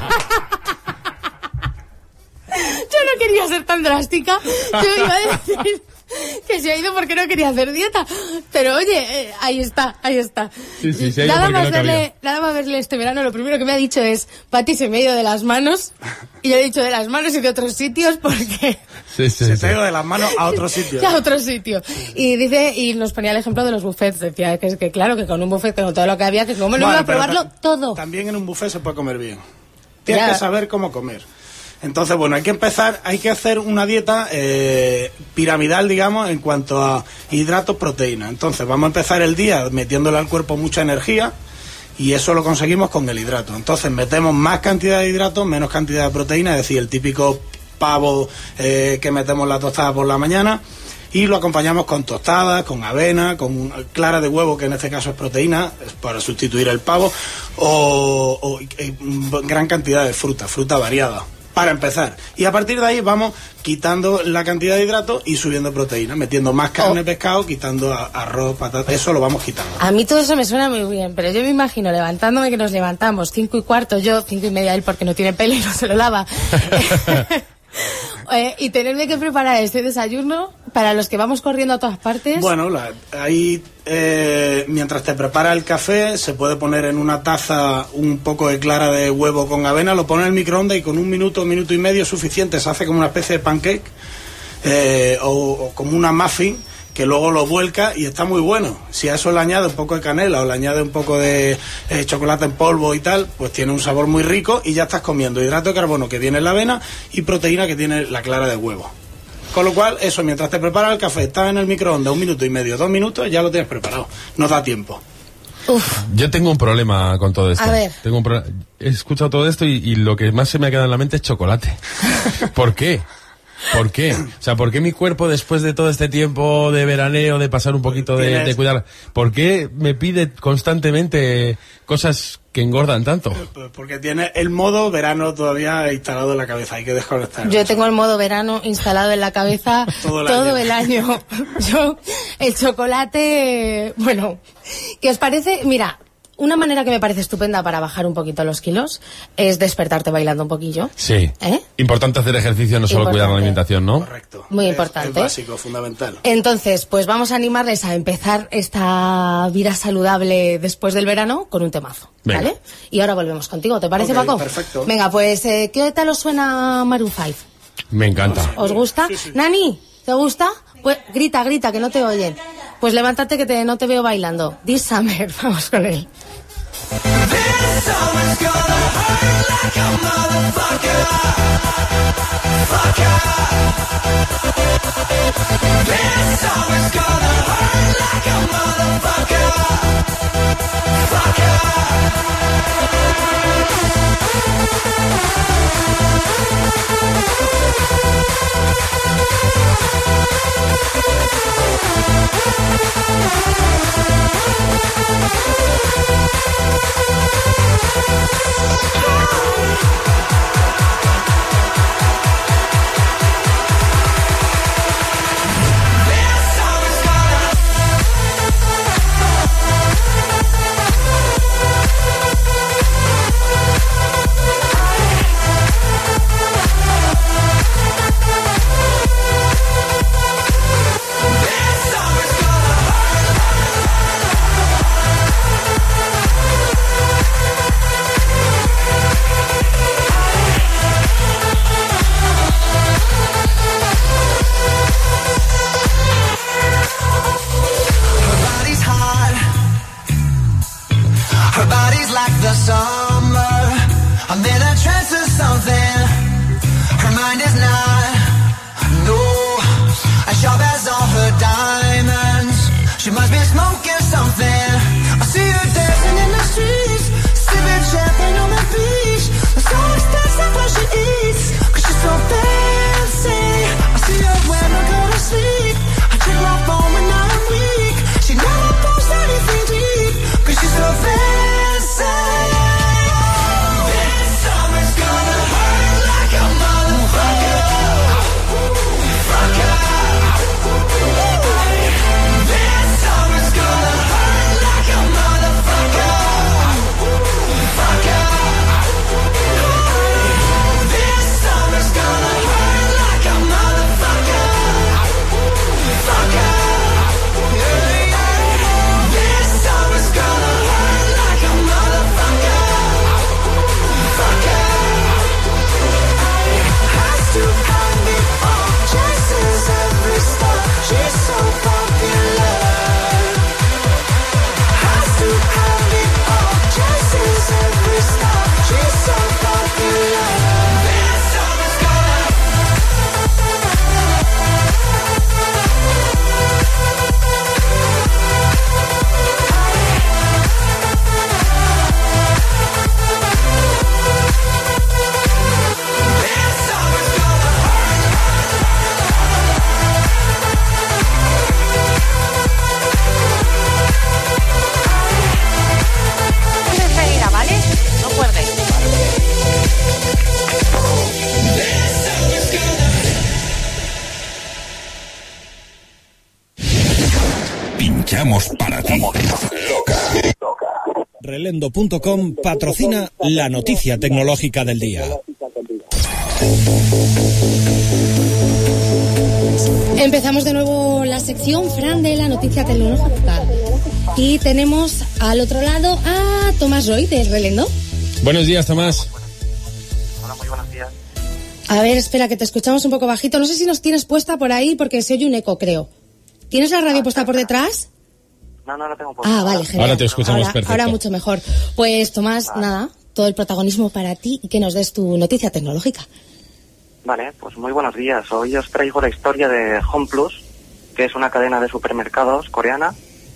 Yo no quería ser tan drástica. Yo iba a decir que se ha ido porque no quería hacer dieta. Pero oye, eh, ahí está, ahí está. Sí, sí, se ha ido nada, porque más no verle, nada más verle este verano, lo primero que me ha dicho es, Pati, se me ha ido de las manos. Y yo le he dicho de las manos y de otros sitios porque... Sí, sí, se sí. te ha ido de las manos a otro sitio. A otro sitio. Y dice, y nos ponía el ejemplo de los buffets. Decía que, que claro, que con un buffet, con todo lo que había, que como no bueno, iba a probarlo ta- todo. También en un buffet se puede comer bien. Tienes ya. que saber cómo comer. Entonces, bueno, hay que empezar, hay que hacer una dieta eh, piramidal, digamos, en cuanto a hidratos, proteínas. Entonces, vamos a empezar el día metiéndole al cuerpo mucha energía y eso lo conseguimos con el hidrato. Entonces, metemos más cantidad de hidratos, menos cantidad de proteína, es decir, el típico pavo eh, que metemos en la tostada por la mañana, y lo acompañamos con tostadas, con avena, con clara de huevo, que en este caso es proteína, es para sustituir el pavo, o, o eh, gran cantidad de fruta, fruta variada. Para empezar. Y a partir de ahí vamos quitando la cantidad de hidratos y subiendo proteína, metiendo más carne, oh. pescado, quitando arroz, patatas, eso lo vamos quitando. A mí todo eso me suena muy bien, pero yo me imagino levantándome, que nos levantamos cinco y cuarto, yo cinco y media él porque no tiene pelo y no se lo lava. Eh, y tenerme que preparar este desayuno para los que vamos corriendo a todas partes. Bueno, la, ahí eh, mientras te prepara el café se puede poner en una taza un poco de clara de huevo con avena, lo pone en el microondas y con un minuto, minuto y medio es suficiente, se hace como una especie de pancake eh, o, o como una muffin, que luego lo vuelca y está muy bueno. Si a eso le añade un poco de canela o le añade un poco de eh, chocolate en polvo y tal, pues tiene un sabor muy rico y ya estás comiendo hidrato de carbono que viene en la avena y proteína que tiene la clara de huevo. Con lo cual, eso, mientras te preparas el café, estás en el microondas un minuto y medio, dos minutos, ya lo tienes preparado. No da tiempo. Uf. Yo tengo un problema con todo esto. A ver. Tengo un pro... He escuchado todo esto y, y lo que más se me ha quedado en la mente es chocolate. ¿Por qué? ¿Por qué? O sea, ¿por qué mi cuerpo, después de todo este tiempo de veraneo, de pasar un poquito de, de cuidar, ¿por qué me pide constantemente cosas que engordan tanto? Porque tiene el modo verano todavía instalado en la cabeza, hay que desconectar. Yo tengo el modo verano instalado en la cabeza todo, el, todo año. el año. Yo, el chocolate, bueno, ¿qué os parece? Mira, una manera que me parece estupenda para bajar un poquito los kilos es despertarte bailando un poquillo. Sí. ¿Eh? Importante hacer ejercicio, no solo Importante. cuidar la alimentación, ¿no? Correcto. Muy es, importante. Es básico, fundamental. Entonces, pues vamos a animarles a empezar esta vida saludable después del verano con un temazo. Venga. ¿Vale? Y ahora volvemos contigo, ¿te parece, okay, Paco? Perfecto. Venga, pues, eh, ¿qué tal os suena Maroon cinco? Me encanta. ¿Os gusta? Sí, sí. Nani, ¿te gusta? Pues grita, grita, que no te oyen. Pues levántate que te, no te veo bailando. This Summer, vamos con él. This summer's gonna hurt like a motherfucker. Fucker. This summer's gonna hurt like a motherfucker. Fucker. something. I see her dancing in the streets, sipping champagne on the beach. There's always dancing when she eats, cause she's so fancy. I see her when I go to sleep. I check my phone when I'm weak. She never posts anything deep, cause she's so fancy. This summer's gonna hurt like a motherfucker. Fucker. This summer's gonna hurt like a motherfucker. Fucker. This summer's gonna hurt like a motherfucker. Fucker. This summer's gonna hurt like a motherfucker. Fucker. Has to have me all, chases every star. She's so popular. Has to have me all, chases every star. She's so popular. This summer's gonna. Enseguida, ¿vale? No cuelgues. Pinchamos para ti. Loca. Relendo punto com patrocina la noticia tecnológica del día. Empezamos de nuevo la sección, Fran, de la noticia tecnológica. Y tenemos al otro lado a Tomás Roy, de Relendo. Buenos días, Tomás. Hola, muy buenos días. A ver, espera, que te escuchamos un poco bajito. No sé si nos tienes puesta por ahí porque se oye un eco, creo. ¿Tienes la radio puesta por detrás? No, no la tengo puesta. Ah, vale, genial. Ahora te escuchamos Ahora- perfecto. Ahora mucho mejor. Pues, Tomás, nada, todo el protagonismo para ti y que nos des tu noticia tecnológica. Vale, pues muy buenos días. Hoy os traigo la historia de HomePlus, que es una cadena de supermercados coreana,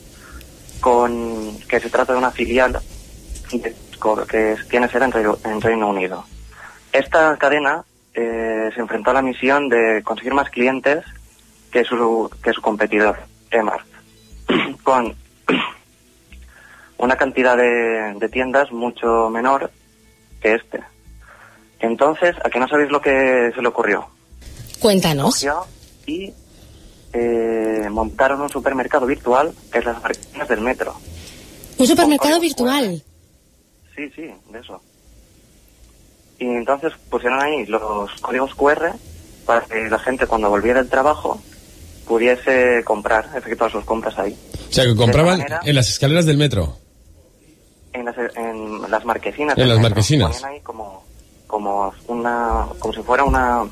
con que se trata de una filial de- que tiene sede en Reino, en Reino Unido. Esta cadena eh, se enfrentó a la misión de conseguir más clientes que su, que su competidor, Emart, con una cantidad de, de tiendas mucho menor que este. Entonces, ¿a qué no sabéis lo que se le ocurrió? Cuéntanos. Cogió y eh, montaron un supermercado virtual en las marquesinas del metro. Un supermercado virtual. Sí, sí, de eso. Y entonces pusieron ahí los códigos cu erre para que la gente cuando volviera del trabajo pudiese comprar, efectuar sus compras ahí. O sea, que compraban De esta manera- en las escaleras del metro. En las, en las marquesinas. En del las metro. marquesinas. Ponían ahí como, como una, como si fuera una,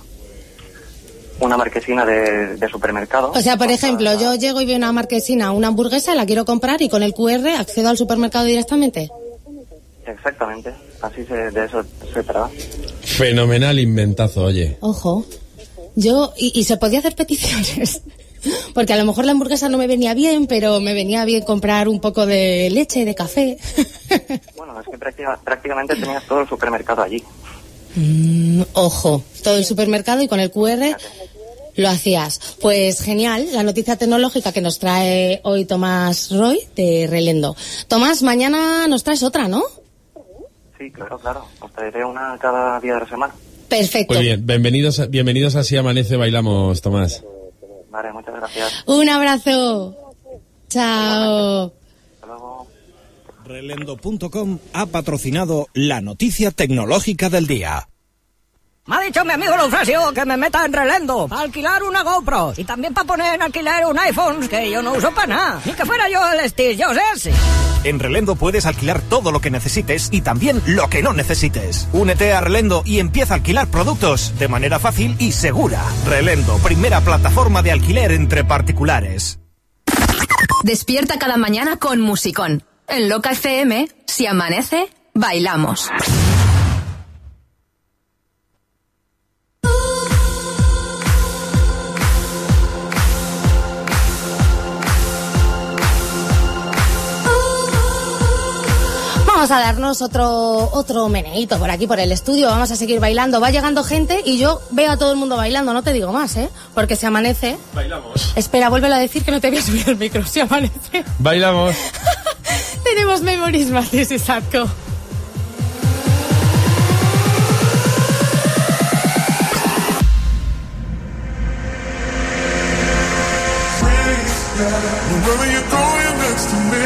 una marquesina de, de supermercado. O sea, por ejemplo, yo llego y veo una marquesina, una hamburguesa, la quiero comprar y con el cu erre accedo al supermercado directamente. Exactamente, así se, de eso se trata. Fenomenal inventazo, oye. Ojo. Yo, y, y se podía hacer peticiones. Porque a lo mejor la hamburguesa no me venía bien, pero me venía bien comprar un poco de leche, de café. Bueno, es que práctica- prácticamente tenías todo el supermercado allí. Mm, ojo, todo el supermercado y con el cu erre lo hacías. Pues genial, la noticia tecnológica que nos trae hoy Tomás Roy de Relendo. Tomás, mañana nos traes otra, ¿no? Sí, claro, claro. Os traeré una cada día de la semana. Perfecto. Muy bien, bienvenidos, a- bienvenidos a Así Amanece Bailamos, Tomás. Vale, muchas gracias. Un abrazo. Chao. Relendo punto com ha patrocinado la noticia tecnológica del día. Me ha dicho mi amigo Eufrasio que me meta en Relendo para alquilar una GoPro y también para poner en alquiler un iPhone que yo no uso para nada. Ni que fuera yo el Steve Jobs ese. En Relendo puedes alquilar todo lo que necesites y también lo que no necesites. Únete a Relendo y empieza a alquilar productos de manera fácil y segura. Relendo, primera plataforma de alquiler entre particulares. Despierta cada mañana con musicón. En Loca F M, si amanece, bailamos. vamos a darnos otro otro meneíto por aquí, por el estudio. Vamos a seguir bailando. Va llegando gente y yo veo a todo el mundo bailando. No te digo más, ¿eh? Porque se amanece. Bailamos. Espera, vuélvelo a decir que no te voy a subir el micro. Se amanece. Bailamos. Tenemos Memories Matthews y Sadko. Wherever you're going next to me,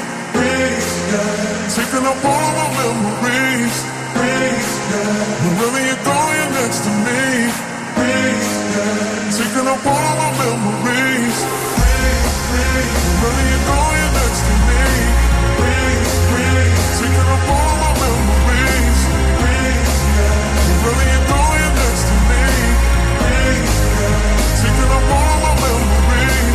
taking up all of my memories. Wherever you're going next to me, taking up all of my memories. Wherever you're going next to me, taking up all of my memories. Wherever you're going next to me, taking up all of my memories.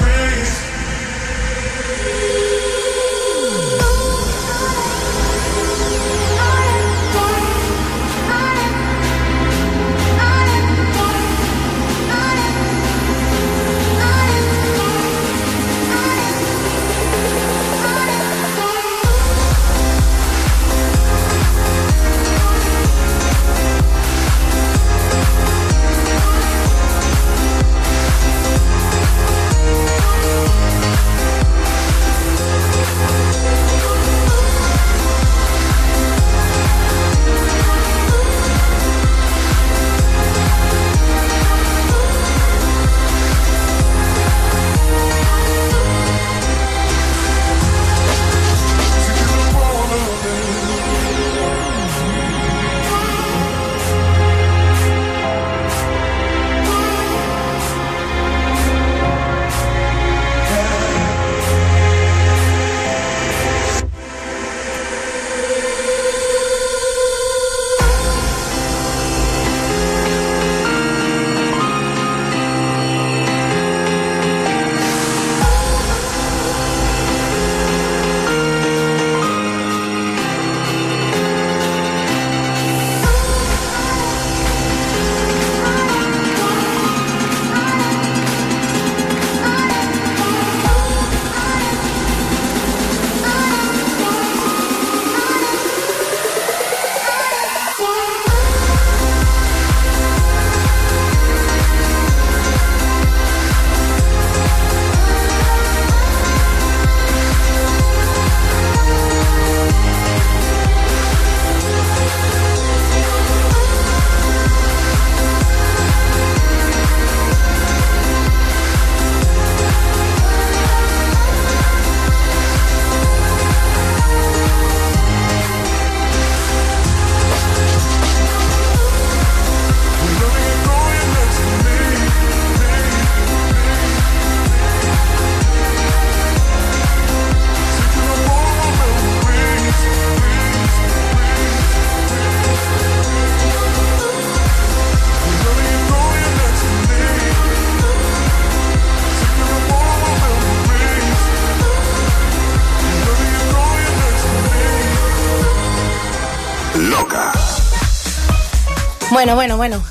Bueno, bueno, bueno.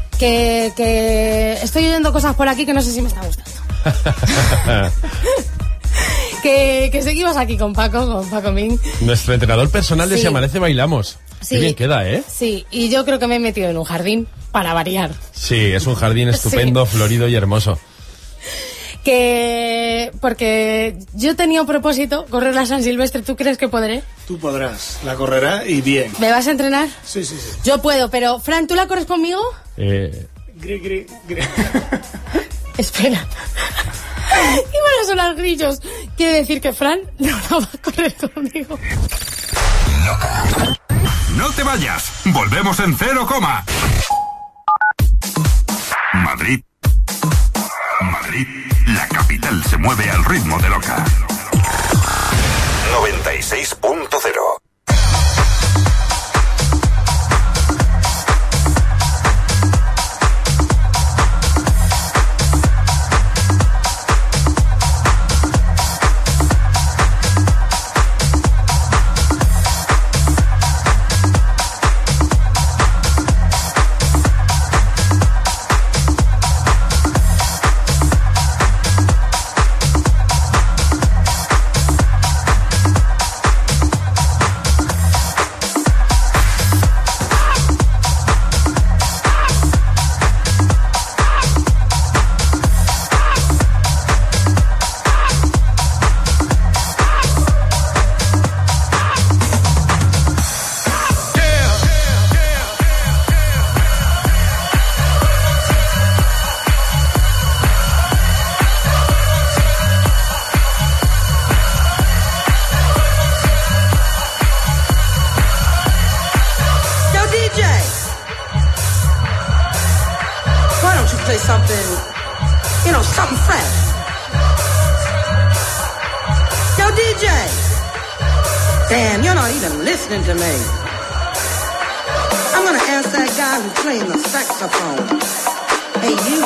Que, que estoy oyendo cosas por aquí que no sé si me están gustando. que, que seguimos aquí con Paco, con Paco Min. Nuestro entrenador personal de Sí. Si Amanece Bailamos. Sí. Qué bien queda, ¿eh? Sí, y yo creo que me he metido en un jardín para variar. Sí, es un jardín estupendo, Sí. florido y hermoso. Que porque yo tenía un propósito, correr la San Silvestre. ¿Tú crees que podré? Tú podrás, la correrás y bien. ¿Me vas a entrenar? Sí, sí, sí. Yo puedo, pero Fran, ¿tú la corres conmigo? Eh, Gri, gri, gri. Espera. Iban a sonar grillos. Quiere decir que Fran no la va a correr conmigo. No te vayas. Volvemos en cero coma. Madrid. Madrid. La capital se mueve al ritmo de Loca. noventa y seis punto cero. know, something fresh. Yo, D J. Damn, you're not even listening to me. I'm gonna ask that guy who played the saxophone. Hey, you.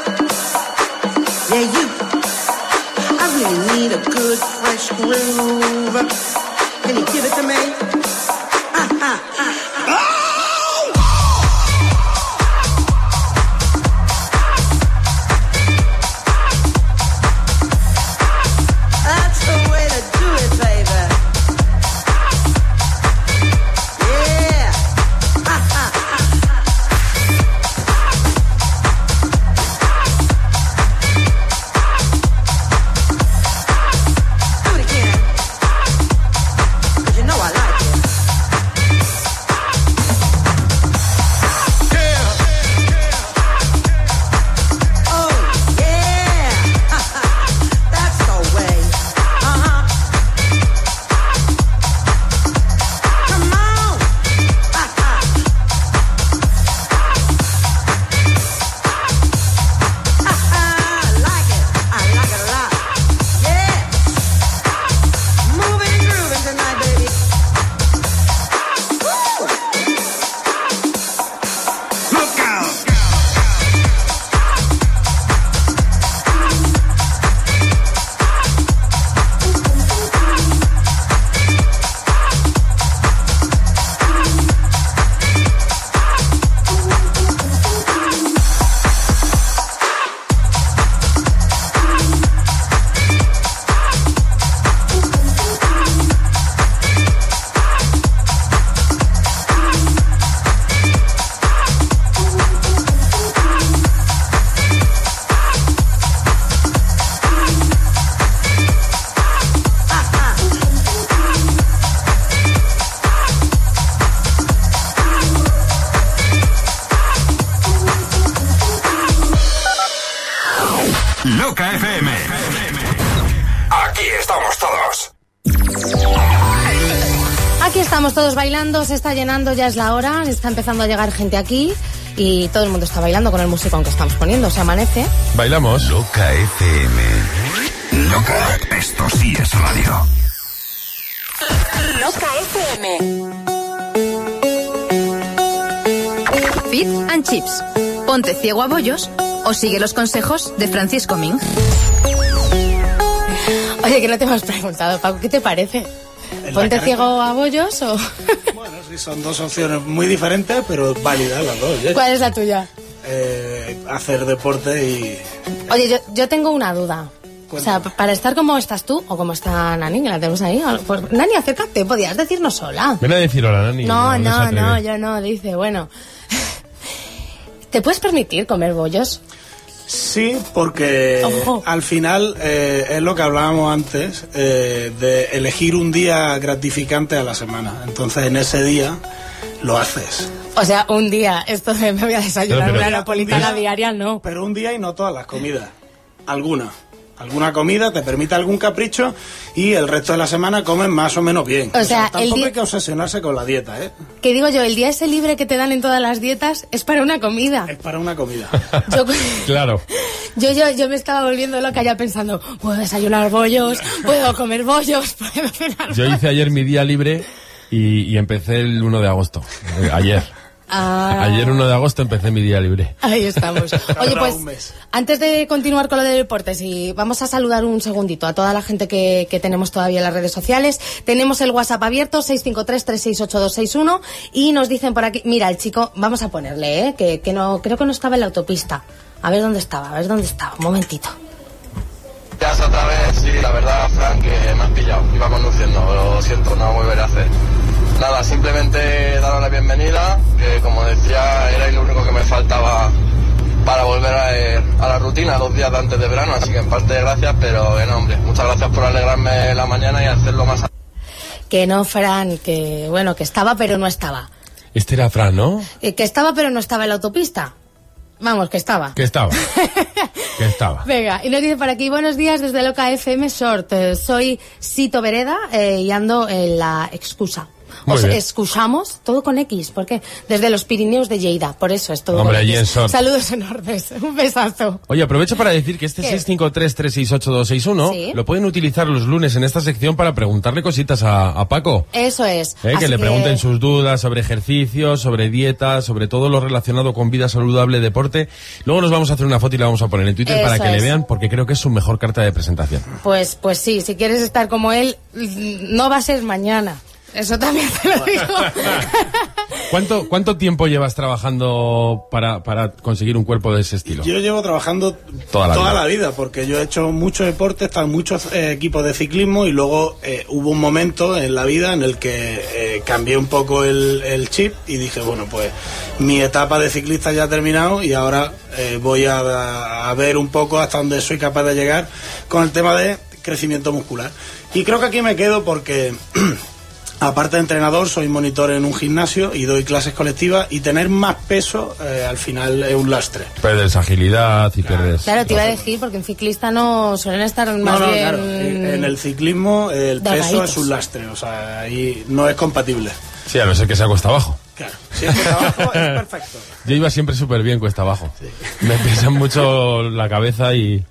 Yeah, you. I really need a good, fresh groove. Can you give it to me? Ah, ah, ah. Loca F M. Aquí estamos todos. Aquí estamos todos bailando, se está llenando, ya es la hora, está empezando a llegar gente aquí y todo el mundo está bailando con el musicón que estamos poniendo, se amanece. Bailamos. Loca F M. Loca, esto sí es radio. Loca F M. Fit and Chips. Ponte ciego a bollos o sigue los consejos de Francisco Min. Oye, que no te hemos preguntado, Paco, ¿qué te parece? ¿Ponte ciego a bollos o...? Bueno, sí, son dos opciones muy diferentes, pero válidas las dos. ¿eh? ¿Cuál es la tuya? Eh, hacer deporte y... Oye, yo, yo tengo una duda. O sea, para estar como estás tú o como está Nani, que la tenemos ahí. Pues, Nani, acércate, podías decirnos sola. Ven a decir hola, Nani. No, no, no, no, yo no, dice, bueno... ¿Te puedes permitir comer bollos? Sí, porque Ojo. al final eh, es lo que hablábamos antes, eh, de elegir un día gratificante a la semana. Entonces en ese día lo haces. O sea, un día, esto de me voy a desayunar pero, pero, una napolitana un día, diaria, no. Pero un día y no todas las comidas, alguna. Alguna comida te permite algún capricho y el resto de la semana comes más o menos bien. O, o sea, sea, tampoco día... hay que obsesionarse con la dieta, ¿eh? Que digo yo, el día ese libre que te dan en todas las dietas es para una comida. Es para una comida. Yo... Claro. Yo, yo, yo me estaba volviendo loca ya pensando, puedo desayunar bollos, puedo comer bollos, puedo cenar Yo hice ayer mi día libre y, y empecé el uno de agosto, eh, ayer. Ah. Ayer uno de agosto empecé mi día libre. Ahí estamos. Oye, pues antes de continuar con lo de deportes, y vamos a saludar un segundito a toda la gente que, que tenemos todavía en las redes sociales. Tenemos el WhatsApp abierto, seis cinco tres, tres seis ocho dos seis uno, y nos dicen por aquí, mira, el chico, vamos a ponerle, ¿eh? que, que no, creo que no estaba en la autopista. A ver dónde estaba, a ver dónde estaba, un momentito. Ya es otra vez, sí, la verdad, Frank, que me has pillado. Iba conduciendo, lo siento, no volveré a hacer. Nada, simplemente daros la bienvenida, que como decía, era lo único que me faltaba para volver a, a la rutina dos días antes de verano, así que en parte gracias, pero en hombre, muchas gracias por alegrarme la mañana y hacerlo más. Que no, Fran, que bueno, que estaba pero no estaba. Este era Fran, ¿no? Eh, que estaba pero no estaba en la autopista. Vamos, que estaba. Que estaba. que estaba. Venga, y nos dice por aquí, buenos días desde Loca F M Short. Eh, soy Sito Vereda eh, y ando en la excusa. Muy Os bien. escuchamos todo con X, porque desde los Pirineos de Lleida, por eso es todo Hombre, con allí X. en Sort. Saludos enormes, un besazo. Oye, aprovecho para decir que este ¿Qué? seis cinco tres, tres seis ocho, dos seis uno Sí. lo pueden utilizar los lunes en esta sección para preguntarle cositas a, a Paco. Eso es. Eh, que Así le pregunten sus dudas sobre ejercicio, sobre dieta, sobre todo lo relacionado con vida saludable, deporte. Luego nos vamos a hacer una foto y la vamos a poner en Twitter Eso para que le es. vean, porque creo que es su mejor carta de presentación. Pues, pues sí, si quieres estar como él, no va a ser mañana. Eso también te lo digo. ¿Cuánto, cuánto tiempo llevas trabajando para, para conseguir un cuerpo de ese estilo? Yo llevo trabajando Toda la vida. vida, porque yo he hecho mucho deporte, he estado en muchos eh, equipos de ciclismo y luego eh, hubo un momento en la vida en el que eh, cambié un poco el, el chip y dije, bueno, pues mi etapa de ciclista ya ha terminado y ahora eh, voy a, a ver un poco hasta dónde soy capaz de llegar con el tema de crecimiento muscular. Y creo que aquí me quedo porque... Aparte de entrenador, soy monitor en un gimnasio y doy clases colectivas y tener más peso eh, al final es un lastre. Pierdes agilidad y pierdes... Claro, te iba a decir, porque en ciclista no suelen estar más No, no, bien... claro. En en el ciclismo el peso delgaditos. es un lastre, o sea, ahí no es compatible. Sí, a no ser que sea cuesta abajo. Claro, si es cuesta abajo es perfecto. Yo iba siempre súper bien cuesta abajo. Me pesan mucho la cabeza y...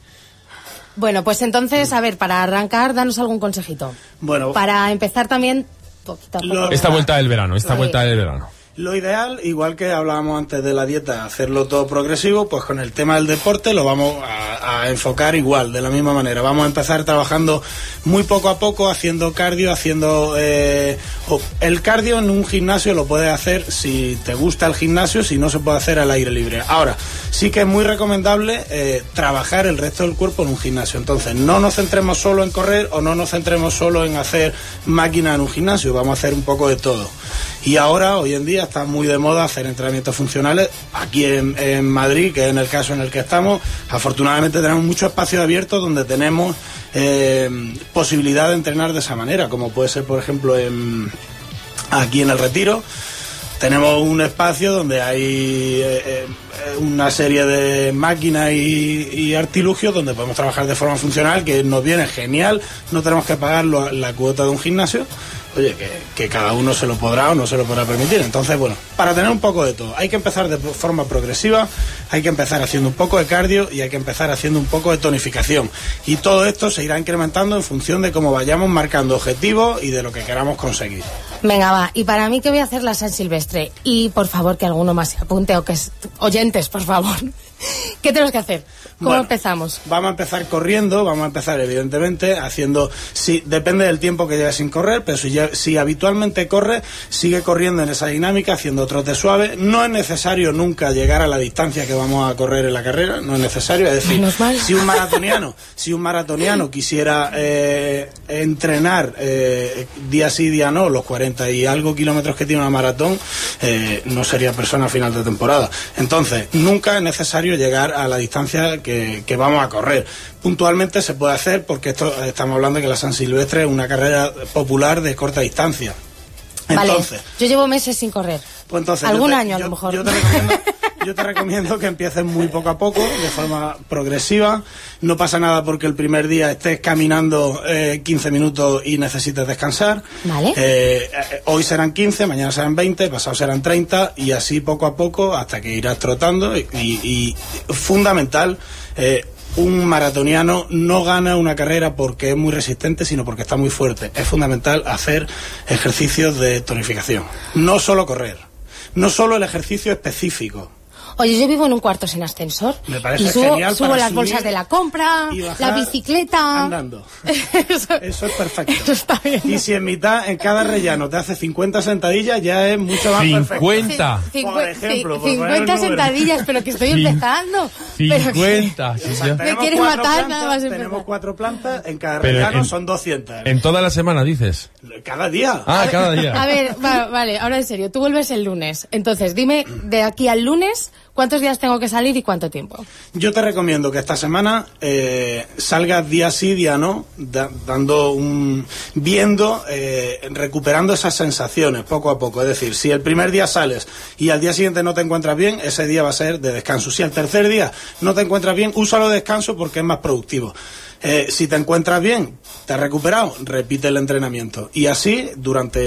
Bueno, pues entonces, a ver, para arrancar, danos algún consejito. Bueno, Para empezar también, poquito a poco. Esta vuelta del verano, esta Sí. vuelta del verano. lo ideal, igual que hablábamos antes de la dieta, hacerlo todo progresivo, pues con el tema del deporte lo vamos a, a enfocar igual, de la misma manera. Vamos a empezar trabajando muy poco a poco, haciendo cardio, haciendo... Eh, el cardio en un gimnasio lo puedes hacer si te gusta el gimnasio, si no se puede hacer al aire libre. Ahora, sí que es muy recomendable eh, trabajar el resto del cuerpo en un gimnasio. Entonces, no nos centremos solo en correr o no nos centremos solo en hacer máquina en un gimnasio, vamos a hacer un poco de todo. Y ahora, hoy en día, está muy de moda hacer entrenamientos funcionales. Aquí en, en Madrid, que es en el caso en el que estamos, afortunadamente tenemos muchos espacios abiertos donde tenemos eh, posibilidad de entrenar de esa manera, como puede ser, por ejemplo, en, aquí en el Retiro. Tenemos un espacio donde hay eh, una serie de máquinas y, y artilugios donde podemos trabajar de forma funcional, que nos viene genial, no tenemos que pagar lo, la cuota de un gimnasio. Oye, que, que cada uno se lo podrá o no se lo podrá permitir. Entonces, bueno, para tener un poco de todo, hay que empezar de forma progresiva, hay que empezar haciendo un poco de cardio y hay que empezar haciendo un poco de tonificación. Y todo esto se irá incrementando en función de cómo vayamos marcando objetivos y de lo que queramos conseguir. Venga, va. Y para mí que voy a hacer la San Silvestre. Y por favor que alguno más se apunte o que es... oyentes, por favor. ¿Qué tenemos que hacer? ¿Cómo Bueno, empezamos? Vamos a empezar corriendo, vamos a empezar evidentemente haciendo, si depende del tiempo que lleves sin correr, pero si, ya- si habitualmente corre, sigue corriendo en esa dinámica, haciendo trote suave. No es necesario nunca llegar a la distancia que vamos a correr en la carrera, no es necesario, es decir, Menos mal. si un maratoniano, si un maratoniano quisiera eh, entrenar eh, día sí, día no, los cuarenta y algo kilómetros que tiene una maratón, eh, no sería persona a final de temporada. Entonces, nunca es necesario llegar a la distancia que, que vamos a correr. Puntualmente se puede hacer porque esto estamos hablando de que la San Silvestre es una carrera popular de corta distancia. Entonces, Vale, yo llevo meses sin correr. pues entonces Algún yo te- año a yo- lo mejor. Yo te, recomiendo, yo te recomiendo que empieces muy poco a poco, de forma progresiva. No pasa nada porque el primer día estés caminando eh, quince minutos y necesites descansar. Vale. Eh, eh, hoy serán quince, mañana serán veinte, pasado serán treinta y así poco a poco hasta que irás trotando. Y, y- y fundamental, eh, un maratoniano no gana una carrera porque es muy resistente, sino porque está muy fuerte. Es fundamental hacer ejercicios de tonificación. No solo correr. No solo el ejercicio específico. Oye, yo vivo en un cuarto sin ascensor. Me parece y subo, genial subo para las subir bolsas de la compra, y bajar la bicicleta. andando. Eso es perfecto. Y si en mitad, en cada rellano te hace cincuenta sentadillas, ya es mucho más perfecto. cincuenta. Cincu- Por ejemplo, ci- por poner un cincuenta número. sentadillas, pero que estoy Cin- empezando. Pero que- cincuenta. sí, sí. Me Tenemos quieres cuatro matar plantas, nada más empezar. Tenemos cuatro plantas, en cada Pero rellano en- son doscientas. En toda la semana, dices. Cada día. Ah, cada A día. ver, va- vale, ahora en serio, tú vuelves el lunes. Entonces, dime, de aquí al lunes, ¿cuántos días tengo que salir y cuánto tiempo? Yo te recomiendo que esta semana eh, salgas día sí, día no, da- dando un viendo, eh, recuperando esas sensaciones poco a poco. Es decir, si el primer día sales y al día siguiente no te encuentras bien, ese día va a ser de descanso. Si al tercer día no te encuentras bien, úsalo de descanso porque es más productivo. Eh, si te encuentras bien, te has recuperado, repite el entrenamiento. Y así durante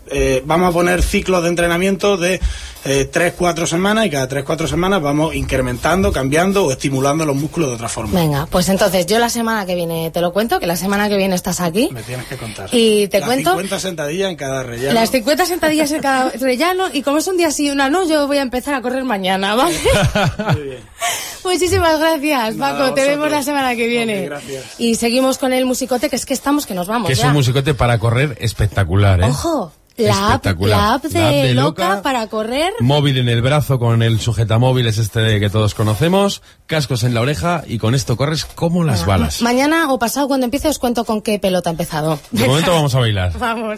eh, vamos a poner ciclos de entrenamiento de eh, tres, cuatro semanas, y cada tres, cuatro semanas vamos incrementando, cambiando o estimulando los músculos de otra forma. Venga, pues entonces yo la semana que viene te lo cuento, que la semana que viene estás aquí. Me tienes que contar. Y te Las cuento... cincuenta sentadillas en cada rellano. Las cincuenta sentadillas en cada rellano, y como es un día sí y una no, yo voy a empezar a correr mañana, ¿vale? Muy bien. Muchísimas gracias, Nada, Paco, te vosotros. vemos la semana que viene. Ok, gracias. Y seguimos con el musicote, que es que estamos que nos vamos Que es ya. un musicote para correr espectacular, ¿eh? Ojo, la app, Espectacular. la app de, La app de Loca, Loca. para correr. Móvil en el brazo con el sujetamóviles este que todos conocemos, cascos en la oreja y con esto corres como las balas. Mañana o pasado, cuando empiece, os cuento con qué pelota ha empezado. De momento vamos a bailar. Vamos.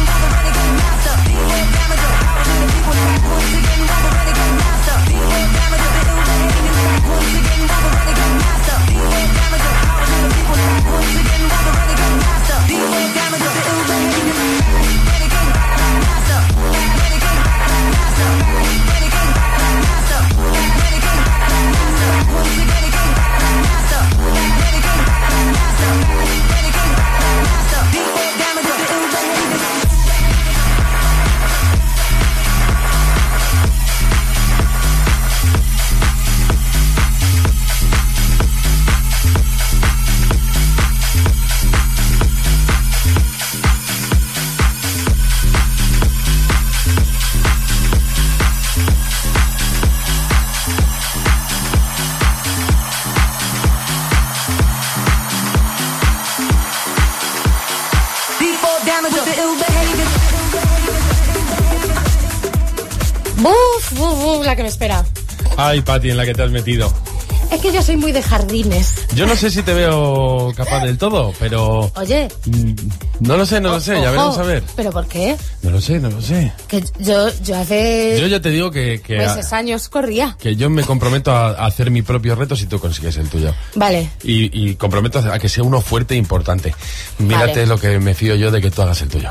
Buf, buf, buf, la que me espera. Ay, Pati, en la que te has metido. Es que yo soy muy de jardines. Yo no sé si te veo capaz del todo, pero... Oye. Mm, no lo sé, no lo sé, ya ojo, veremos a ver. ¿Pero por qué? No lo sé, no lo sé. Que yo, yo hace Yo ya te digo que... que meses, años corría. que yo me comprometo a, a hacer mi propio reto si tú consigues el tuyo. Vale. Y, y comprometo a que sea uno fuerte e importante. Mírate Vale. lo que me fío yo de que tú hagas el tuyo.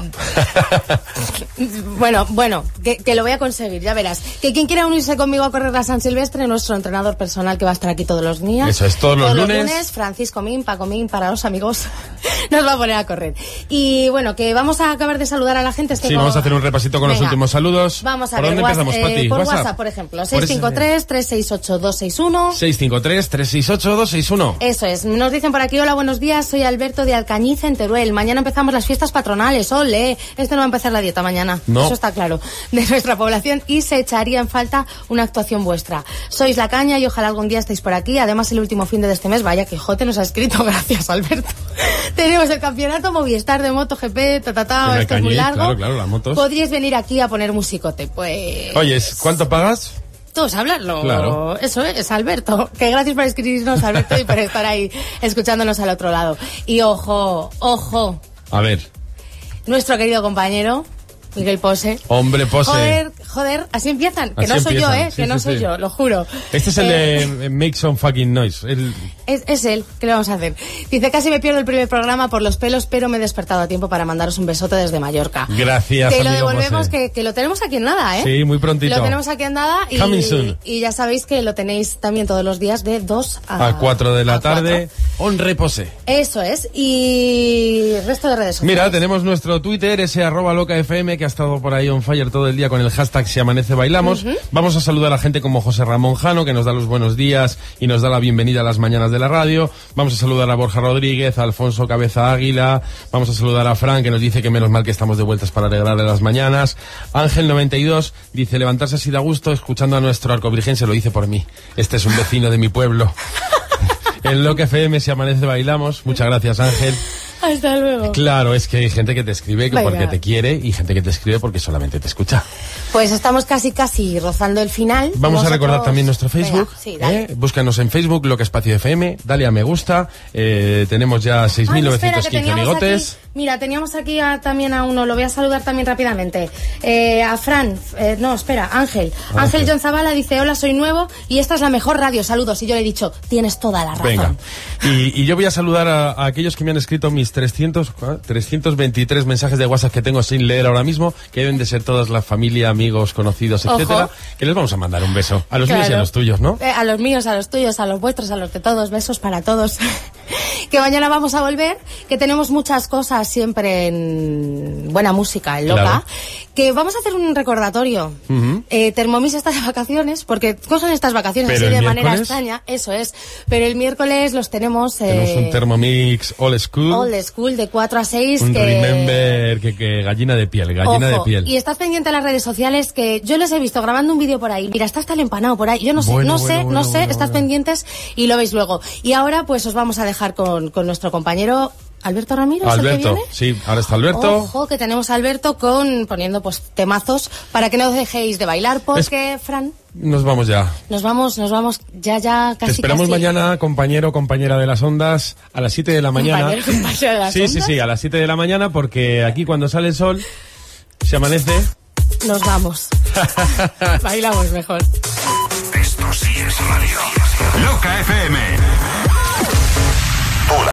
Bueno, bueno, que, que lo voy a conseguir, ya verás. Que quien quiera unirse conmigo a correr la San Silvestre, nuestro entrenador personal que va a estar aquí todos los días. Eso es, todos los lunes. Francisco Min, Paco Min, para los amigos, nos va a poner a correr. Y bueno, que vamos a acabar de saludar a la gente. Es que Sí, como- vamos a hacer un repasito con los Venga. últimos saludos. Vamos a ¿Por ver, dónde Whats- empezamos, eh, Pati? por ¿WhatsApp? WhatsApp, por ejemplo, Por seis ese- cinco tres, tres seis ocho, dos seis uno. seis cinco tres, tres seis ocho, dos seis uno. Eso es, nos dicen por aquí, hola, buenos días, soy Alberto de Alcañiz, en Teruel. Mañana empezamos las fiestas patronales, ole. Este no va a empezar la dieta mañana, No. eso está claro, de nuestra población, y se echaría en falta una actuación vuestra. Sois la caña y ojalá algún día estéis por aquí. Además, el último fin de este mes, vaya que Jote nos ha escrito, gracias, Alberto. Tenemos el campeonato Movistar de MotoGP, ta, ta, ta, En esto es muy Alcañiz, largo. claro, claro, las motos. Podríais venir aquí a poner musicote, pues... Oye, ¿cuánto pagas? Todos hablarlo. Claro. Eso es, Alberto. Que gracias por escribirnos, Alberto, y por estar ahí escuchándonos al otro lado. Y ojo, ojo, A ver, nuestro querido compañero, Miguel Pose. hombre, pose. Joder, joder, así empiezan. Que Así no soy yo, empiezan, ¿eh? sí, que no sí, soy sí. yo, lo juro. Este es el Eh, de Make Some Fucking Noise. El... Es, es él, ¿qué le vamos a hacer? Dice, casi me pierdo el primer programa por los pelos, pero me he despertado a tiempo para mandaros un besote desde Mallorca. Gracias, Te lo amigo devolvemos, José. que, que lo tenemos aquí en nada, ¿eh? Sí, muy prontito. Lo tenemos aquí en nada y, Coming soon. y ya sabéis que lo tenéis también todos los días de dos a, A cuatro de la a cuatro. tarde, on repose. Eso es, y resto de redes sociales. Mira, tenemos nuestro Twitter, ese arroba loca F M, que ha estado por ahí on fire todo el día con el hashtag Si Amanece Bailamos. Ujú. Vamos a saludar a gente como José Ramón Jano, que nos da los buenos días y nos da la bienvenida a las mañanas de la radio. Vamos a saludar a Borja Rodríguez, a Alfonso Cabeza Águila. Vamos a saludar a Fran, que nos dice que menos mal que estamos de vueltas para alegrarle las mañanas. Ángel noventa y dos dice, levantarse así da gusto escuchando a nuestro arco virgen, se lo dice por mí. Este es un vecino de mi pueblo. En Loca F M, Si Amanece Bailamos. Muchas gracias, Ángel. Hasta luego. Claro, es que hay gente que te escribe que Venga. porque te quiere y gente que te escribe porque solamente te escucha. Pues estamos casi, casi rozando el final. Vamos a Nosotros- recordar también nuestro Facebook. Venga, sí, dale. ¿eh? Búscanos en Facebook, Loca Espacio F M, dale a me gusta. Eh, tenemos ya seis mil Ay, espera, novecientos que quince teníamos amigotes. aquí- mira, teníamos aquí a- también a uno, lo voy a saludar también rápidamente. Eh, a Fran, eh, no, espera, Ángel. Ángel. Ángel John Zavala dice, hola, soy nuevo y esta es la mejor radio, saludos. Y yo le he dicho, tienes toda la razón. Venga. Y, y yo voy a saludar a, a aquellos que me han escrito mis trescientos, ¿cuál? trescientos veintitrés mensajes de WhatsApp que tengo sin leer ahora mismo, que deben de ser todas la familia, amigos, conocidos, Ojo. etcétera, que les vamos a mandar un beso. A los míos y a Claro. los tuyos, ¿no? Eh, a los míos, a los tuyos, a los vuestros, a los de todos, besos para todos. que mañana vamos a volver, que tenemos muchas cosas siempre en buena música, en Loca, claro. Que vamos a hacer un recordatorio. Uh-huh. Eh, Thermomix está de vacaciones, porque cogen estas vacaciones pero así de miércoles... manera extraña, eso es, pero el miércoles los tenemos... Eh, tenemos un Thermomix old school. Old school, de cuatro a seis. Un que... remember, que, que gallina de piel, gallina Ojo, de piel. Y estás pendiente a las redes sociales, que yo les he visto grabando un vídeo por ahí. Mira, está hasta el empanado por ahí. Yo no sé, bueno, no bueno, sé, bueno, no sé, bueno, estás bueno. pendientes y lo veis luego. Y ahora pues os vamos a dejar con, con nuestro compañero Alberto Ramiro. Alberto, ¿el que viene? sí, ahora está Alberto. Ojo, que tenemos a Alberto con poniendo pues temazos para que no os dejéis de bailar, porque, es... Fran... Nos vamos ya. Nos vamos, nos vamos ya, ya, casi, Te esperamos casi. mañana, compañero, compañera de las ondas, a las siete de la mañana. Compañero, compañera de las sí, ondas. sí, sí, a las siete de la mañana, porque aquí cuando sale el sol, se amanece. Nos vamos. Bailamos mejor. Esto sí es radio. Loca F M.